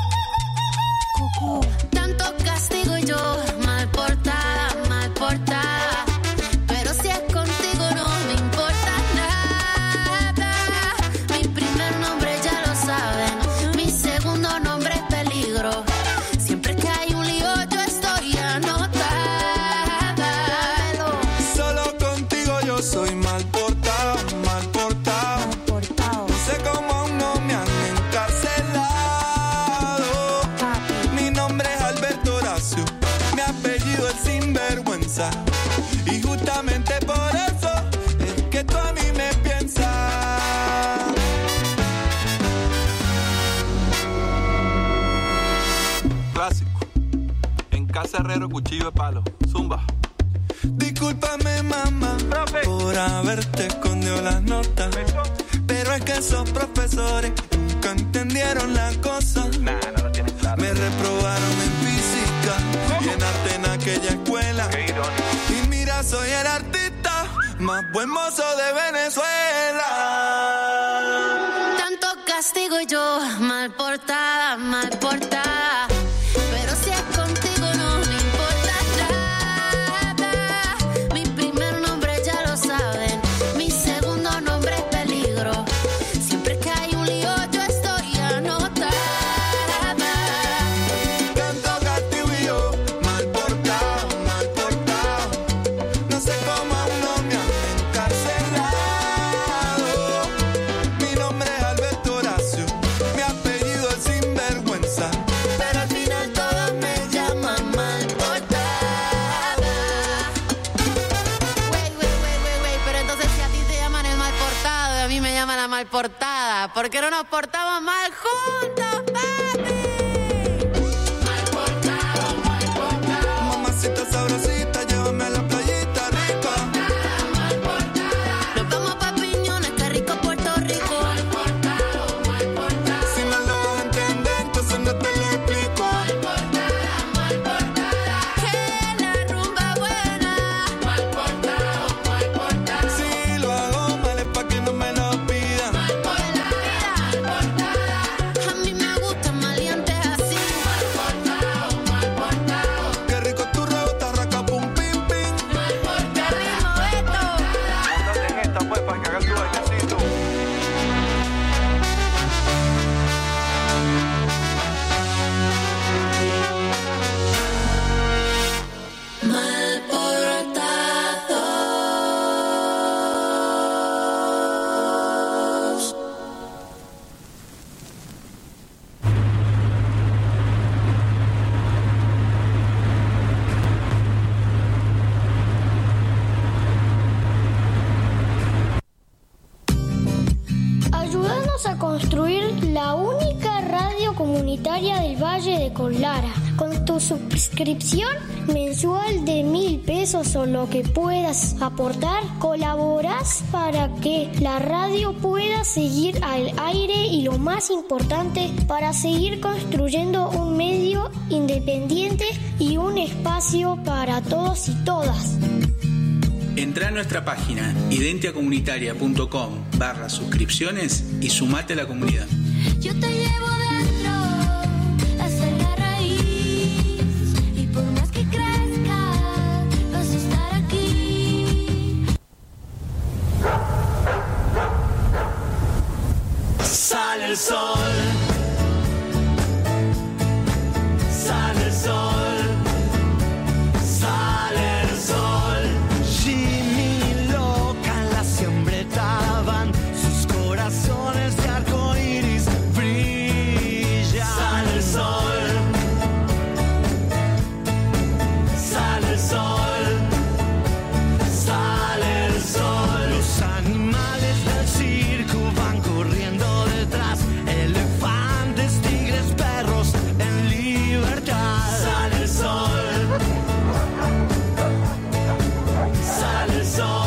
Tanto castigo y yo, mal portada, mal portada. Pero si es contigo no me importa nada. Mi primer nombre ya lo saben, mi segundo nombre es peligro. Siempre que hay un lío yo estoy anotada. Solo contigo yo soy mal portado, mal portado. No sé cómo aún no me han encarcelado. Mi nombre es Alberto Horacio, mi apellido es Sinvergüenza. Y justamente por eso es que tú a mí me piensas. Clásico. En casa herrero, cuchillo de palo. Zumba. Discúlpame, mamá, por haberte escondido las notas. Pero es que esos profesores nunca entendieron la cosa. Nah, no lo tienen claro. Me reprobaron en física y en arte en aquella escuela. Y mira, soy el artista más buen mozo de Venezuela. Tanto castigo y yo, mal portada, mal portada. Pero si es contigo no me importa nada. Mi primer nombre ya lo saben, mi segundo nombre es peligro. Siempre que hay un lío yo estoy anotada. Tanto castigo y yo, mal portado, mal portado. No sé cómo aún no me han encarcelado. Mi nombre es Alberto Horacio, mi apellido es Sinvergüenza. Pero al final todos me llaman mal portada. Wey, wey, wey, wey, wey. Pero entonces si a ti te llaman el mal portado y a mí me llaman la mal portada, ¿por qué no nos portamos mal juntos, papi? Mal portado, mal portado. Mamacita sabrosita, llévame a la playita rica. Mal portada. Nos vamos pa' Piñones, qué rico Puerto Rico. Mal portado, mal portado. Si no lo vas a entender, entonces no te lo explico. Mal portada, mal portada. Que la rumba buena. Mal portado, mal portado. Si lo hago mal es pa' que no me lo pidan. Mal portada, mal portada. A mí me gusta maleante construir la única radio comunitaria del Valle de Colara. Con tu suscripción mensual de mil pesos o lo que puedas aportar, colaborás para que la radio pueda seguir al aire y, lo más importante, para seguir construyendo un medio independiente y un espacio para todos y todas. Entrá a nuestra página identiacomunitaria.com barra suscripciones y sumate a la comunidad. Yo te llevo dentro, esa es la raíz, y por más que crezca, vas a estar aquí. Sale el sol, sale el sol. De arco iris brilla. Sale el sol, sale el sol, sale el sol. Los animales del circo van corriendo detrás, elefantes, tigres, perros en libertad. Sale el sol, sale el sol.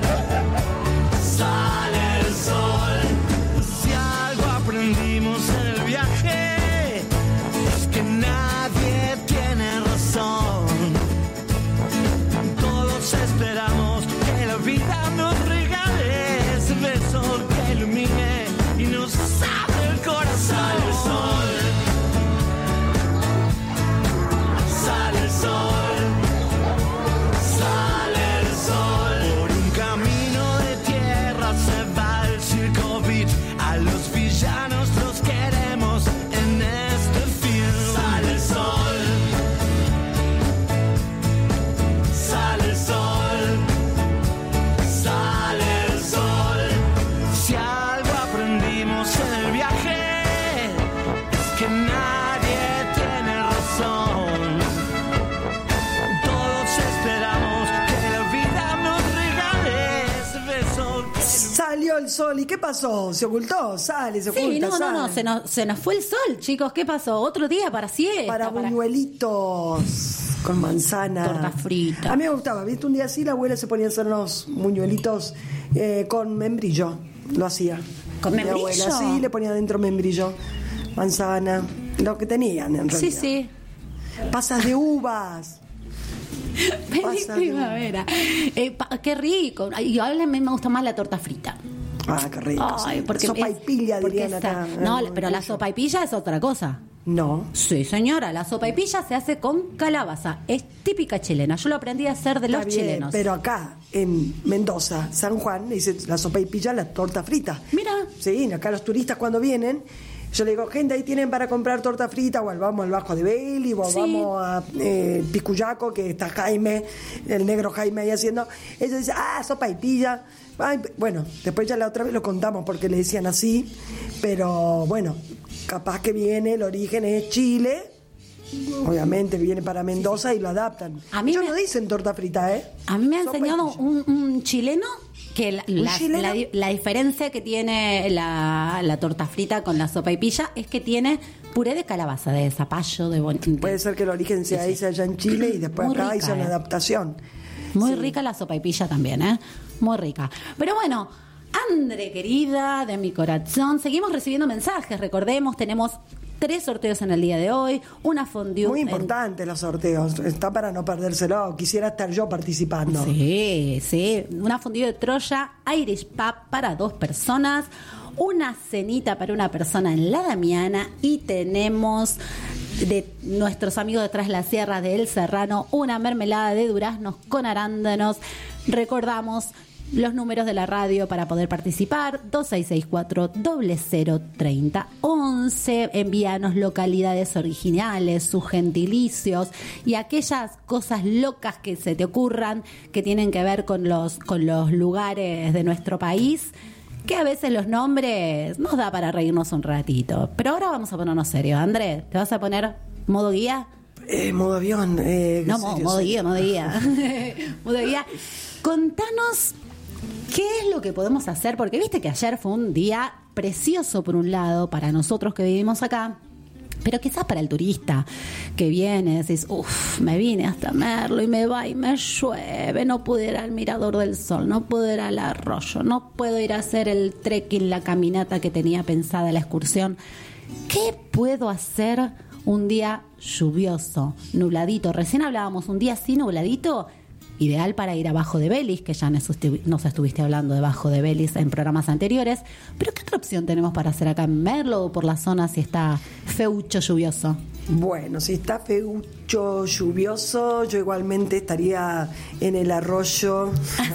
Esperamos que la vida nos regale ese beso que ilumine y nos abre el corazón. Sale el sol, sale el sol, sale el sol. Por un camino de tierra se va el circo beat. A los villanos los queremos en este film. Sale el sol, sale el sol. Salió el sol. ¿Y qué pasó? ¿Se ocultó? Sale, se oculta. Sí, no, sale. no, no, se nos, se nos fue el sol, chicos. ¿Qué pasó? Otro día para siesta. Para buñuelitos con manzana. Torta frita. A mí me gustaba. ¿Viste? Un día así la abuela se ponía a hacer unos buñuelitos eh, con membrillo. Lo hacía. ¿Con Mi membrillo? abuela, sí, le ponía dentro membrillo, manzana, lo que tenían en realidad. Sí, sí. Pasas de uvas. Feliz primavera. Eh, pa, qué rico. Y ahora me gusta más la torta frita. Ah, qué rico. Ay, porque sopa es, y pilla dirían esa, acá. No, eh, pero la sopa y pilla es otra cosa. No. Sí, señora, la sopa y pilla se hace con calabaza. Es típica chilena. Yo lo aprendí a hacer de Está los bien, chilenos. Pero acá, en Mendoza, San Juan, dice la sopa y pilla, la torta frita. Mira. Sí, acá los turistas cuando vienen, yo le digo, gente, ahí tienen para comprar torta frita, o vamos al Bajo de Beli, o Sí. vamos a eh, Picuyaco, que está Jaime, el negro Jaime ahí haciendo. Ellos dicen, ah, sopa y pilla. Ay, bueno, después ya la otra vez lo contamos porque le decían así, pero bueno, capaz que viene, el origen es Chile, obviamente viene para Mendoza y lo adaptan. A mí Ellos me- no dicen torta frita, ¿eh? A mí me ha Sopa y enseñado pilla. un, un chileno que la, ¿Un la- chileno? la di- la diferencia que tiene la, la torta frita con la sopa y pilla es que tiene puré de calabaza, de zapallo, de bon- Puede ser que el origen sea ese allá en Chile y después Muy acá rica, hizo una eh. adaptación. Muy rica la sopa y pilla también, ¿eh? Muy rica. Pero bueno, Andre, querida, de mi corazón, seguimos recibiendo mensajes. Recordemos, tenemos tres sorteos en el día de hoy, una fondue. Muy en- importante los sorteos, está para no perdérselo. Quisiera estar yo participando. Sí, sí. Una fondue de Troya, Irish Pub para dos personas, una cenita para una persona en La Damiana y tenemos de nuestros amigos de Tras la Sierra de El Serrano una mermelada de duraznos con arándanos. Recordamos los números de la radio para poder participar: dos seis seis cuatro, cero cero tres cero uno uno. Envíanos localidades originales, sus gentilicios y aquellas cosas locas que se te ocurran que tienen que ver con los, con los lugares de nuestro país, que a veces los nombres nos da para reírnos un ratito. Pero ahora vamos a ponernos serios. Andrés, ¿te vas a poner modo guía? Eh, modo avión. Eh, No, serio, modo serio. guía, modo guía. Modo guía. Contanos ¿qué es lo que podemos hacer? Porque viste que ayer fue un día precioso por un lado para nosotros que vivimos acá, pero quizás para el turista que viene, decís, uff, me vine hasta Merlo y me va y me llueve, no puedo ir al Mirador del Sol, no puedo ir al arroyo, no puedo ir a hacer el trekking, la caminata que tenía pensada, la excursión. ¿Qué puedo hacer un día lluvioso, nubladito? Recién hablábamos un día así nubladito, ideal para ir a Bajo de Belis, que ya nos, estu- nos estuviste hablando de Bajo de Belis en programas anteriores. Pero ¿qué otra opción tenemos para hacer acá en Merlo o por la zona si está feucho lluvioso? Bueno, si está feucho lluvioso, yo igualmente estaría en el arroyo.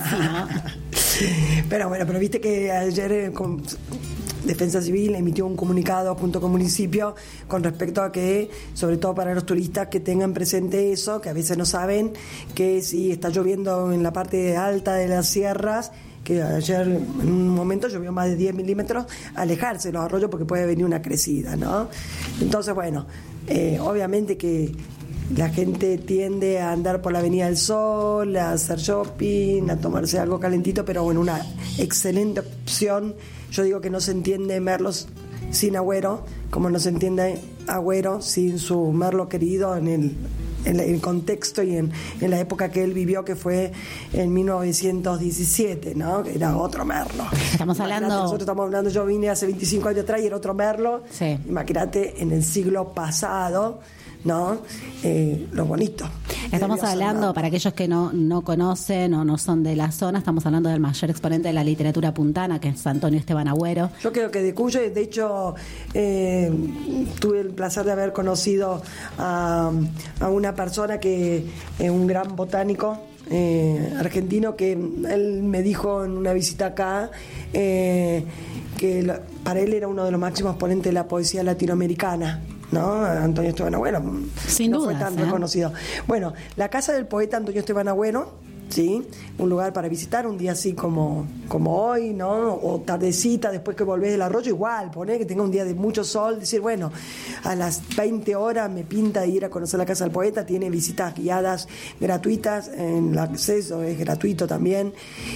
Pero bueno, pero viste que ayer eh, con Defensa Civil emitió un comunicado junto con municipio con respecto a que, sobre todo para los turistas, que tengan presente eso, que a veces no saben que si está lloviendo en la parte alta de las sierras, que ayer en un momento llovió más de diez milímetros, alejarse de los arroyos porque puede venir una crecida, ¿no? Entonces, bueno, eh, obviamente que la gente tiende a andar por la Avenida del Sol, a hacer shopping, a tomarse algo calentito, pero bueno, una excelente opción. Yo digo que no se entiende Merlos sin Agüero, como no se entiende Agüero sin su Merlo querido en el, en el contexto y en, en la época que él vivió, que fue en mil novecientos diecisiete, ¿no? Que era otro Merlo. Estamos hablando... Imagínate, nosotros estamos hablando, yo vine hace veinticinco años atrás y era otro Merlo. Sí. Imagínate en el siglo pasado, ¿no? Eh, lo bonito. Estamos hablando, ¿no? Para aquellos que no, no conocen o no son de la zona, estamos hablando del mayor exponente de la literatura puntana, que es Antonio Esteban Agüero. Yo creo que de Cuyo, de hecho, eh, tuve el placer de haber conocido a, a una persona que es un gran botánico eh, argentino, que él me dijo en una visita acá eh, que lo, para él era uno de los máximos exponentes de la poesía latinoamericana, ¿no? Antonio Esteban Agüero. Sin no dudas, fue tan ¿eh? reconocido. Bueno, la casa del poeta Antonio Esteban Agüero, ¿sí? Un lugar para visitar un día así como, como hoy, ¿no? O tardecita, después que volvés del arroyo, igual, poner que tenga un día de mucho sol, decir, bueno, a las veinte horas me pinta ir a conocer la casa del poeta, tiene visitas guiadas gratuitas, en el acceso es gratuito también,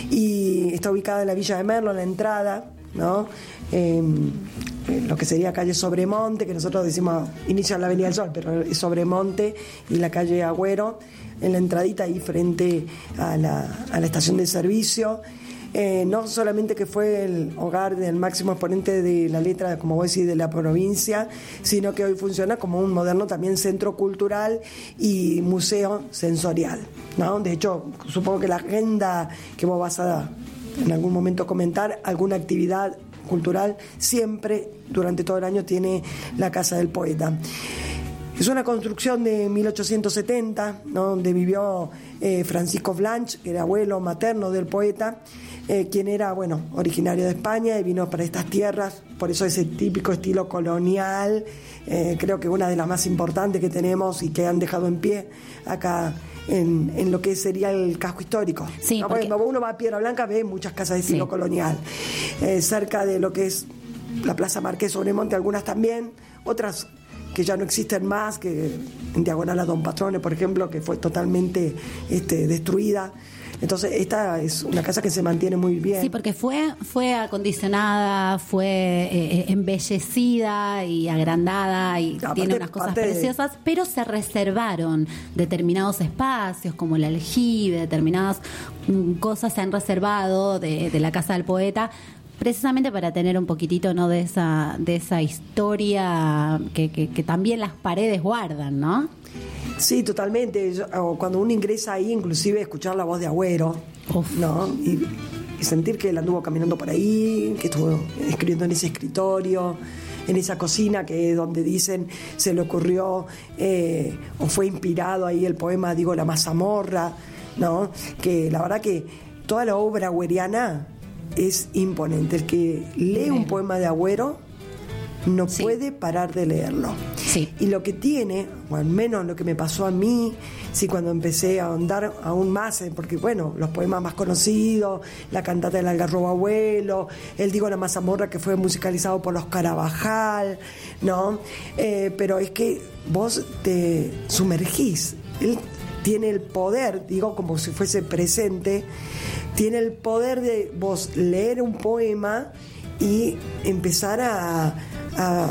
y está ubicada en la Villa de Merlo, en la entrada, ¿no? Eh, lo que sería calle Sobremonte, que nosotros decimos inicia en la Avenida del Sol, pero es Sobremonte y la calle Agüero, en la entradita ahí frente a la, a la estación de servicio. Eh, no solamente que fue el hogar del máximo exponente de la letra, como vos decís, de la provincia, sino que hoy funciona como un moderno también centro cultural y museo sensorial, ¿no? De hecho, supongo que la agenda que vos vas a en algún momento comentar, alguna actividad cultural, siempre durante todo el año tiene la Casa del Poeta. Es una construcción de mil ochocientos setenta, ¿no? Donde vivió eh, Francisco Blanch, que era abuelo materno del poeta, eh, quien era, bueno, originario de España y vino para estas tierras, por eso ese típico estilo colonial, eh, creo que una de las más importantes que tenemos y que han dejado en pie acá En, en lo que sería el casco histórico. Sí, ¿no? porque... Cuando uno va a Piedra Blanca ve muchas casas de estilo sí. colonial. Eh, cerca de lo que es la Plaza Marqués Sobremonte, algunas también, otras que ya no existen más, que en diagonal a Don Patrone, por ejemplo, que fue totalmente este, destruida. Entonces, esta es una casa que se mantiene muy bien. Sí, porque fue fue acondicionada, fue eh, embellecida y agrandada y Aparte, tiene unas cosas parte de- preciosas, pero se reservaron determinados espacios, como el aljibe, determinadas mm, cosas se han reservado de, de la Casa del Poeta, precisamente para tener un poquitito, ¿no?, de esa de esa historia que, que, que también las paredes guardan, ¿no? Sí, totalmente. Yo- o cuando uno ingresa ahí, inclusive escuchar la voz de Agüero, ¿no? Y, y sentir que él anduvo caminando por ahí, que estuvo escribiendo en ese escritorio, en esa cocina que es donde dicen se le ocurrió eh, o fue inspirado ahí el poema, digo, La Mazamorra, ¿no? Que la verdad que toda la obra agüeriana es imponente. El que lee un poema de Agüero no puede parar de leerlo. Sí. Y lo que tiene, o al menos lo que me pasó a mí, sí, cuando empecé a ahondar aún más, eh, porque bueno, los poemas más conocidos, la cantata del Algarrobo Abuelo, el Digo La Mazamorra, que fue musicalizado por los Carabajal, ¿no? Eh, pero es que vos te sumergís, él tiene el poder, digo como si fuese presente, tiene el poder de vos leer un poema y empezar a, a,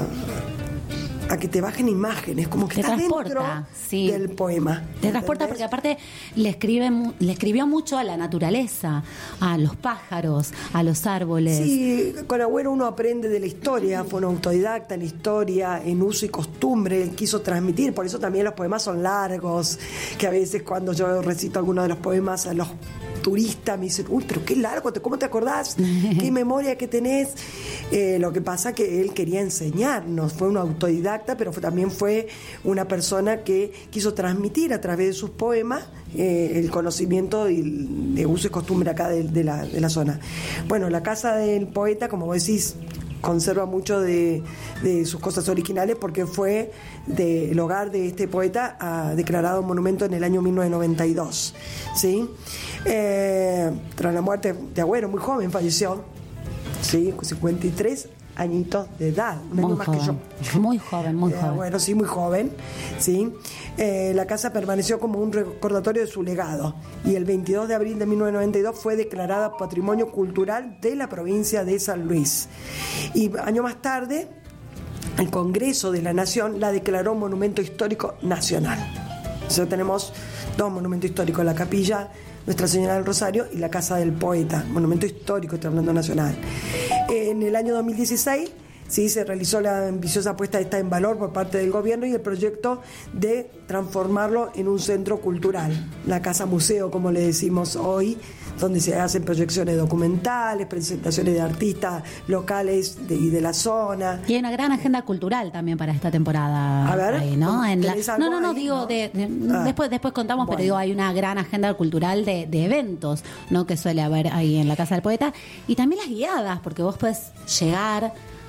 a que te bajen imágenes, como que te estás dentro sí. del poema. Te transporta porque aparte le escribe le escribió mucho a la naturaleza, a los pájaros, a los árboles. Sí, con Agüero uno aprende de la historia, fue un autodidacta en historia, en uso y costumbre, él quiso transmitir, por eso también los poemas son largos, que a veces cuando yo recito alguno de los poemas a los turistas me dicen, uy, pero qué largo, ¿cómo te acordás? ¿Qué memoria que tenés? Eh, lo que pasa que él quería enseñarnos, fue un autodidacta, pero fue, también fue una persona que quiso transmitir a través de sus poemas eh, el conocimiento y de uso y costumbre acá de, de, la, de la zona. Bueno, la casa del poeta, como vos decís, conserva mucho de, de sus cosas originales porque fue de, el hogar de este poeta a, declarado monumento en el año mil novecientos noventa y dos, ¿sí? Eh, tras la muerte de Agüero, muy joven falleció, ¿sí? Con cincuenta y tres añitos de edad, un año más que yo. Muy joven, muy joven. Eh, bueno, sí, muy joven, ¿sí? Eh, la casa permaneció como un recordatorio de su legado y el veintidós de abril de mil novecientos noventa y dos fue declarada Patrimonio Cultural de la provincia de San Luis. Y año más tarde, el Congreso de la Nación la declaró Monumento Histórico Nacional. O sea, tenemos dos monumentos históricos, la capilla Nuestra Señora del Rosario y la Casa del Poeta, monumento histórico, estoy hablando nacional. En el año dos mil dieciséis sí se realizó la ambiciosa puesta esta en valor por parte del gobierno y el proyecto de transformarlo en un centro cultural, la Casa Museo, como le decimos hoy, donde se hacen proyecciones documentales, presentaciones de artistas locales de, y de la zona. Y hay una gran agenda cultural también para esta temporada. A ver, ahí, ¿no? En la, no, no, no, ahí, digo, ¿no? De, de, Ah, después, después contamos, bueno. pero digo, hay una gran agenda cultural de, de eventos, ¿no? Que suele haber ahí en la Casa del Poeta. Y también las guiadas, porque vos podés llegar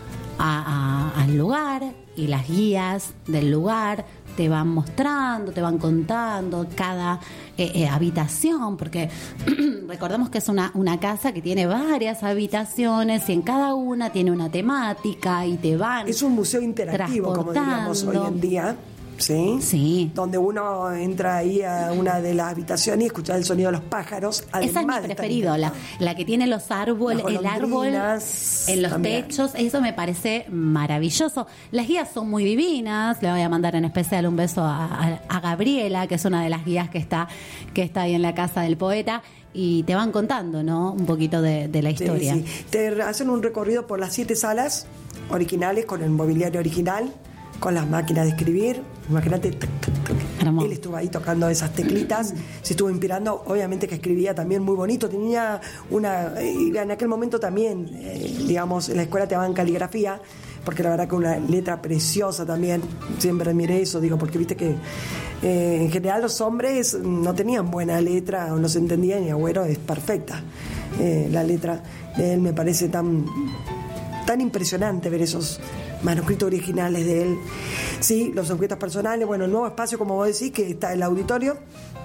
a, a, al lugar y las guías del lugar te van mostrando, te van contando cada eh, eh, habitación, porque recordemos que es una, una casa que tiene varias habitaciones y en cada una tiene una temática y te van Es un museo interactivo, como diríamos hoy en día. ¿Sí? Sí. Donde uno entra ahí a una de las habitaciones y escucha el sonido de los pájaros. Esa es mi además de estar preferido, la, la que tiene los árboles, Las el árbol golondrinas en los también. techos, eso me parece maravilloso. Las guías son muy divinas, le voy a mandar en especial un beso a, a, a Gabriela, que es una de las guías que está, que está ahí en la Casa del Poeta, y te van contando, ¿no? Un poquito de, de la historia. Sí, sí. Te hacen un recorrido por las siete salas originales, con el mobiliario original, con las máquinas de escribir. Imagínate, tuc, tuc, tuc. Él estuvo ahí tocando esas teclitas, se estuvo inspirando, obviamente que escribía también muy bonito, tenía una, y en aquel momento también, eh, digamos, en la escuela te daban caligrafía, porque la verdad que una letra preciosa también, siempre admiré eso, digo, porque viste que eh, en general los hombres no tenían buena letra o no se entendían, y Agüero es perfecta. Eh, la letra de él me parece tan, tan impresionante ver esos manuscritos originales de él. Sí, los objetos personales, bueno, el nuevo espacio, como vos decís, que está el auditorio,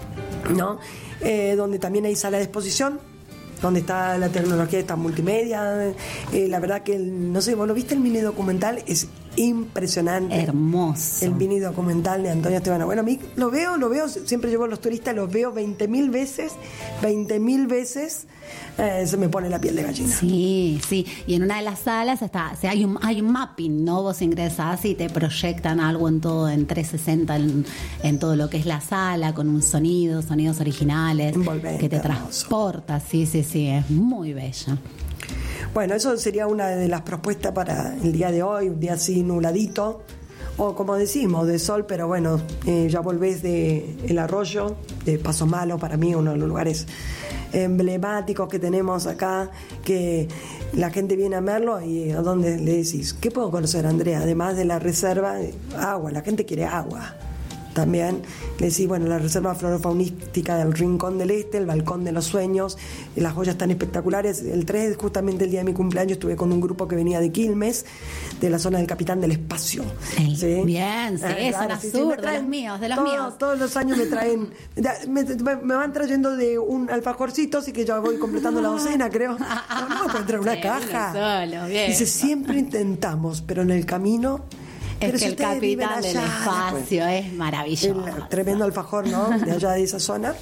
¿no? Eh, donde también hay sala de exposición, donde está la tecnología esta multimedia. Eh, la verdad que, el, no sé, vos lo viste el mini documental, es impresionante. Hermoso. El mini documental de Antonio Esteban. Bueno, a mí lo veo, lo veo, siempre llevo a los turistas, los veo veinte mil veces, veinte mil veces, eh, se me pone la piel de gallina. Sí, sí, y en una de las salas está, o sea, hay un hay un mapping, ¿no? Vos ingresás y te proyectan algo en todo, en trescientos sesenta, en, en todo lo que es la sala, con un sonido, sonidos originales, envolvente, que te transporta, sí, sí, sí, es muy bella. Bueno, eso sería una de las propuestas para el día de hoy, un día así nubladito, o como decimos, de sol, pero bueno, eh, ya volvés de El Arroyo, de Paso Malo, para mí uno de los lugares emblemáticos que tenemos acá, que la gente viene a verlo y a donde le decís, ¿qué puedo conocer, Andrea? Además de la reserva, agua, la gente quiere agua. También le decís, bueno, la reserva florofaunística del Rincón del Este, el Balcón de los Sueños, las joyas tan espectaculares. El tres, justamente el día de mi cumpleaños, estuve con un grupo que venía de Quilmes, de la zona del Capitán del Espacio. ¿Sí? Bien, sí, eh, zona sí, sur, sí, de los míos, de los todo, míos. Todos los años me traen, me, me van trayendo de un alfajorcito, así que ya voy completando la docena, creo. No, no me pueden traer una Sí, caja. solo, bien. Dice, siempre intentamos, pero en el camino Pero que si el ustedes viven capitán del allá, espacio es maravilloso. El tremendo alfajor, ¿no? De allá de esa zona.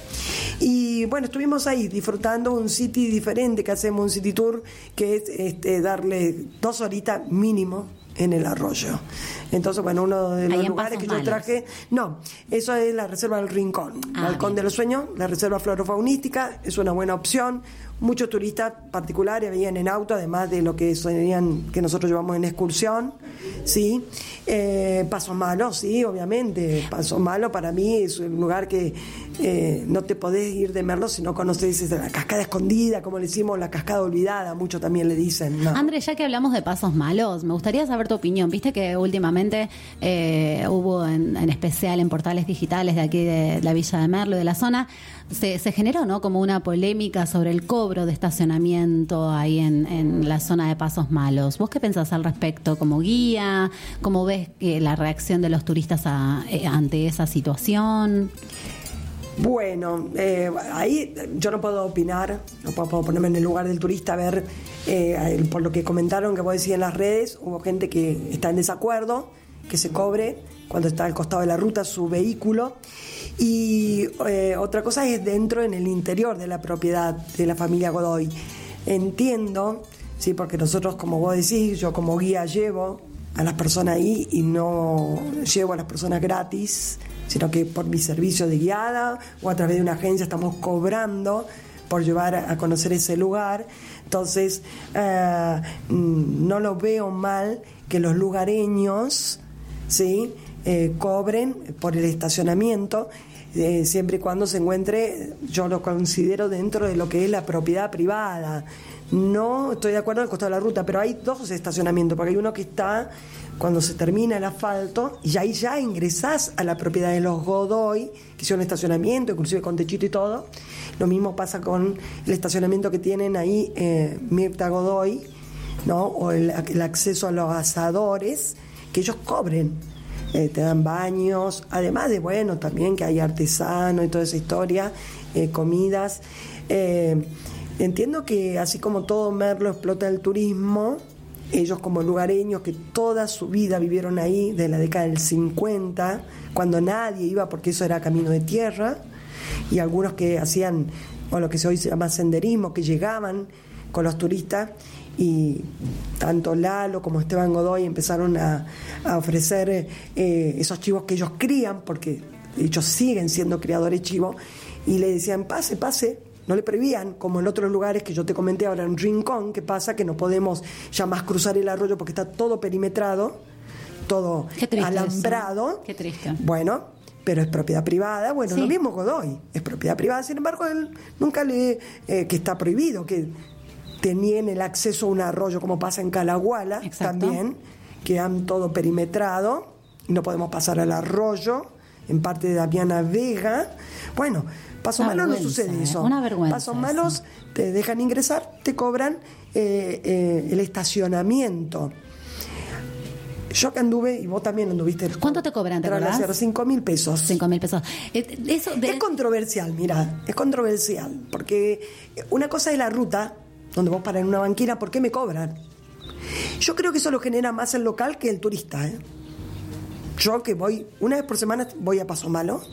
Y bueno, estuvimos ahí disfrutando un city diferente que hacemos, un city tour, que es este, darle dos horitas mínimo en el arroyo. Entonces, bueno, uno de los Ahí en lugares Pasos que yo Malos. traje, no, eso es la Reserva del Rincón, Ah, Balcón bien. de los Sueños, la Reserva Florofaunística, es una buena opción. Muchos turistas particulares venían en auto, además de lo que serían que nosotros llevamos en excursión, sí. Eh, Pasos Malos, sí, obviamente. Pasos Malos para mí es un lugar que eh, no te podés ir de Merlo si no conoces la cascada escondida, como le decimos, la cascada olvidada, muchos también le dicen. ¿No? André, ya que hablamos de Pasos Malos, me gustaría saber tu opinión. Viste que últimamente eh, hubo en, en especial en portales digitales de aquí de la Villa de Merlo y de la zona, se, se generó, ¿no?, como una polémica sobre el cobro de estacionamiento ahí en, en la zona de Pasos Malos. ¿Vos qué pensás al respecto como guía? ¿Cómo ves eh, la reacción de los turistas a, eh, ante esa situación? Bueno, eh, ahí yo no puedo opinar, no puedo, puedo ponerme en el lugar del turista, a ver, eh, el- por lo que comentaron que vos decís en las redes, hubo gente que está en desacuerdo, que se cobre cuando está al costado de la ruta su vehículo. Y eh, otra cosa es dentro, en el interior de la propiedad de la familia Godoy. Entiendo, sí, porque nosotros, como vos decís, yo como guía llevo a las personas ahí y no llevo a las personas gratis, sino que por mi servicio de guiada o a través de una agencia estamos cobrando por llevar a conocer ese lugar. Entonces, eh, no lo veo mal que los lugareños, ¿sí?, eh, cobren por el estacionamiento, eh, siempre y cuando se encuentre, yo lo considero dentro de lo que es la propiedad privada. No estoy de acuerdo en el costado de la ruta, pero hay dos estacionamientos, porque hay uno que está cuando se termina el asfalto y ahí ya ingresás a la propiedad de los Godoy, que hicieron estacionamiento, inclusive con techito y todo. Lo mismo pasa con el estacionamiento que tienen ahí eh, Mirta Godoy, ¿no?, o el, el acceso a los asadores, que ellos cobren. Eh, te dan baños, además de, bueno, también que hay artesano y toda esa historia, eh, comidas. Eh, entiendo que así como todo Merlo explota el turismo, ellos como lugareños que toda su vida vivieron ahí, de la década del cincuenta, cuando nadie iba porque eso era camino de tierra, y algunos que hacían, o lo que hoy se llama senderismo, que llegaban con los turistas, y tanto Lalo como Esteban Godoy empezaron a, a ofrecer eh, esos chivos que ellos crían, porque ellos siguen siendo criadores chivos, y le decían, pase, pase, no le prohibían, como en otros lugares que yo te comenté ahora en Rincón, que pasa que no podemos ya más cruzar el arroyo porque está todo perimetrado, todo Qué triste alambrado. eso. Qué triste. Bueno, pero es propiedad privada. Bueno, Sí. lo mismo Godoy, es propiedad privada. Sin embargo, él nunca le... Eh, que está prohibido, que tenían el acceso a un arroyo, como pasa en Calaguala. Exacto. También, que han todo perimetrado y no podemos pasar al arroyo, en parte de Damiana Vega. Bueno, Pasos Una Malos no vergüenza, sucede ¿eh? eso. Una vergüenza Pasos eso. Malos te dejan ingresar, te cobran eh, eh, el estacionamiento. Yo que anduve, y vos también anduviste. ¿Cuánto te cobran, te acordás? Cinco mil pesos. Cinco mil pesos. Eh, Eso de- Es controversial, mira, es controversial, porque una cosa es la ruta, donde vos paras en una banquina, ¿por qué me cobran? Yo creo que eso lo genera más el local que el turista, ¿eh? Yo que voy, una vez por semana voy a Pasos Malos,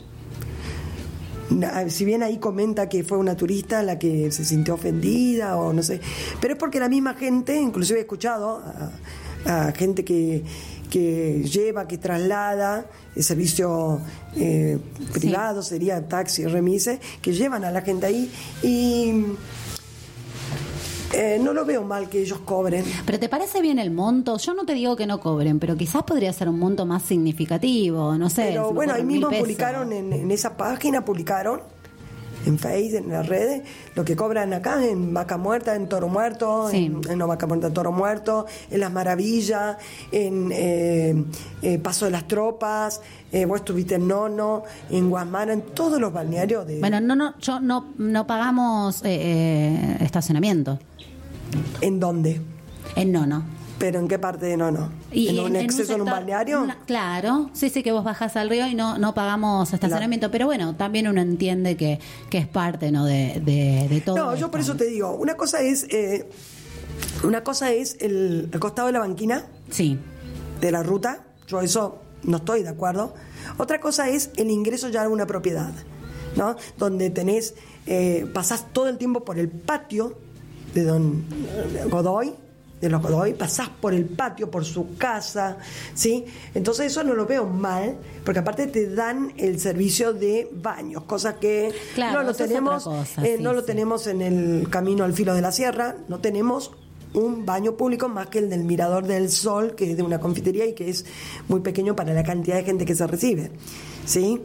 na- si bien ahí comenta que fue una turista la que se sintió ofendida o no sé, pero es porque la misma gente, inclusive he escuchado a, a gente que, que lleva, que traslada el servicio eh, privado, sería taxi, remise, que llevan a la gente ahí y eh, no lo veo mal que ellos cobren. ¿Pero te parece bien el monto? Yo no te digo que no cobren, pero quizás podría ser un monto más significativo, no sé. se Pero me bueno, ocurre ahí mil mismo pesos. publicaron en, en esa página, publicaron en Facebook, en las redes, lo que cobran acá en Vaca Muerta, en Toro Muerto, Sí. en, en no Vaca Muerta, en Toro Muerto, en Las Maravillas, en eh, eh, Paso de las Tropas, eh, vos estuviste en Nono, en Guasmara, en todos los balnearios de... Bueno, no, no, yo no, no pagamos eh, eh, estacionamiento. ¿En dónde? En Nono. ¿Pero en qué parte de Nono? Y ¿En un exceso en un sector- balneario? una- claro, sí, sí, que vos bajás al río y no no pagamos estacionamiento, pero bueno, también uno entiende que, que es parte, ¿no?, de, de, de todo. No, yo esto. por eso te digo, una cosa es eh, una cosa es el, el costado de la banquina, sí, de la ruta, yo eso no estoy de acuerdo. Otra cosa es el ingreso ya a una propiedad, ¿no? Donde tenés, eh, pasás todo el tiempo por el patio de don Godoy, de los Godoy, pasás por el patio, por su casa, ¿sí? Entonces eso no lo veo mal, porque aparte te dan el servicio de baños, cosa que Claro, no lo eso es tenemos, otra cosa, eh, sí, no lo sí. tenemos en el camino al filo de la sierra, no tenemos un baño público más que el del Mirador del Sol, que es de una confitería y que es muy pequeño para la cantidad de gente que se recibe, ¿sí?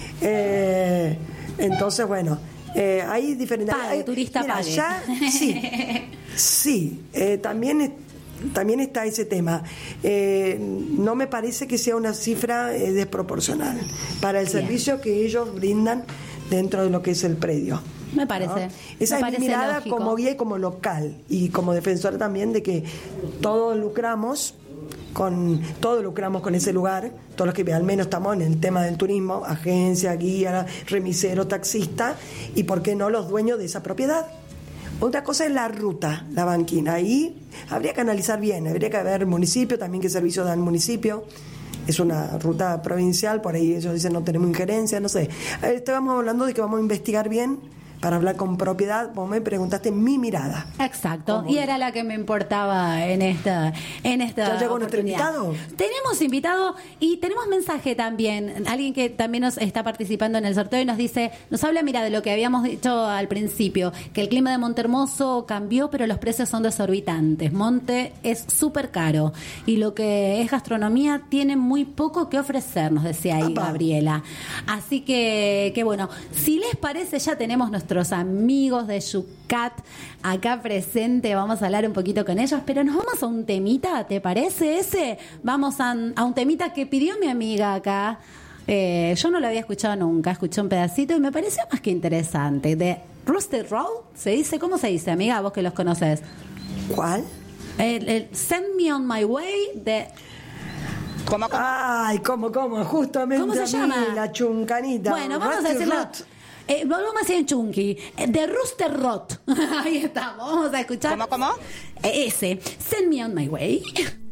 Eh, entonces, bueno, eh, hay diferentes... Pague, hay- turista mira, pague. ya, sí, sí, eh, también... es- También está ese tema. Eh, no me parece que sea una cifra eh, desproporcional para el Bien. servicio que ellos brindan dentro de lo que es el predio. Me parece. Esa me es mi parece mirada lógico. como guía y como local y como defensora también de que todos lucramos con todos lucramos con ese lugar, todos los que al menos estamos en el tema del turismo, agencia, guía, remisero, taxista y por qué no los dueños de esa propiedad. Otra cosa es la ruta, la banquina. Ahí habría que analizar bien, habría que ver municipio, también qué servicio da el municipio. Es una ruta provincial, por ahí ellos dicen no tenemos injerencia, no sé. Eh, Estábamos hablando de que vamos a investigar bien para hablar con propiedad. Vos me preguntaste mi mirada. Exacto, y era la que me importaba en esta en esta ¿Ya llegó nuestro oportunidad. invitado? Tenemos invitado y tenemos mensaje también. Alguien que también nos está participando en el sorteo y nos dice, nos habla, mira, de lo que habíamos dicho al principio, que el clima de Montehermoso cambió, pero los precios son desorbitantes. Monte es súper caro y lo que es gastronomía tiene muy poco que ofrecer, nos decía ahí Gabriela. Así que, que bueno, si les parece, ya tenemos nuestros amigos de Yucat acá presente, vamos a hablar un poquito con ellos, pero nos vamos a un temita, ¿te parece ese? Vamos a, a un temita que pidió mi amiga acá. Eh, yo no lo había escuchado nunca, escuché un pedacito y me pareció más que interesante. De Rusted Road, ¿se dice? ¿Cómo se dice, amiga? Vos que los conoces. ¿Cuál? El, el Send Me On My Way de... ¿Cómo, cómo? Ay, ¿cómo, cómo? Justamente ¿Cómo se a mí, llama? la chuncanita. Bueno, vamos a Rusty decirlo. Rot. Eh, volvamos a decir en chunky. Eh, De Rooster Rot. Ahí estamos. Vamos a escuchar. ¿Cómo, cómo? Eh, ese. Send Me On My Way.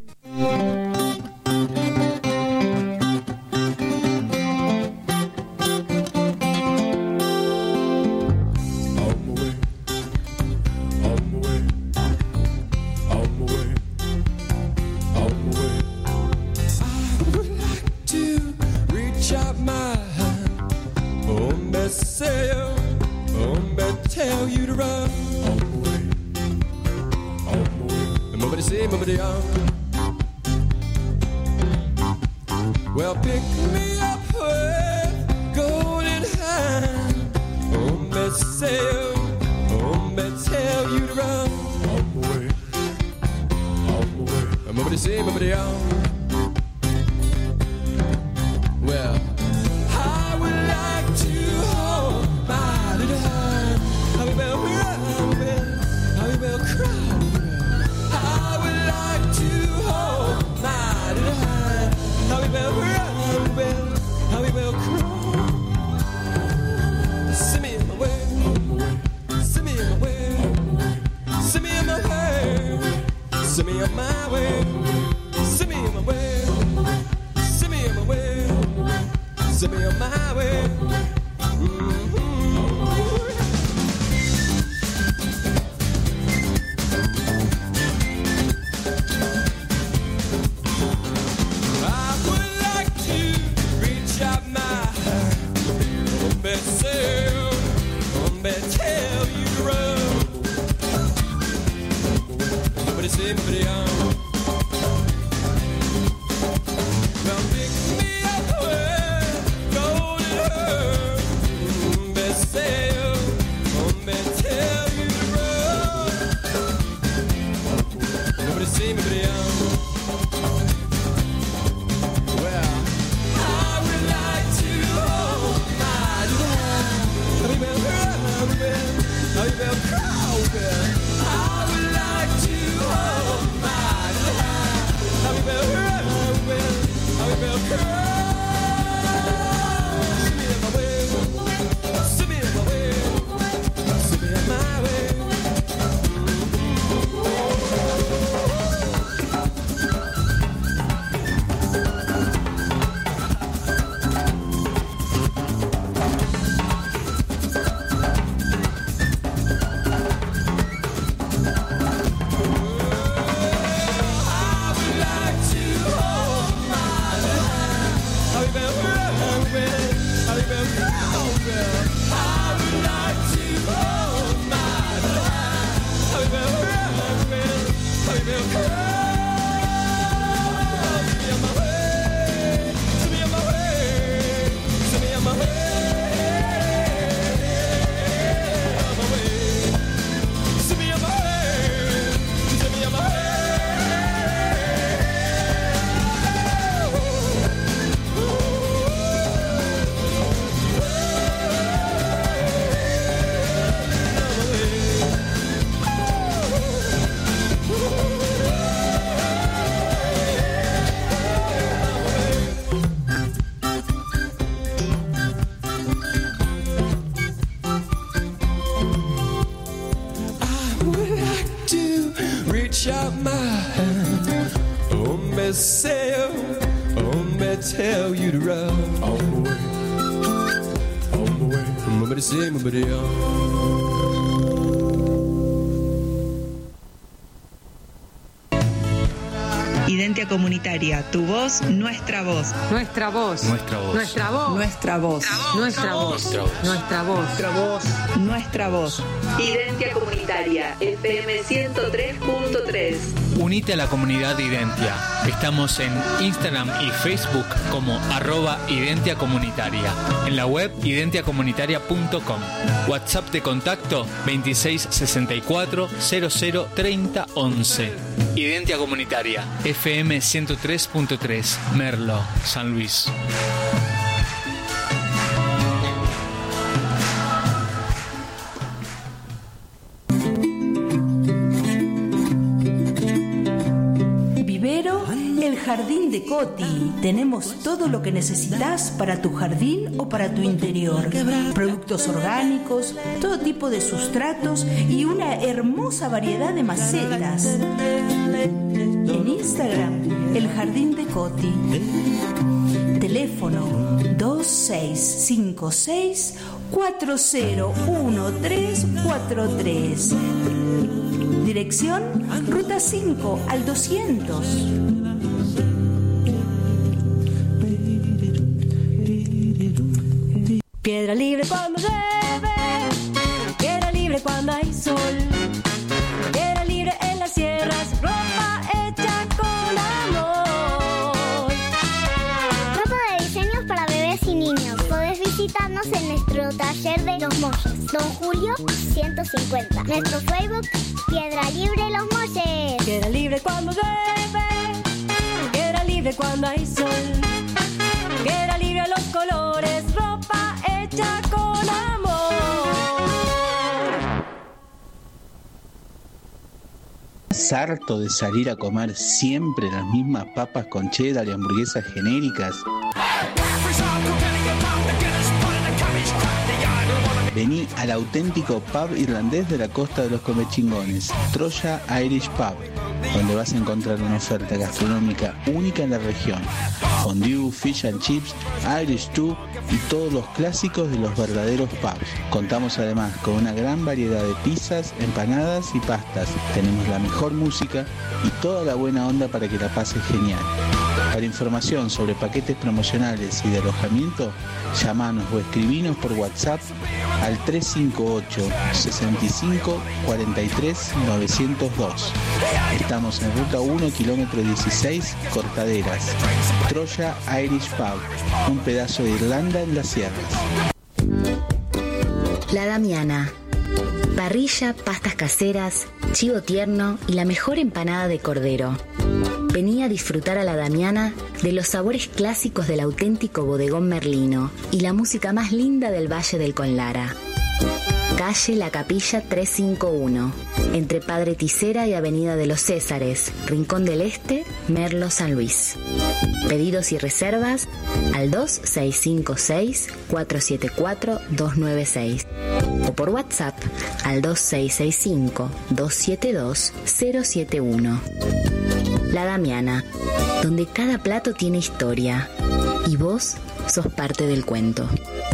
To reach out my hand, oh, me say, oh, me tell you to run. On the way, on the way. Nobody say, nobody on. Well, pick me up with golden hand. Oh, me say, oh, me tell you to run. On the way, on the way. Nobody say, nobody on. Well, I would like to hold my little hand. I will cry, I will cry. I would like to hold my little hand. I will cry, I will cry. Send me in my way, send me in my way, send me in my way, send me on my way, send me in my way, send me in my way. Send me on my way. Mm-hmm. I would like to reach out my hand. Oh, me say, oh, me tell you to run. Nobody say, nobody on. Well, pick me up with golden hair. Mm, me say, oh, me tell you to run. Nobody say, nobody on. Well, I would like to hold my little hand. I will cry, I will cry. I would like to hold my little hand. I will cry, I will cry. Send me on my way, send me on my way, send me on my way. mind. Oh, me say, oh, me tell you to run. On the way, on the way. Mummy say, mummy Identia Comunitaria, tu voz, nuestra voz. Nuestra voz. Nuestra voz. Nuestra voz. Nuestra voz. Nuestra voz. Nuestra voz. Nuestra voz. Nuestra voz. Identia Comunitaria, F M ciento tres punto tres. Unite a la comunidad Identia. Estamos en Instagram y Facebook como arroba Identia Comunitaria. En la web identia comunitaria punto com. WhatsApp de contacto veintiséis sesenta y cuatro cero cero treinta once. Identia Comunitaria, F M ciento tres punto tres, Merlo, San Luis. Vivero El Jardín de Coti. Tenemos todo lo que necesitas para tu jardín o para tu interior. Productos orgánicos, todo tipo de sustratos y una hermosa variedad de macetas. En Instagram, El Jardín de Coti. Teléfono dos seis cinco seis cuatro cero uno tres cuatro tres. Dirección Ruta cinco al doscientos. Piedra libre cuando llueve, piedra libre cuando hay sol, piedra libre en las sierras, ropa hecha con amor. Ropa de diseños para bebés y niños. Podés visitarnos en nuestro taller de Los Molles, Don Julio ciento cincuenta. Nuestro Facebook, Piedra Libre Los Molles. Piedra libre cuando llueve, piedra libre cuando hay sol, piedra libre los colores, ropa hecha con amor. ¿Estás harto de salir a comer siempre las mismas papas con cheddar y hamburguesas genéricas? Vení al auténtico pub irlandés de la costa de los comechingones, Troya Irish Pub, donde vas a encontrar una oferta gastronómica única en la región. Fondue, fish and chips, Irish stew y todos los clásicos de los verdaderos pubs. Contamos además con una gran variedad de pizzas, empanadas y pastas. Tenemos la mejor música y toda la buena onda para que la pases genial. Para información sobre paquetes promocionales y de alojamiento, llamanos o escribinos por WhatsApp al tres cinco ocho, sesenta y cinco, cuarenta y tres, novecientos dos. Estamos en Ruta uno, kilómetro dieciséis, Cortaderas. Troya Irish Pub, un pedazo de Irlanda en las sierras. La Damiana. Parrilla, pastas caseras, chivo tierno y la mejor empanada de cordero. Vení a disfrutar a La Damiana de los sabores clásicos del auténtico bodegón merlino y la música más linda del Valle del Conlara. Calle La Capilla trescientos cincuenta y uno, entre Padre Tisera y Avenida de los Césares, Rincón del Este, Merlo, San Luis. Pedidos y reservas al dos seis cinco seis, cuatro siete cuatro, dos nueve seis o por WhatsApp al dos seis seis cinco, dos siete dos, cero siete uno. La Damiana, donde cada plato tiene historia y vos sos parte del cuento.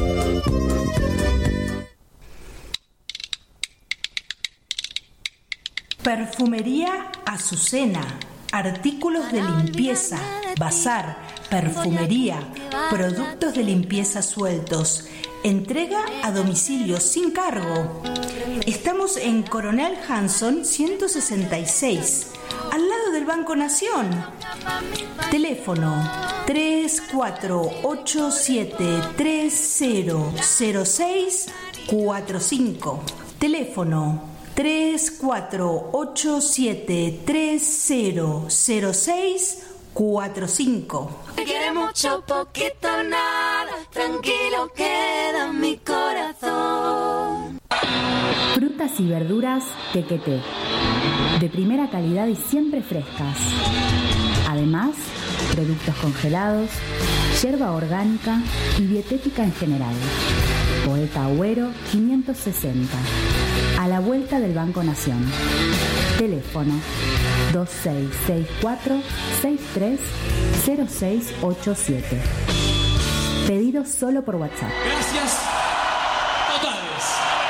Perfumería Azucena. Artículos de limpieza, bazar, perfumería, productos de limpieza sueltos. Entrega a domicilio sin cargo. Estamos en Coronel Hanson ciento sesenta y seis, al lado del Banco Nación. Teléfono tres cuatro ocho siete tres cero cero seis cuatro cinco. Teléfono tres cuatro ocho siete tres cero cero seis cuatro cinco. Te quiere mucho, poquito, nada, tranquilo queda mi corazón. Frutas y verduras Tequeté, de primera calidad y siempre frescas. Además, productos congelados, yerba orgánica y dietética en general. Poeta Agüero quinientos sesenta. a la vuelta del Banco Nación. Teléfono dos seis seis cuatro, seis tres cero seis ocho siete. Pedido solo por WhatsApp. Gracias totales.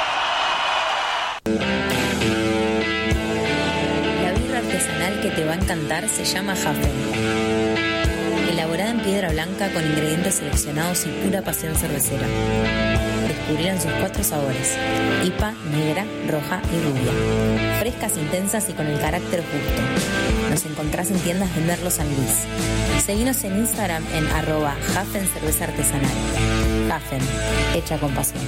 La birra artesanal que te va a encantar se llama Hafen. Elaborada en piedra blanca con ingredientes seleccionados y pura pasión cervecera. Descubrirán sus cuatro sabores: I P A, negra, roja y rubia. Frescas, intensas y con el carácter justo. Nos encontrás en tiendas de Merlo San Luis. Seguinos en Instagram en arroba Hafen Cerveza Artesanal. Hafen, hecha con pasión.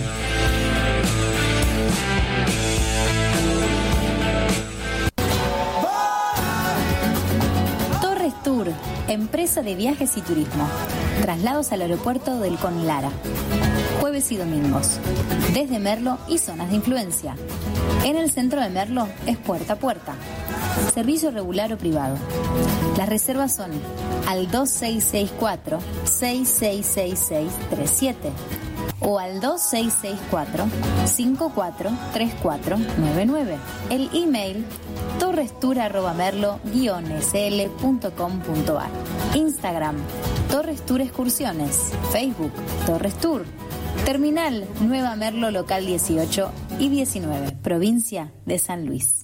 Tour, empresa de viajes y turismo. Traslados al aeropuerto del Conlara. Jueves y domingos. Desde Merlo y zonas de influencia. En el centro de Merlo es puerta a puerta. Servicio regular o privado. Las reservas son al dos seis seis cuatro, seis seis seis seis tres siete o al dos seis seis cuatro, cinco cuatro tres cuatro nueve nueve. El email torrestour arroba merlo guion s l punto com punto a r. Instagram Torres Tour Excursiones. Facebook Torres Tour. Terminal Nueva Merlo local dieciocho y diecinueve, provincia de San Luis.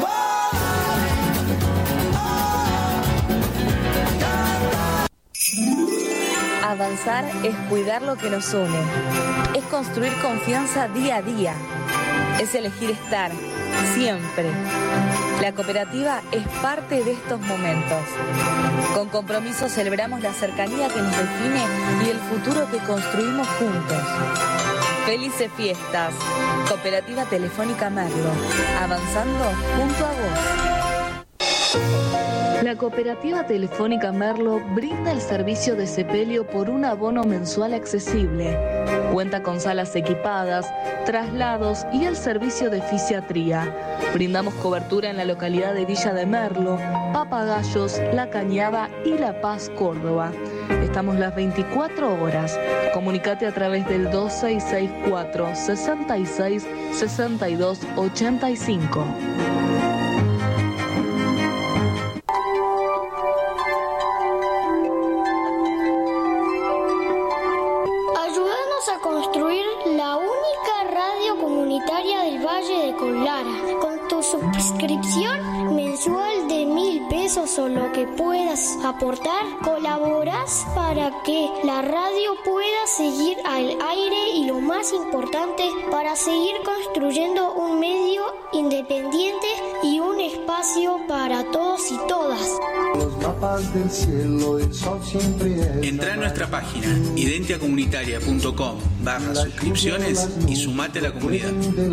Avanzar es cuidar lo que nos une. Es construir confianza día a día. Es elegir estar siempre. La cooperativa es parte de estos momentos. Con compromiso celebramos la cercanía que nos define y el futuro que construimos juntos. Felices fiestas. Cooperativa Telefónica Merlo. Avanzando junto a vos. La Cooperativa Telefónica Merlo brinda el servicio de sepelio por un abono mensual accesible. Cuenta con salas equipadas, traslados y el servicio de fisiatría. Brindamos cobertura en la localidad de Villa de Merlo, Papagayos, La Cañada y La Paz, Córdoba. Estamos las veinticuatro horas. Comunicate a través del dos seis seis cuatro, sesenta y seis, sesenta y dos ochenta y cinco. Del Valle de Conlara. Con tu suscripción mensual de mil pesos o lo que puedas aportar, colaboras para que la radio pueda seguir al aire y lo más importante, para seguir construyendo un medio independiente y un espacio para todos y todas. Entra en nuestra página identiacomunitaria punto com barra suscripciones y sumate a la comunidad.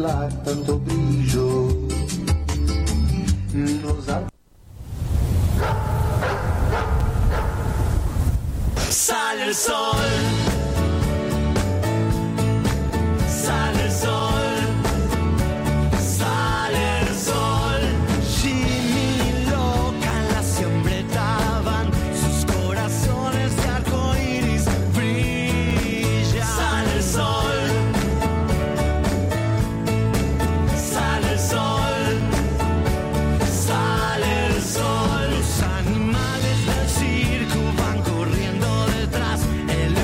Sale el sol, sale el sol. El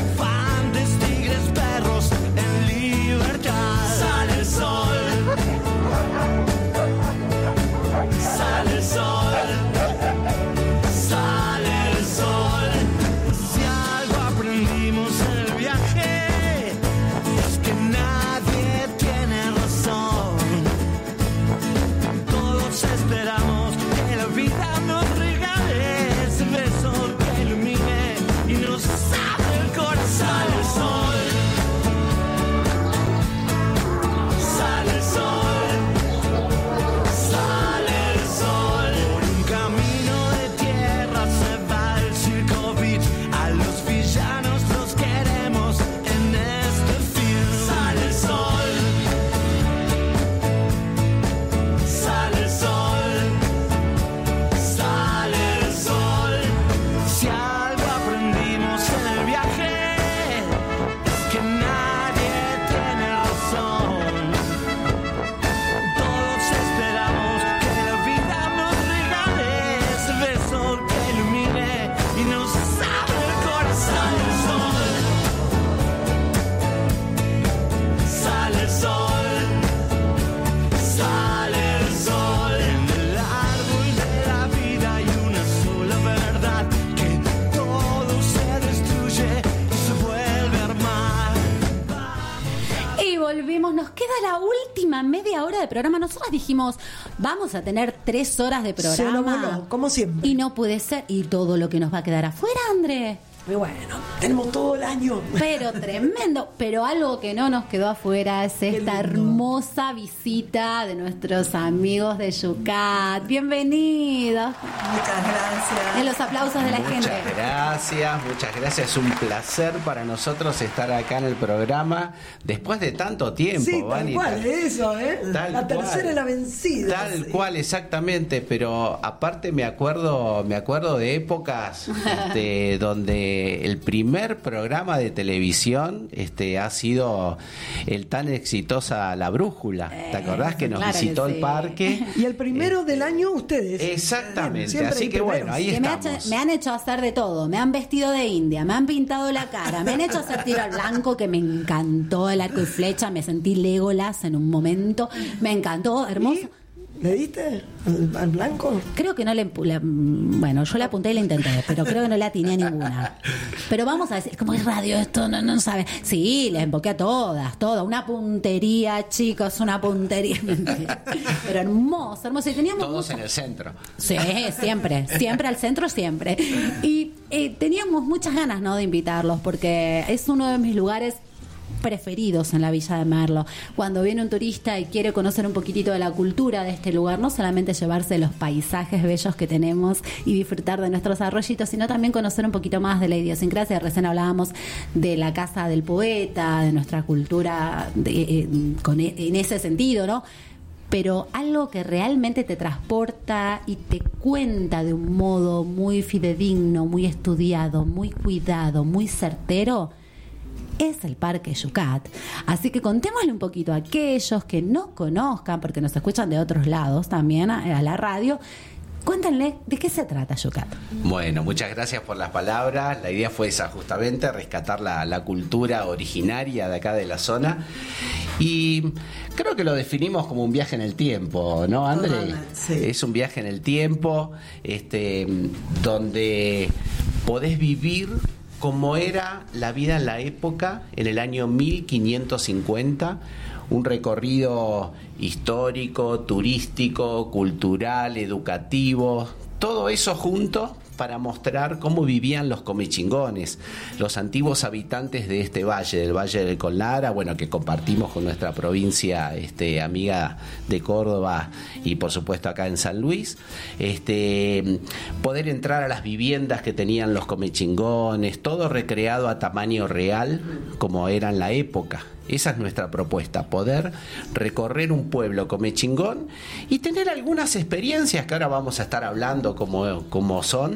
la última media hora de programa. Nosotros dijimos, vamos a tener tres horas de programa. Se lo voló, como siempre. Y no puede ser. Y todo lo que nos va a quedar afuera, André. Y bueno, tenemos todo el año. Pero tremendo. Pero algo que no nos quedó afuera es esta hermosa visita de nuestros amigos de Yucat. Bienvenidos. Muchas gracias. En los aplausos de la muchas gente. Muchas gracias, muchas gracias. Es un placer para nosotros estar acá en el programa después de tanto tiempo. Sí, tal Vani, cual, tal, eso, ¿eh? Tal la tercera cual. es la vencida. Tal sí. cual, exactamente. Pero aparte me acuerdo, me acuerdo de épocas este, donde el primer programa de televisión este, ha sido el tan exitosa La Brújula. ¿Te acordás que nos claro visitó que el sí. parque? Y el primero del año ustedes. Exactamente. Siempre Así hay que primeros. bueno, ahí Que me, ha estamos. hecho- me han hecho hacer de todo. Me han vestido de india, me han pintado la cara, me han hecho hacer tiro al blanco, que me encantó el arco y flecha. Me sentí Legolas en un momento. Me encantó, hermoso. ¿Le diste al, al blanco? Creo que no le, empu- le- Bueno, yo le apunté y le intenté, pero creo que no le atiné a ninguna. Pero vamos a decir, ¿cómo es radio esto? No, no sabe. Sí, le emboqué a todas, todas. Una puntería, chicos, una puntería. Mentira. Pero hermoso, hermoso. Y teníamos Todos mucha- en el centro. Sí, siempre, siempre al centro, siempre. Y eh, teníamos muchas ganas, ¿no?, de invitarlos, porque es uno de mis lugares preferidos en la Villa de Merlo. Cuando viene un turista y quiere conocer un poquitito de la cultura de este lugar, no solamente llevarse los paisajes bellos que tenemos y disfrutar de nuestros arroyitos, sino también conocer un poquito más de la idiosincrasia. Recién hablábamos de la casa del poeta, de nuestra cultura de, eh, con, en ese sentido, ¿no? Pero algo que realmente te transporta y te cuenta de un modo muy fidedigno, muy estudiado, muy cuidado, muy certero, es el Parque Yucat. Así que contémosle un poquito a aquellos que no conozcan, porque nos escuchan de otros lados también a, a la radio. Cuéntenle de qué se trata Yucat. Bueno, muchas gracias por las palabras. La idea fue esa, justamente, rescatar la, la cultura originaria de acá de la zona. Y creo que lo definimos como un viaje en el tiempo, ¿no, André? Sí. Es un viaje en el tiempo, este, donde podés vivir como era la vida en la época, en el año mil quinientos cincuenta, un recorrido histórico, turístico, cultural, educativo, todo eso junto para mostrar cómo vivían los comechingones, los antiguos habitantes de este valle, del Valle del Conlara, bueno, que compartimos con nuestra provincia este, amiga de Córdoba y por supuesto acá en San Luis. Este, poder entrar a las viviendas que tenían los comechingones, todo recreado a tamaño real como era en la época. Esa es nuestra propuesta, poder recorrer un pueblo comechingón y tener algunas experiencias que ahora vamos a estar hablando como, como son,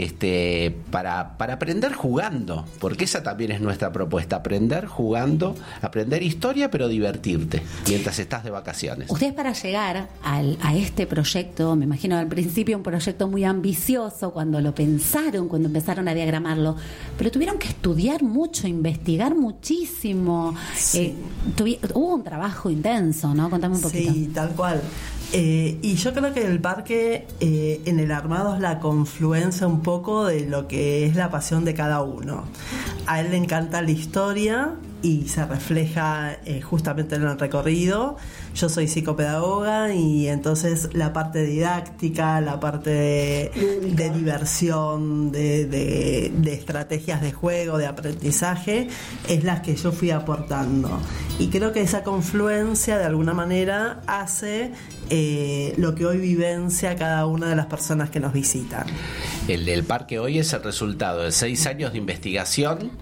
este, para, para aprender jugando, porque esa también es nuestra propuesta, aprender jugando, aprender historia, pero divertirte mientras estás de vacaciones. Ustedes, para llegar al, a este proyecto, me imagino al principio un proyecto muy ambicioso, cuando lo pensaron, cuando empezaron a diagramarlo, pero tuvieron que estudiar mucho, investigar muchísimo. Sí. Eh, tuvi- hubo un trabajo intenso, ¿no? Contame un poquito. Sí, tal cual. Eh, y yo creo que el parque eh, en el armado es la confluencia un poco de lo que es la pasión de cada uno. A él le encanta la historia y se refleja eh, justamente en el recorrido. Yo soy psicopedagoga y entonces la parte didáctica, la parte de, de diversión, de, de, de estrategias de juego, de aprendizaje, es las que yo fui aportando. Y creo que esa confluencia de alguna manera hace eh, lo que hoy vivencia cada una de las personas que nos visitan. El del parque hoy es el resultado de seis años de investigación.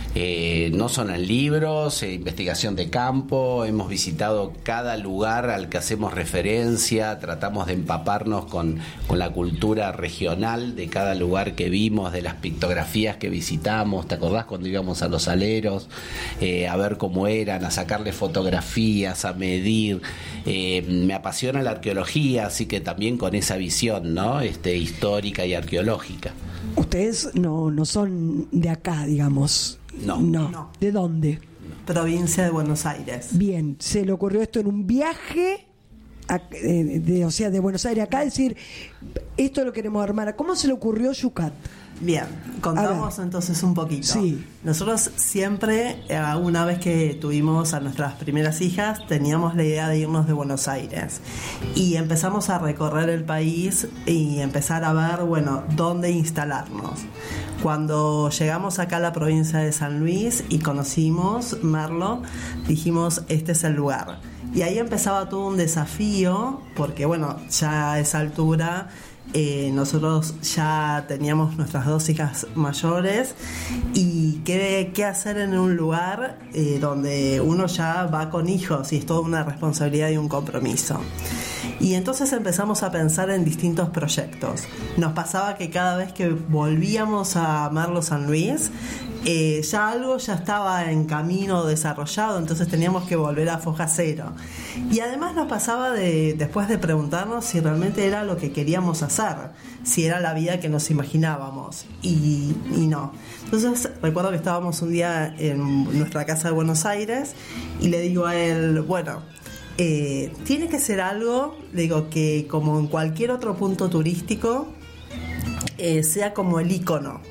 Eh, no son en libros, eh, investigación de campo, hemos visitado cada lugar al que hacemos referencia, tratamos de empaparnos con, con la cultura regional de cada lugar que vimos, de las pictografías que visitamos. ¿Te acordás cuando íbamos a los aleros eh, a ver cómo eran, a sacarle fotografías, a medir? Eh, me apasiona la arqueología, así que también con esa visión, ¿no? Este, histórica y arqueológica. Ustedes no, no son de acá, digamos. No. no. No. ¿De dónde? Provincia de Buenos Aires. Bien, se le ocurrió esto en un viaje, a- de, de- o sea, de Buenos Aires acá, decir, esto lo queremos armar. ¿Cómo se le ocurrió Yucat? Bien, contamos entonces un poquito. Sí. Nosotros siempre, eh, una vez que tuvimos a nuestras primeras hijas, teníamos la idea de irnos de Buenos Aires. Y empezamos a recorrer el país y empezar a ver, bueno, dónde instalarnos. Cuando llegamos acá a la provincia de San Luis y conocimos Merlo, dijimos, este es el lugar. Y ahí empezaba todo un desafío, porque bueno, ya a esa altura eh, nosotros ya teníamos nuestras dos hijas mayores y qué, qué hacer en un lugar eh, donde uno ya va con hijos y es toda una responsabilidad y un compromiso. Y entonces empezamos a pensar en distintos proyectos. Nos pasaba que cada vez que volvíamos a Merlo San Luis, eh, ya algo ya estaba en camino desarrollado, entonces teníamos que volver a foja cero. Y además nos pasaba de, después de preguntarnos si realmente era lo que queríamos hacer, si era la vida que nos imaginábamos, y, y no. Entonces recuerdo que estábamos un día en nuestra casa de Buenos Aires y le digo a él, bueno, Eh, tiene que ser algo, digo, que como en cualquier otro punto turístico eh, sea como el ícono.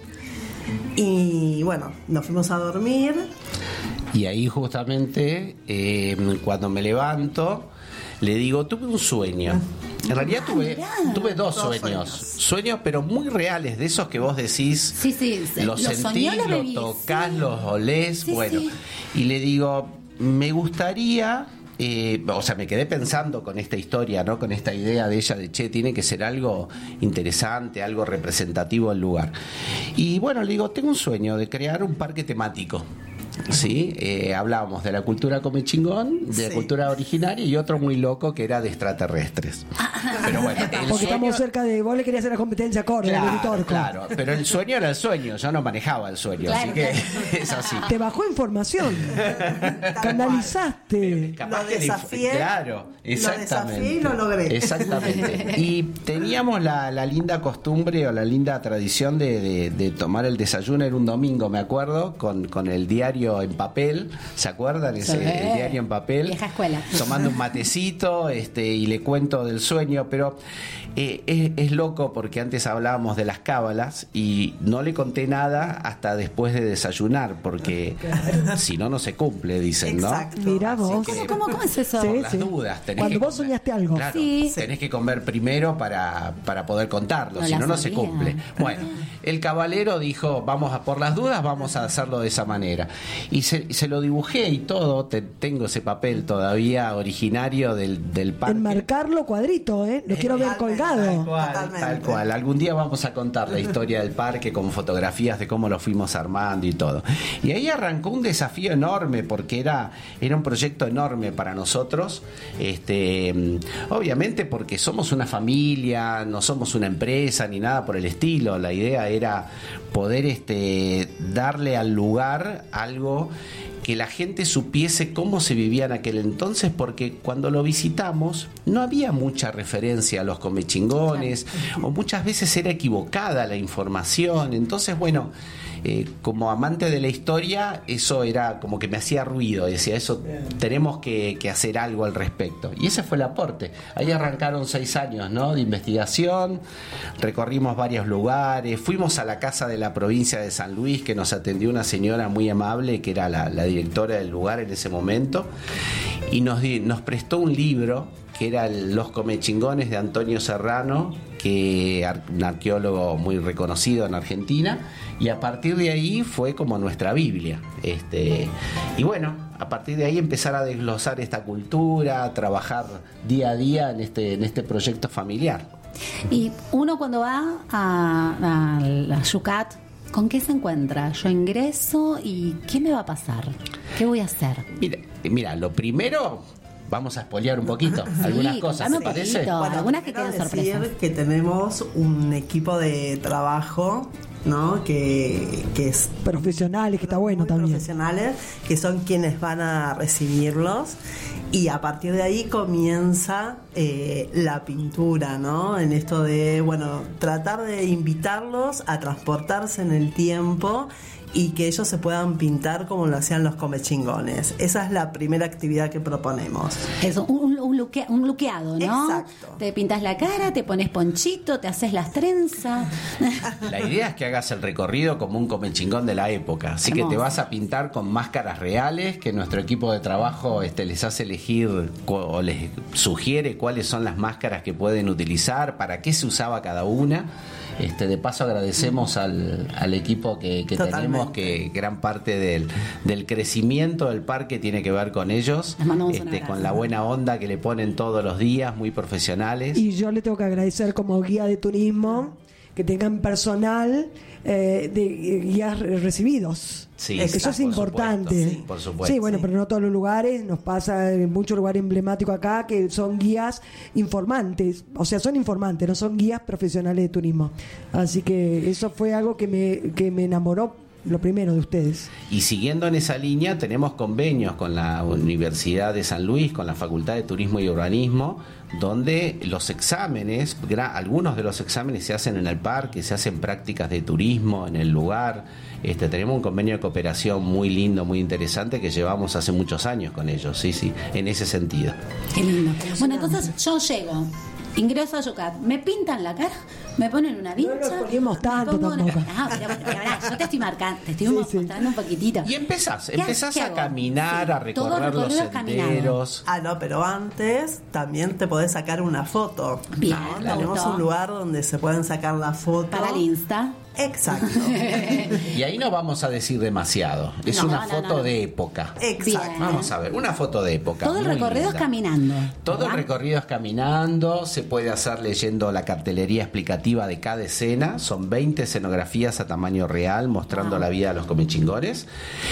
Y bueno, nos fuimos a dormir. Y ahí justamente eh, cuando me levanto le digo, tuve un sueño. En realidad tuve, tuve dos, dos sueños. sueños Sueños pero muy reales, de esos que vos decís, sí, sí, sí. Los lo sentís, lo, lo tocás, sí. Los olés, sí, bueno sí. Y le digo, me gustaría... Eh, o sea, me quedé pensando con esta historia, ¿no? Con esta idea de ella de, che, tiene que ser algo interesante, algo representativo del lugar. Y bueno, le digo, tengo un sueño de crear un parque temático. Sí, eh, hablábamos de la cultura come chingón, de sí. la cultura originaria, y otro muy loco que era de extraterrestres. Pero bueno, porque sueño... estamos cerca de, vos le querías hacer la competencia corta, claro, del Vitorco. Claro, pero el sueño era el sueño, yo no manejaba el sueño, claro, así que es así. Te bajó información, canalizaste. Lo desafié, claro, exactamente. Lo desafié y lo logré. Exactamente. Y teníamos la, la linda costumbre o la linda tradición de, de, de tomar el desayuno, era un domingo, me acuerdo, con, con el diario en papel, ¿se acuerdan? Ese, sí. El diario en papel. Vieja escuela. Tomando un matecito, este, y le cuento del sueño, pero eh, es, es loco porque antes hablábamos de las cábalas y no le conté nada hasta después de desayunar, porque claro. Si no, no se cumple, dicen, exacto. ¿no? Mirá vos. ¿Cómo, cómo, ¿Cómo es eso? Por sí, las sí. dudas. Tenés Cuando que vos comer. soñaste algo. Claro, sí. Tenés que comer primero para, para poder contarlo, no si no, no se sabía. cumple. Bueno, el caballero dijo, vamos a por las dudas, vamos a hacerlo de esa manera. Y se, se lo dibujé y todo, te, tengo ese papel todavía originario del, del parque. Enmarcarlo cuadrito, ¿eh? Lo quiero ver colgado. Tal cual, tal cual. Algún día vamos a contar la historia del parque con fotografías de cómo lo fuimos armando y todo. Y ahí arrancó un desafío enorme porque era, era un proyecto enorme para nosotros. Este, obviamente porque somos una familia, no somos una empresa ni nada por el estilo. La idea era poder este, darle al lugar algo que la gente supiese cómo se vivía en aquel entonces, porque cuando lo visitamos no había mucha referencia a los comechingones, o muchas veces era equivocada la información. Entonces, bueno, eh, como amante de la historia, eso era como que me hacía ruido, decía, eso tenemos que, que hacer algo al respecto. Y ese fue el aporte. Ahí arrancaron seis años, ¿no?, de investigación, recorrimos varios lugares, fuimos a la casa de la provincia de San Luis, que nos atendió una señora muy amable, que era la, la directora del lugar en ese momento, y nos, di, nos prestó un libro que era el Los Comechingones de Antonio Serrano, que es un arqueólogo muy reconocido en Argentina, y a partir de ahí fue como nuestra Biblia. Este, y bueno, a partir de ahí empezar a desglosar esta cultura, a trabajar día a día en este, en este proyecto familiar. Y uno cuando va a, a la Yucat, ¿con qué se encuentra? Yo ingreso y ¿qué me va a pasar? ¿Qué voy a hacer? Mira, mira, lo primero, vamos a spoilear un poquito sí, algunas cosas, ¿te parece? Bueno, algunas que quedan sorpresas. Que tenemos un equipo de trabajo, ¿no? Que, que es profesionales, que está bueno también. Profesionales, que son quienes van a recibirlos. Y a partir de ahí comienza eh, la pintura, ¿no? En esto de, bueno, tratar de invitarlos a transportarse en el tiempo y que ellos se puedan pintar como lo hacían los comechingones. Esa es la primera actividad que proponemos. Eso, un, un luque, un luqueado, ¿no? Exacto. Te pintas la cara, te pones ponchito, te haces las trenzas. La idea es que hagas el recorrido como un comechingón de la época, así que te vas a pintar con máscaras reales, que nuestro equipo de trabajo este, les hace elegir cu- o les sugiere cuáles son las máscaras que pueden utilizar, para qué se usaba cada una. Este, de paso agradecemos al, al equipo que, que tenemos, que gran parte del, del crecimiento del parque tiene que ver con ellos, este, con la buena onda que le ponen todos los días, muy profesionales. Y yo le tengo que agradecer como guía de turismo que tengan personal eh, de eh, guías re- recibidos. Sí, Eh, eso es por importante. supuesto, sí, por supuesto. Sí, bueno, pero no todos los lugares. Nos pasa en muchos lugares emblemáticos acá que son guías informantes. O sea, son informantes, no son guías profesionales de turismo. Así que eso fue algo que me, que me enamoró, lo primero de ustedes. Y siguiendo en esa línea, tenemos convenios con la Universidad de San Luis, con la Facultad de Turismo y Urbanismo, donde los exámenes, gra- algunos de los exámenes se hacen en el parque, se hacen prácticas de turismo en el lugar. Este, tenemos un convenio de cooperación muy lindo, muy interesante, que llevamos hace muchos años con ellos, sí, sí, en ese sentido. Qué lindo. Bueno, entonces yo llego, ingreso a Yucat, me pintan la cara, me ponen una vincha. No nos poníamos tanto me pongo una- tampoco. Ah, pero, pero, pero, yo te estoy marcando, te estoy mostrando un poquitito. Y empezás, ¿Qué- empezás qué a hago? caminar, a todo recorrer los recorrido es caminado. senderos. Ah, no, pero antes también te podés sacar una foto. Bien, ¿no? me Tenemos gustó. un lugar donde se pueden sacar la foto. Para el Insta. Exacto. Y ahí no vamos a decir demasiado. Es No, una no, foto no, no. de época. Exacto. Vamos a ver, una foto de época. Todo el muy recorrido linda. es caminando. Todo el ¿verdad? recorrido es caminando, se puede hacer leyendo la cartelería explicativa de cada escena, son veinte escenografías a tamaño real mostrando la vida de los comechingones,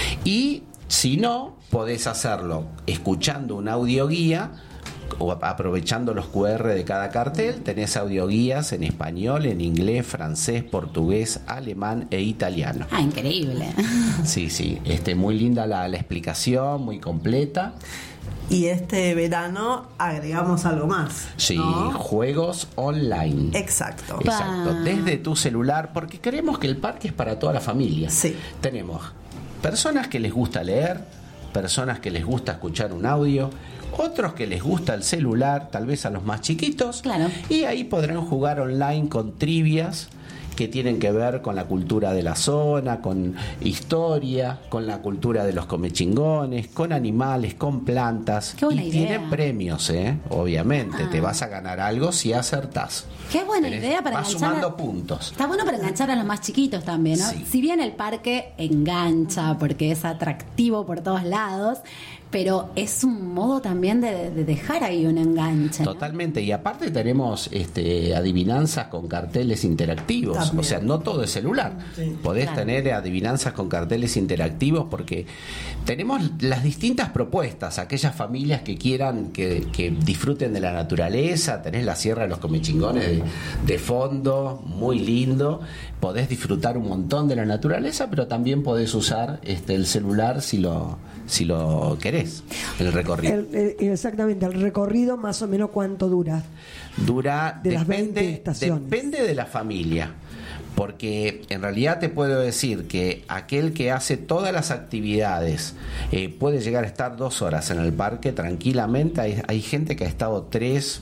y si no, podés hacerlo escuchando un audioguía o aprovechando los cu erre de cada cartel. Tenés audioguías en español, en inglés, francés, portugués, alemán e italiano. Ah, increíble. Sí, sí, este, muy linda la, la explicación, muy completa. Y este verano agregamos algo más. Sí, ¿no? juegos online. Exacto. Exacto, Pa. desde tu celular, porque creemos que el parque es para toda la familia. Sí. Tenemos personas que les gusta leer, personas que les gusta escuchar un audio, otros que les gusta el celular, tal vez a los más chiquitos. Claro. Y ahí podrán jugar online con trivias que tienen que ver con la cultura de la zona, con historia, con la cultura de los comechingones, con animales, con plantas. Qué buena y idea. tienen premios, ¿eh? Obviamente, Ah. te vas a ganar algo si acertás. Qué buena Tenés- idea para vas enganchar. sumando a- puntos. Está bueno para enganchar a los más chiquitos también, ¿no? Sí. Si bien el parque engancha porque es atractivo por todos lados, pero es un modo también de, de dejar ahí un enganche, ¿no? Totalmente, y aparte tenemos este, adivinanzas con carteles interactivos, También. o sea, no todo es celular. Sí. Podés Claro. tener adivinanzas con carteles interactivos porque tenemos las distintas propuestas, aquellas familias que quieran que, que disfruten de la naturaleza, tenés la Sierra de los Comechingones de, de fondo, muy lindo, podés disfrutar un montón de la naturaleza, pero también podés usar este, el celular si lo, si lo querés, el recorrido. El- el- exactamente, el recorrido más o menos cuánto dura. Dura, De las depende, veinte estaciones. depende de la familia, porque en realidad te puedo decir que aquel que hace todas las actividades eh, puede llegar a estar dos horas en el parque tranquilamente. Hay, hay gente que ha estado tres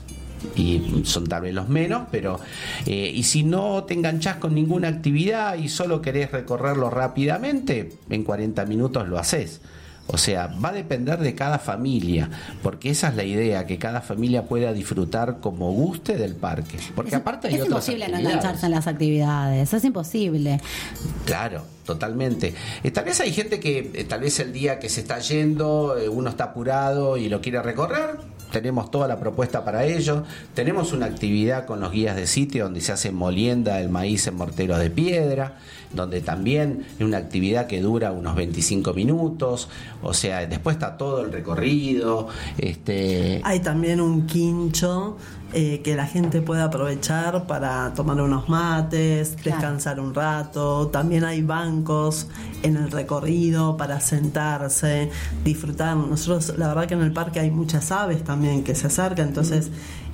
y son tal vez los menos, pero eh, y si no te enganchás con ninguna actividad y solo querés recorrerlo rápidamente, en cuarenta minutos lo haces. O sea, va a depender de cada familia, porque esa es la idea, que cada familia pueda disfrutar como guste del parque. Porque Es- aparte hay es otras imposible no actividades. engancharse en las actividades, es imposible. Claro, totalmente. Eh, tal vez hay gente que, eh, tal vez el día que se está yendo, eh, uno está apurado y lo quiere recorrer. Tenemos toda la propuesta para ello. Tenemos una actividad con los guías de sitio donde se hace molienda el maíz en morteros de piedra, donde también es una actividad que dura unos veinticinco minutos. O sea, después está todo el recorrido. Este, Hay también un quincho eh, que la gente puede aprovechar para tomar unos mates, descansar un rato. También hay bancos en el recorrido para sentarse, disfrutar. Nosotros, la verdad que en el parque hay muchas aves también que se acercan, entonces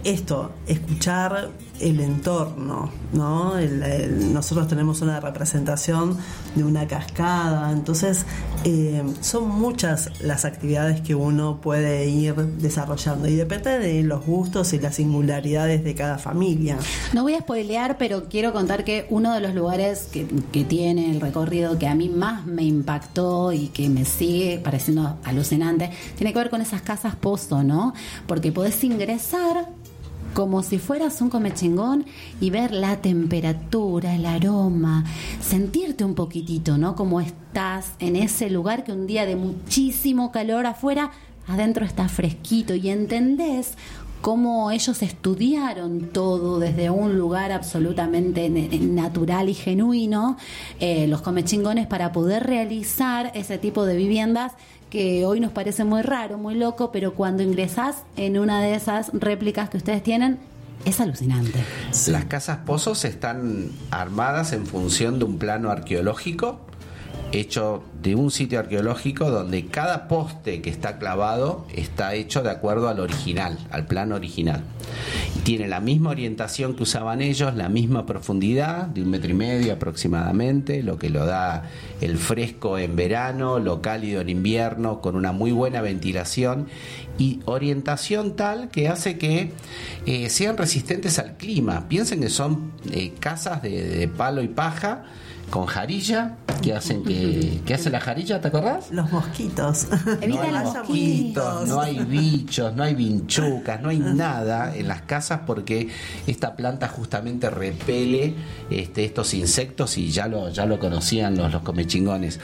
esto, escuchar el entorno, ¿no? El, el, nosotros tenemos una representación de una cascada, entonces eh, son muchas las actividades que uno puede ir desarrollando y depende de los gustos y las singularidades de cada familia. No voy a spoilear, pero quiero contar que uno de los lugares que, que tiene el recorrido que a mí más me impactó y que me sigue pareciendo alucinante, tiene que ver con esas casas pozo, ¿no? Porque podés ingresar como si fueras un comechingón y ver la temperatura, el aroma, sentirte un poquitito, ¿no? Como estás en ese lugar que un día de muchísimo calor afuera, adentro está fresquito y entendés cómo ellos estudiaron todo desde un lugar absolutamente natural y genuino, eh, los comechingones, para poder realizar ese tipo de viviendas que hoy nos parece muy raro, muy loco, pero cuando ingresás en una de esas réplicas que ustedes tienen, es alucinante. Las casas pozos están armadas en función de un plano arqueológico hecho de un sitio arqueológico donde cada poste que está clavado está hecho de acuerdo al original, al plano original. Tiene la misma orientación que usaban ellos, la misma profundidad, de un metro y medio aproximadamente, lo que lo da el fresco en verano, lo cálido en invierno, con una muy buena ventilación y orientación tal que hace que eh, sean resistentes al clima. Piensen que son eh, casas de, de palo y paja, con jarilla, que hacen que, que hace la jarilla, ¿te acordás? Los mosquitos. No hay mosquitos, no hay bichos, no hay vinchucas, no hay nada en las casas porque esta planta justamente repele este, estos insectos y ya lo, ya lo conocían los, los comechingones.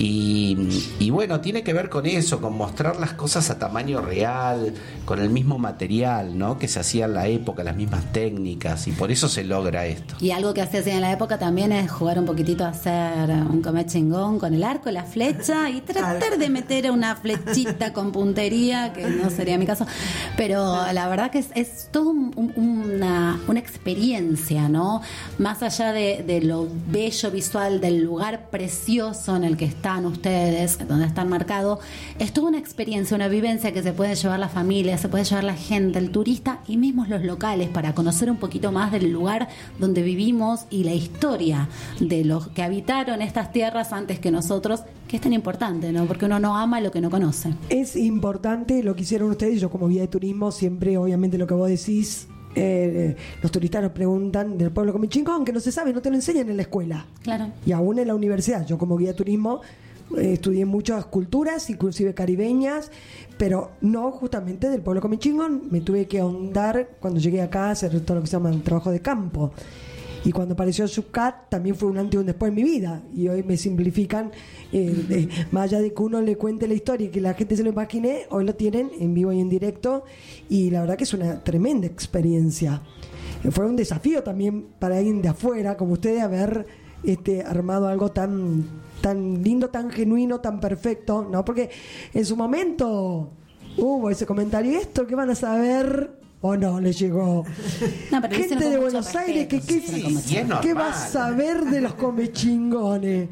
Y, y bueno, tiene que ver con eso, con mostrar las cosas a tamaño real, con el mismo material, ¿no? Que se hacía en la época, las mismas técnicas, y por eso se logra esto. Y algo que se hacía en la época también es jugar un poquitito a hacer un comechingón con el arco, la flecha y tratar de meter una flechita con puntería, que no sería mi caso, pero la verdad que es, es todo un, un, una, una experiencia, ¿no? Más allá de, de lo bello visual del lugar precioso en el que están ustedes, donde están marcados, es toda una experiencia, una vivencia que se puede llevar la familia, se puede llevar la gente, el turista y mismo los locales, para conocer un poquito más del lugar donde vivimos y la historia de los que habitaron estas tierras antes que nosotros, que es tan importante, ¿no? Porque uno no ama lo que no conoce. Es importante lo que hicieron ustedes. Yo como guía de turismo siempre, obviamente, lo que vos decís, eh, los turistas nos preguntan del pueblo comechingón, que no se sabe, no te lo enseñan en la escuela. Claro. Y aún en la universidad. Yo como guía de turismo eh, estudié muchas culturas, inclusive caribeñas, pero no justamente del pueblo comechingón. Me tuve que ahondar cuando llegué acá a hacer todo lo que se llama el trabajo de campo. Y cuando apareció Xucat también fue un antes y un después en mi vida. Y hoy me simplifican, eh, eh, más allá de que uno le cuente la historia y que la gente se lo imagine, hoy lo tienen en vivo y en directo. Y la verdad que es una tremenda experiencia. Eh, fue un desafío también para alguien de afuera, como ustedes, haber este, armado algo tan, tan lindo, tan genuino, tan perfecto, ¿no? Porque en su momento hubo ese comentario, ¿esto qué van a saber? ¿O no les llegó? No, pero gente de Buenos Aires que qué, sí, ¿qué va a saber de los comechingones?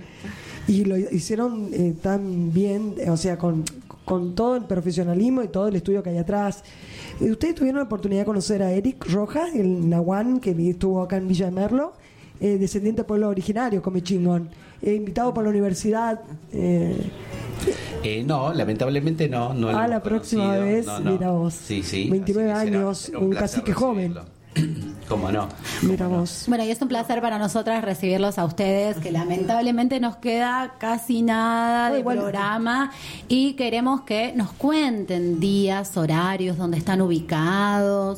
Y lo hicieron eh, tan bien, o sea, con, con todo el profesionalismo y todo el estudio que hay atrás. Eh, Ustedes tuvieron la oportunidad de conocer a Eric Rojas, el nahuán que estuvo acá en Villa de Merlo, eh, descendiente del pueblo originario, comechingón, eh, invitado por la universidad. Eh, Eh, no, lamentablemente no. no ah, la próxima conocido. vez, no, no. mira vos. Sí, sí. veintinueve años, será, será un, un cacique joven. ¿Cómo no? Mira vos. Bueno, y es un placer para nosotras recibirlos a ustedes, que lamentablemente nos queda casi nada de bueno. programa y queremos que nos cuenten días, horarios, dónde están ubicados.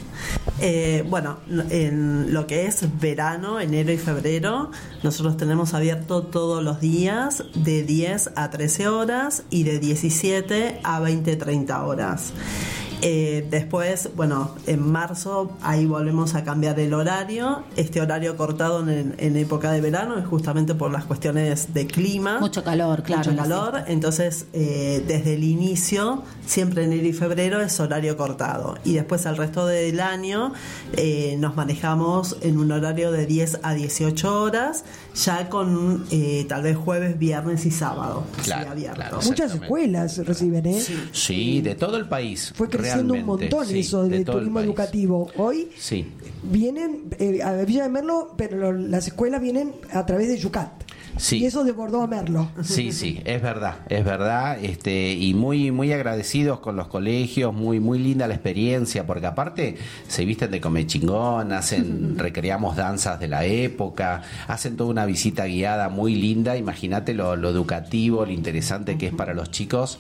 Eh, bueno, en lo que es verano, enero y febrero, nosotros tenemos abierto todos los días de diez a trece horas y de diecisiete a veinte treinta horas. Eh, después, bueno, en marzo ahí volvemos a cambiar el horario. Este horario cortado en, en época de verano es justamente por las cuestiones de clima. Mucho calor, claro. Mucho calor. Entonces, eh, desde el inicio, siempre enero y febrero es horario cortado. Y después el resto del año eh, nos manejamos en un horario de diez a dieciocho horas, ya con eh, tal vez jueves, viernes y sábado. Claro, sí, abierto. claro, muchas escuelas reciben, ¿eh? Sí, sí, de todo el país. Fue creciendo creciendo un Realmente, montón sí, eso de del todo el turismo país. educativo. Hoy Sí. vienen eh, a Villa de Merlo, pero lo- las escuelas vienen a través de Yucat. Sí. Y eso desbordó a Merlo. Sí, sí, es verdad, es verdad, este, y muy, muy agradecidos con los colegios, muy, muy linda la experiencia, porque aparte se visten de comechingón, hacen, recreamos danzas de la época, hacen toda una visita guiada muy linda. Imagínate lo, lo educativo, lo interesante que es para los chicos,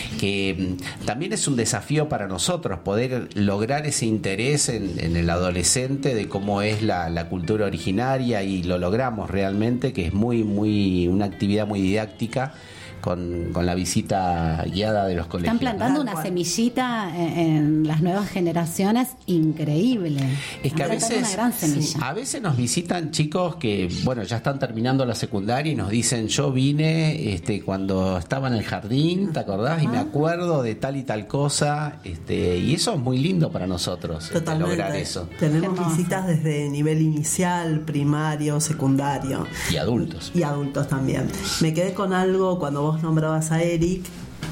que mm, también es un desafío para nosotros poder lograr ese interés en, en el adolescente de cómo es la, la cultura originaria, y lo logramos realmente, que es muy, muy una actividad muy didáctica con, con la visita guiada de los colegios. Están plantando una semillita en, en las nuevas generaciones increíble. Es que a Han plantado veces, una gran semilla. a veces nos visitan chicos que, bueno, ya están terminando la secundaria y nos dicen, yo vine este, cuando estaba en el jardín, ¿te acordás? Y me acuerdo de tal y tal cosa, este, y eso es muy lindo para nosotros, este, Totalmente. lograr eso. Tenemos visitas desde nivel inicial, primario, secundario. Y adultos. Y adultos también. Me quedé con algo cuando vos nombrabas a Eric.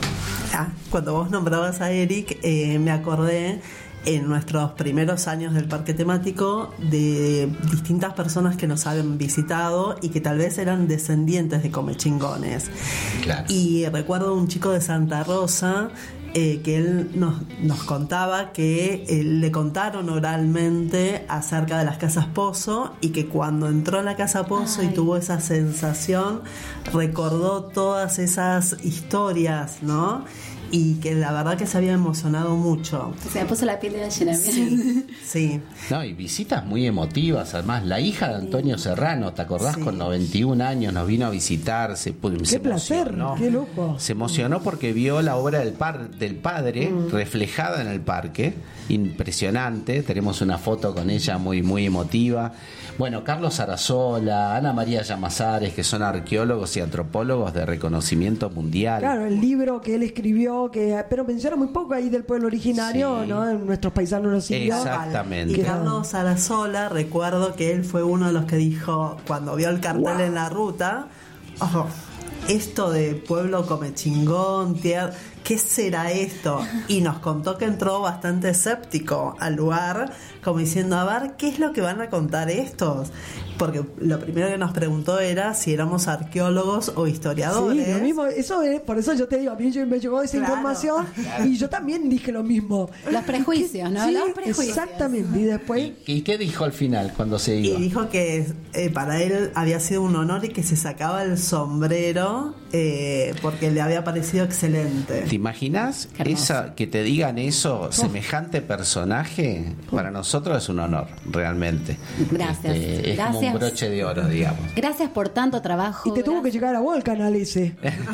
Ah, cuando vos nombrabas a Eric, eh, me acordé en nuestros primeros años del parque temático de distintas personas que nos habían visitado y que tal vez eran descendientes de comechingones. Claro. Y recuerdo un chico de Santa Rosa eh, que él nos, nos contaba que eh, le contaron oralmente acerca de las casas Pozo, y que cuando entró en la casa Pozo y tuvo esa sensación, recordó todas esas historias, ¿no? Y que la verdad que se había emocionado mucho. Se me puso la piel de gallina. Sí, sí. No, y visitas muy emotivas, además. La hija de Antonio Serrano, ¿te acordás? Sí. Con noventa y un años nos vino a visitar. Se, pu- Qué se placer, emocionó. qué lujo. Se emocionó porque vio la obra del, par, del padre Mm. reflejada en el parque. Impresionante. Tenemos una foto con ella muy, muy emotiva. Bueno, Carlos Arazola, Ana María Llamazares, que son arqueólogos y antropólogos de reconocimiento mundial. Claro, el libro que él escribió, que pero menciona muy poco ahí del pueblo originario, Sí. ¿no? En nuestros paisanos los indios. Exactamente. Y Carlos Arazola, recuerdo que él fue uno de los que dijo, cuando vio el cartel Wow. en la ruta, ojo, esto de pueblo comechingón, tierra, ¿qué será esto? Y nos contó que entró bastante escéptico al lugar, como diciendo, a ver, ¿qué es lo que van a contar estos? Porque lo primero que nos preguntó era si éramos arqueólogos o historiadores. Sí, lo mismo, eso es, por eso yo te digo, a mí me llegó esa Claro. información y yo también dije lo mismo. Los prejuicios, ¿no? Sí, Los prejuicios. exactamente. Y después, ¿Y qué dijo al final cuando se Y iba? dijo que eh, para él había sido un honor y que se sacaba el sombrero eh, porque le había parecido excelente. ¿Te imaginas esa, que te digan eso, semejante personaje? Para nosotros es un honor, realmente. Gracias. Este, es como Gracias. un broche de oro, digamos. Gracias por tanto trabajo. y te tuvo que llegar a vos el canal ese.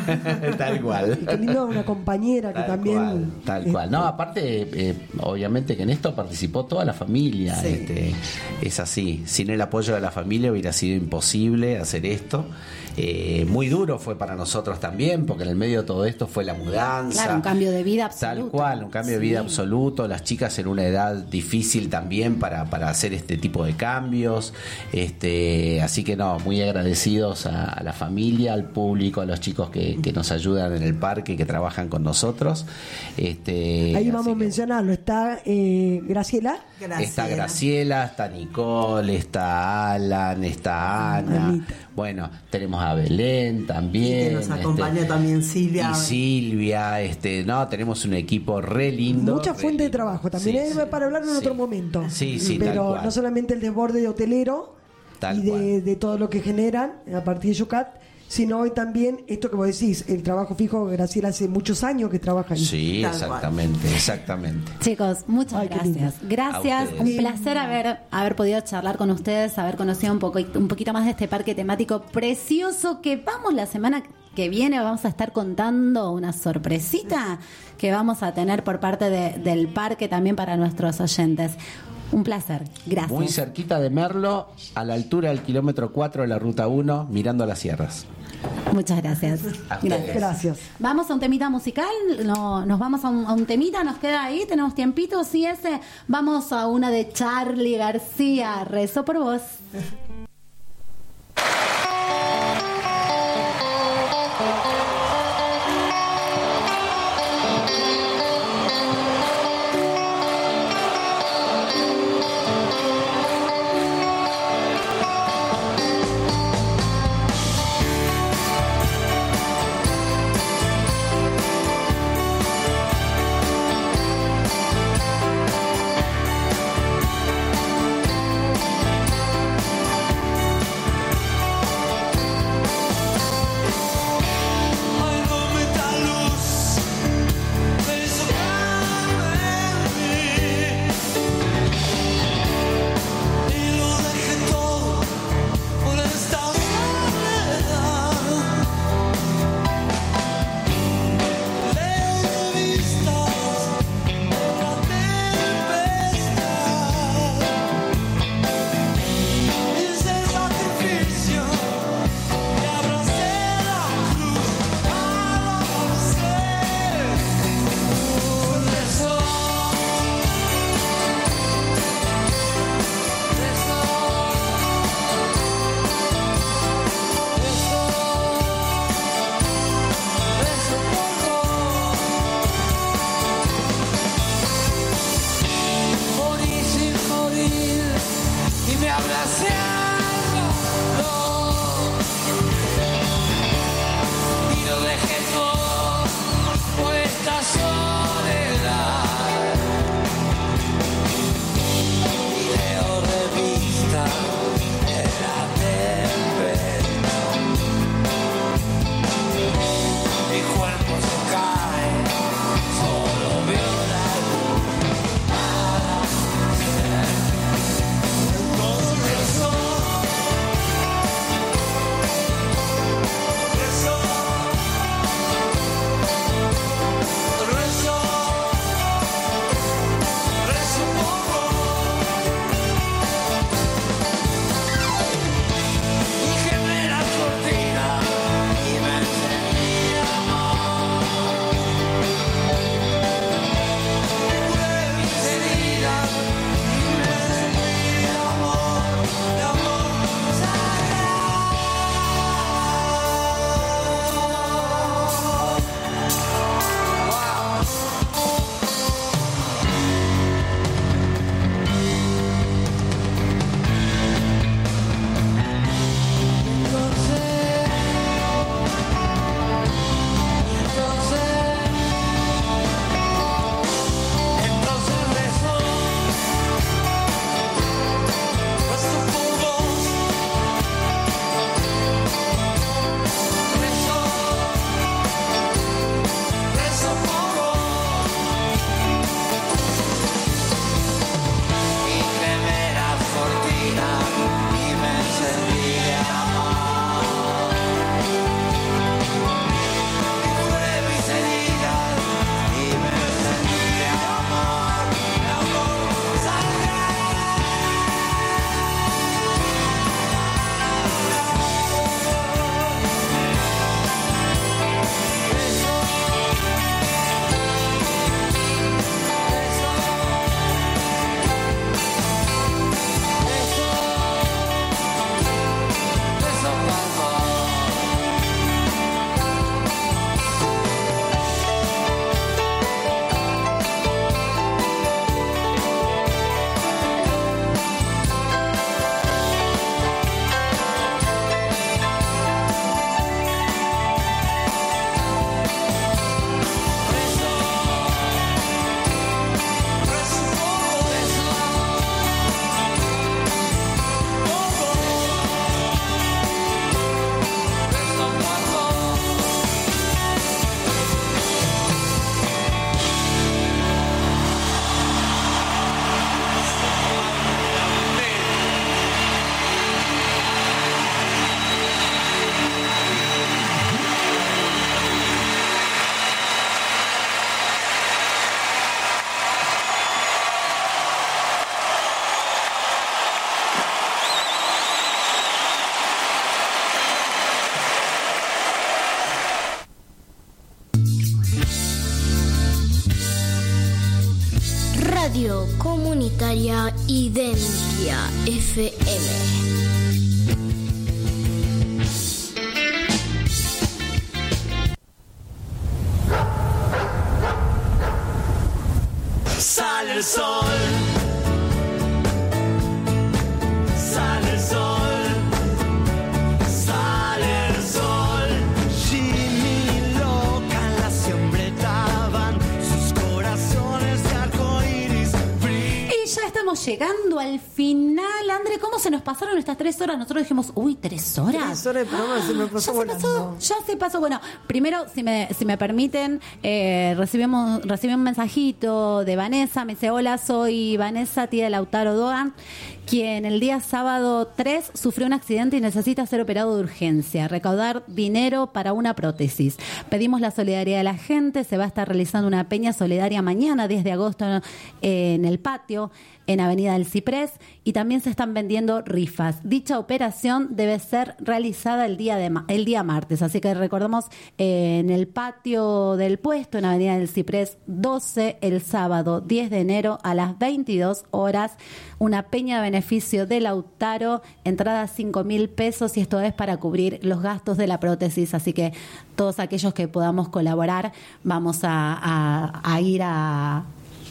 Tal cual. Y qué lindo una compañera que Tal también. cual, tal cual. No, aparte, eh, obviamente que en esto participó toda la familia. Sí. Este, es así. Sin el apoyo de la familia hubiera sido imposible hacer esto. Eh, muy duro fue para nosotros también, porque en el medio de todo esto fue la mudanza. Claro, un cambio de vida absoluto. Tal cual, un cambio de vida absoluto. Las chicas en una edad difícil también para, para hacer este tipo de cambios. Este, así que no, muy agradecidos a, a la familia, al público, a los chicos que, que nos ayudan en el parque, que trabajan con nosotros. Este, Ahí así vamos a mencionarlo. Está eh, Graciela. Está Graciela, está Nicole, está Alan, está Ana. Bueno, tenemos a Belén también. Y que nos acompaña este, también Silvia. Y Silvia, este, no, tenemos un equipo re lindo. Mucha re fuente de trabajo. También Sí, es para hablar en otro momento. Sí, sí, tal Pero cual. no solamente el desborde de hotelero Tal y de, de todo lo que generan a partir de Yucat, sino hoy también esto que vos decís, el trabajo fijo. Graciela hace muchos años que trabaja ahí. Sí, exactamente, exactamente. Chicos, muchas Ay, qué gracias. lindo. Gracias, A ustedes. un placer haber, haber podido charlar con ustedes, haber conocido un poco un poquito más de este parque temático precioso que vamos la semana que viene, vamos a estar contando una sorpresita que vamos a tener por parte de- del parque también para nuestros oyentes. Un placer, gracias. Muy cerquita de Merlo, a la altura del kilómetro cuatro de la ruta uno, mirando las sierras. Muchas gracias. A ustedes. Gracias. Vamos a un temita musical, no, nos vamos a un, a un temita, nos queda ahí, tenemos tiempitos, sí, ese. Vamos a una de Charly García, Rezo por vos. Radio Comunitaria Identia F M. Sale el sol, sale el sol, sale el sol. Jimmy y Loca en la siembreta van, sus corazones de arcoíris brillan. Y ya estamos llegando al final. André, ¿cómo se nos pasaron estas tres horas? Nosotros dijimos, uy, tres horas. Tres horas de programa, se me pasó ya volando. Se pasó, ya se pasó. Bueno, primero, si me, si me permiten, eh, recibimos, recibí un mensajito de Vanessa. Me dice, hola, soy Vanessa, tía de Lautaro Doan, quien el día sábado tres sufrió un accidente y necesita ser operado de urgencia, recaudar dinero para una prótesis. Pedimos la solidaridad de la gente. Se va a estar realizando una peña solidaria mañana, diez de agosto, eh, en el patio, en Avenida del Ciprés, y también se están vendiendo rifas. Dicha operación debe ser realizada el día de ma- el día martes, así que recordemos, eh, en el patio del puesto, en Avenida del Ciprés doce, el sábado diez de enero a las veintidós horas, una peña de beneficio de Lautaro, entrada cinco mil pesos, y esto es para cubrir los gastos de la prótesis, así que todos aquellos que podamos colaborar, vamos a, a, a ir a...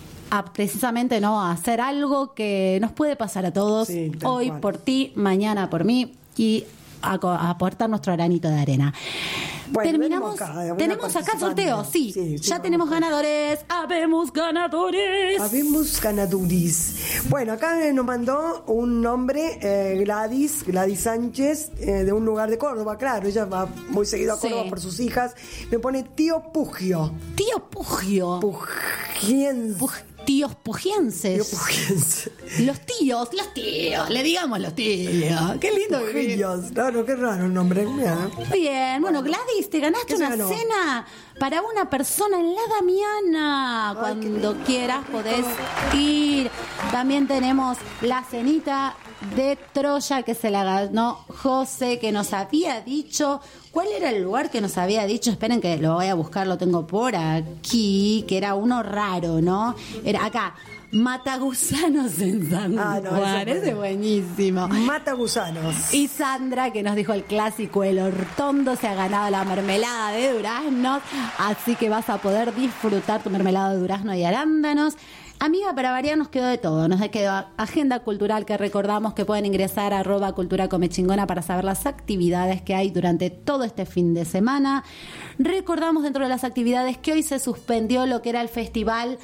a precisamente no a hacer algo que nos puede pasar a todos, Sí, tal hoy cual. por ti, mañana por mí, y a, co- a aportar nuestro granito de arena. Bueno, Terminamos, tenemos acá, una tenemos acá participante. sorteo, sí, Sí, sí, ya vamos tenemos ganadores, habemos ganadores. Habemos ganadores. Bueno, acá nos mandó un nombre, eh, Gladys, Gladys Sánchez, eh, de un lugar de Córdoba, claro, ella va muy seguido a Sí. Córdoba por sus hijas. Me pone tío Pugio. Tío Pugio. Pugiense. Tíos pugienses. Tío Pugiense. Los tíos, los tíos, le digamos los tíos. Qué lindo vivir. Pujillos. Claro, qué raro el nombre. Mirá. Bien, bueno, Gladys, te ganaste ¿Qué se una ganó? cena para una persona en la Damiana. Cuando quieras podés ir. También tenemos la cenita de Troya que se la ganó José, que nos había dicho. ¿Cuál era el lugar que nos había dicho? Esperen que lo voy a buscar, lo tengo por aquí, que era uno raro, ¿no? Era acá, Matagusanos en San Ah, no, Juan. eso Ese es buenísimo. Mata gusanos. Y Sandra, que nos dijo el clásico, el hortondo, se ha ganado la mermelada de duraznos, así que vas a poder disfrutar tu mermelada de durazno y arándanos. Amiga, para variar nos quedó de todo. Nos quedó agenda cultural, que recordamos que pueden ingresar a arroba cultura comechingona para saber las actividades que hay durante todo este fin de semana. Recordamos dentro de las actividades que hoy se suspendió lo que era el festival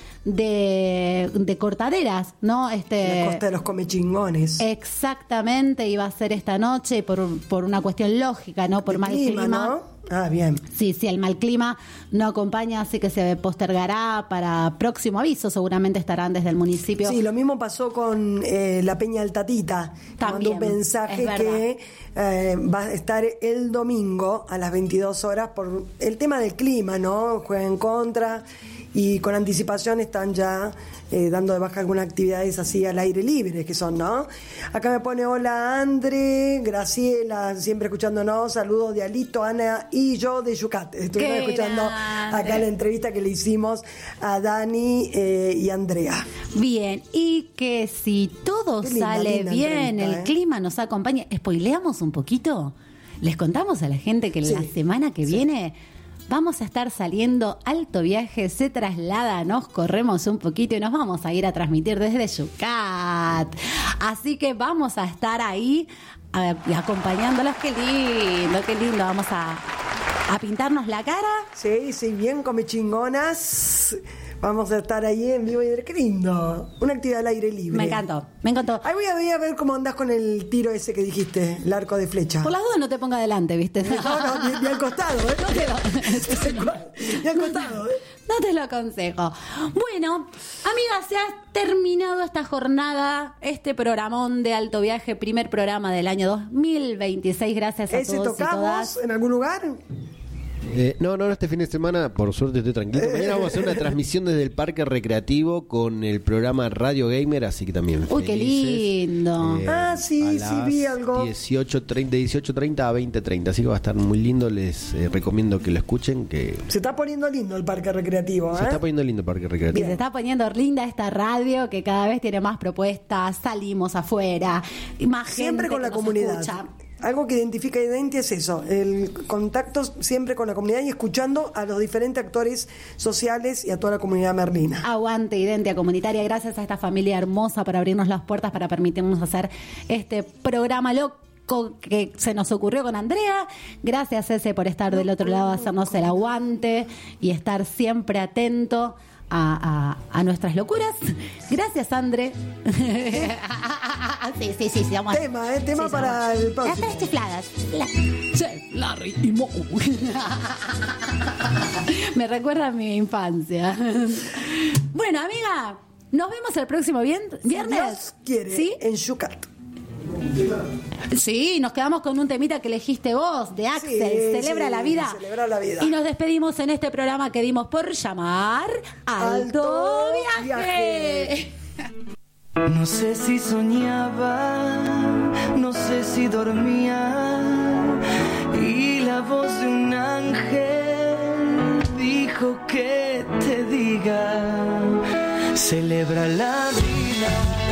de, de cortaderas, ¿no? Este, La costa de los comechingones. Exactamente, iba a ser esta noche por, por una cuestión lógica, ¿no? Por El mal clima, clima. ¿no? Ah, bien. Sí, sí, el mal clima no acompaña, así que se postergará para próximo aviso. Seguramente estarán desde el municipio. Sí, lo mismo pasó con eh, la Peña del Tatita. También, Mandó un mensaje es verdad. que eh, va a estar el domingo a las veintidós horas por el tema del clima, ¿no? Juega en contra y con anticipación están ya eh, dando de baja algunas actividades así al aire libre, que son, ¿no? Acá me pone hola Andre, Graciela, siempre escuchándonos, saludos de Alito, Ana y yo de Yucat. Estuvimos ¡Qué escuchando grande! acá la entrevista que le hicimos a Dani eh, y Andrea. Bien, y que si todo Qué linda, sale linda bien, entrevista, el ¿eh? clima nos acompaña, ¿spoileamos un poquito? ¿Les contamos a la gente que la Sí, semana que viene vamos a estar saliendo Alto Viaje, se traslada, nos corremos un poquito y nos vamos a ir a transmitir desde Yucat? Así que vamos a estar ahí a- acompañándolos. Qué lindo, qué lindo. Vamos a, a pintarnos la cara. Sí, sí, bien come chingonas. Vamos a estar ahí en vivo y qué lindo. Una actividad al aire libre. Me encantó, me encantó. Ahí voy a, voy a ver cómo andás con el tiro ese que dijiste, el arco de flecha. Por las dudas no te ponga adelante, ¿viste? No, no, ni, ni al costado, ¿eh? No te lo, Ni al costado, ¿eh? no te lo aconsejo. Bueno, amigas, se ha terminado esta jornada, este programón de Alto Viaje, primer programa del año dos mil veintiséis. Gracias a ¿Ese todos y tocamos todas. en algún lugar? Eh, no, no, este fin de semana, por suerte estoy tranquilo. Mañana vamos a hacer una transmisión desde el Parque Recreativo con el programa Radio Gamer, así que también Uy, qué lindo. Eh, ah, sí, sí, vi algo. dieciocho treinta, de dieciocho treinta a veinte treinta, así que va a estar muy lindo. Les eh, recomiendo que lo escuchen. Que Se está poniendo lindo el Parque Recreativo, ¿eh? Se está poniendo lindo el Parque Y Recreativo. se está poniendo linda esta radio que cada vez tiene más propuestas, salimos afuera, y más Siempre gente con la que nos comunidad. escucha. Algo que identifica a Identia es eso, el contacto siempre con la comunidad y escuchando a los diferentes actores sociales y a toda la comunidad merlina. Aguante Identia Comunitaria, gracias a esta familia hermosa por abrirnos las puertas, para permitirnos hacer este programa loco que se nos ocurrió con Andrea. Gracias, Ese, por estar del otro lado, hacernos el aguante y estar siempre atento a, a, a nuestras locuras. Gracias, Andre. Sí, sí, sí, sí, vamos a... Tema, ¿eh? Tema Sí, para vamos. el próximo. Las tres chifladas. La... Chef Larry y Mo. Me recuerda a mi infancia. Bueno, amiga, nos vemos el próximo vien- viernes. Dios quiere, ¿Sí? en Yucat. Sí, nos quedamos con un temita que elegiste vos, de Axel, Sí, Celebra sí, la Vida. Celebra la Vida. Y nos despedimos en este programa que dimos por llamar Alto, Alto Viaje. No sé si soñaba, no sé si dormía, y la voz de un ángel dijo que te diga, celebra la vida.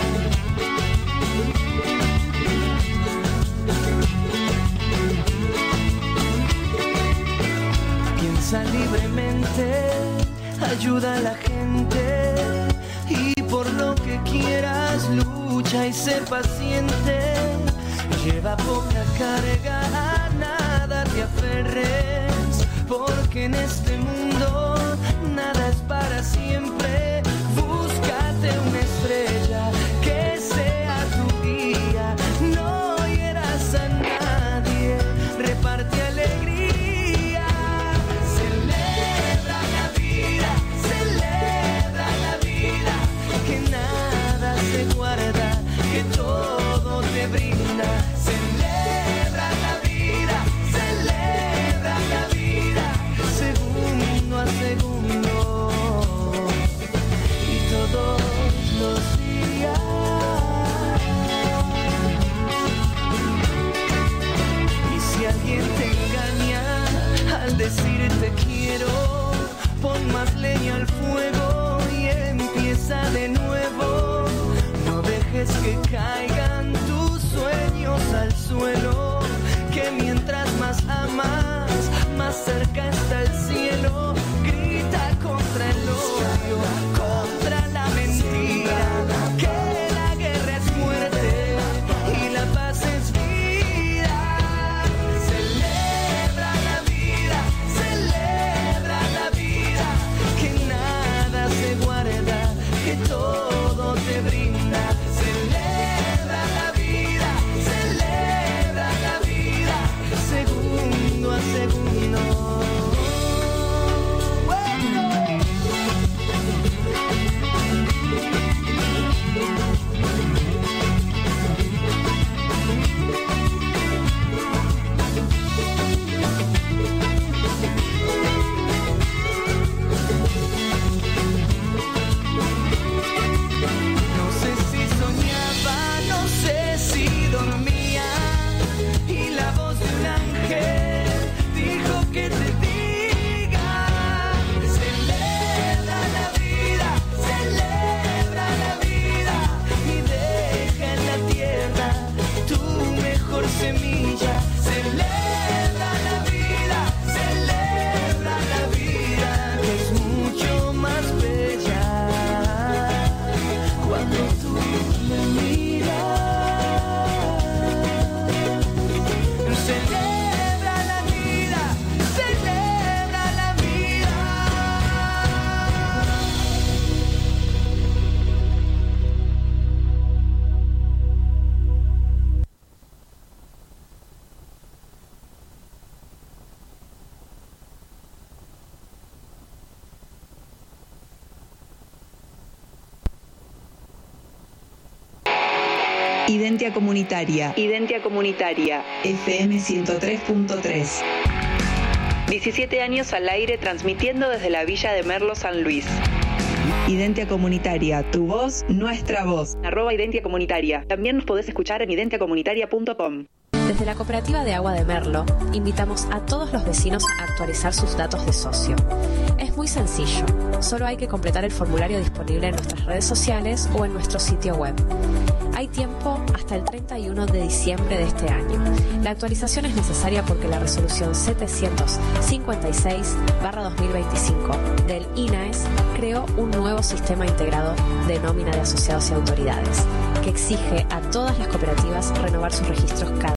Piensa libremente, ayuda a la gente, y por lo que quieras lucha y sé paciente. Lleva poca carga, a nada te aferres, porque en este mundo nada es para siempre. Búscate una estrella que sea tu guía, no hieras a nadie, reparte alegría. Celebra la vida, celebra la vida, que nada se guarda, que todo te brinda. Celebra la vida, celebra la vida, segundo a segundo, y todos los días. Y si alguien te engaña al decirte quiero, pon más leña al fuego y empieza de nuevo. No dejes que caigan tus sueños al suelo, que mientras más amas, más cerca está el cielo. Grita contra el odio, contra la mentira, que la guerra es muerte y la paz es vida. Celebra la vida, celebra la vida, que nada se guarda, que todo te brinda. Celebra la vida, celebra la vida, segundo a segundo. No sé si soñaba, no sé si dormía, y la voz de un ángel dijo que te diga, celebra la vida, celebra la vida, y deja en la tierra tu mejor semilla. Celebra la vida, celebra la vida, que es mucho más bella cuando tú me miras. Celebra la vida, celebra la vida. Identia Comunitaria. Identia Comunitaria. F M ciento tres punto tres. diecisiete años al aire transmitiendo desde la Villa de Merlo, San Luis. Identia Comunitaria, tu voz, nuestra voz. Arroba Identia Comunitaria. También nos podés escuchar en identia comunitaria punto com. Desde la Cooperativa de Agua de Merlo, invitamos a todos los vecinos a actualizar sus datos de socio. Es muy sencillo, solo hay que completar el formulario disponible en nuestras redes sociales o en nuestro sitio web. Hay tiempo hasta el treinta y uno de diciembre de este año. La actualización es necesaria porque la resolución setecientos cincuenta y seis barra dos mil veinticinco del I N A E S creó un nuevo sistema integrado de nómina de asociados y autoridades, que exige a todas las cooperativas renovar sus registros cada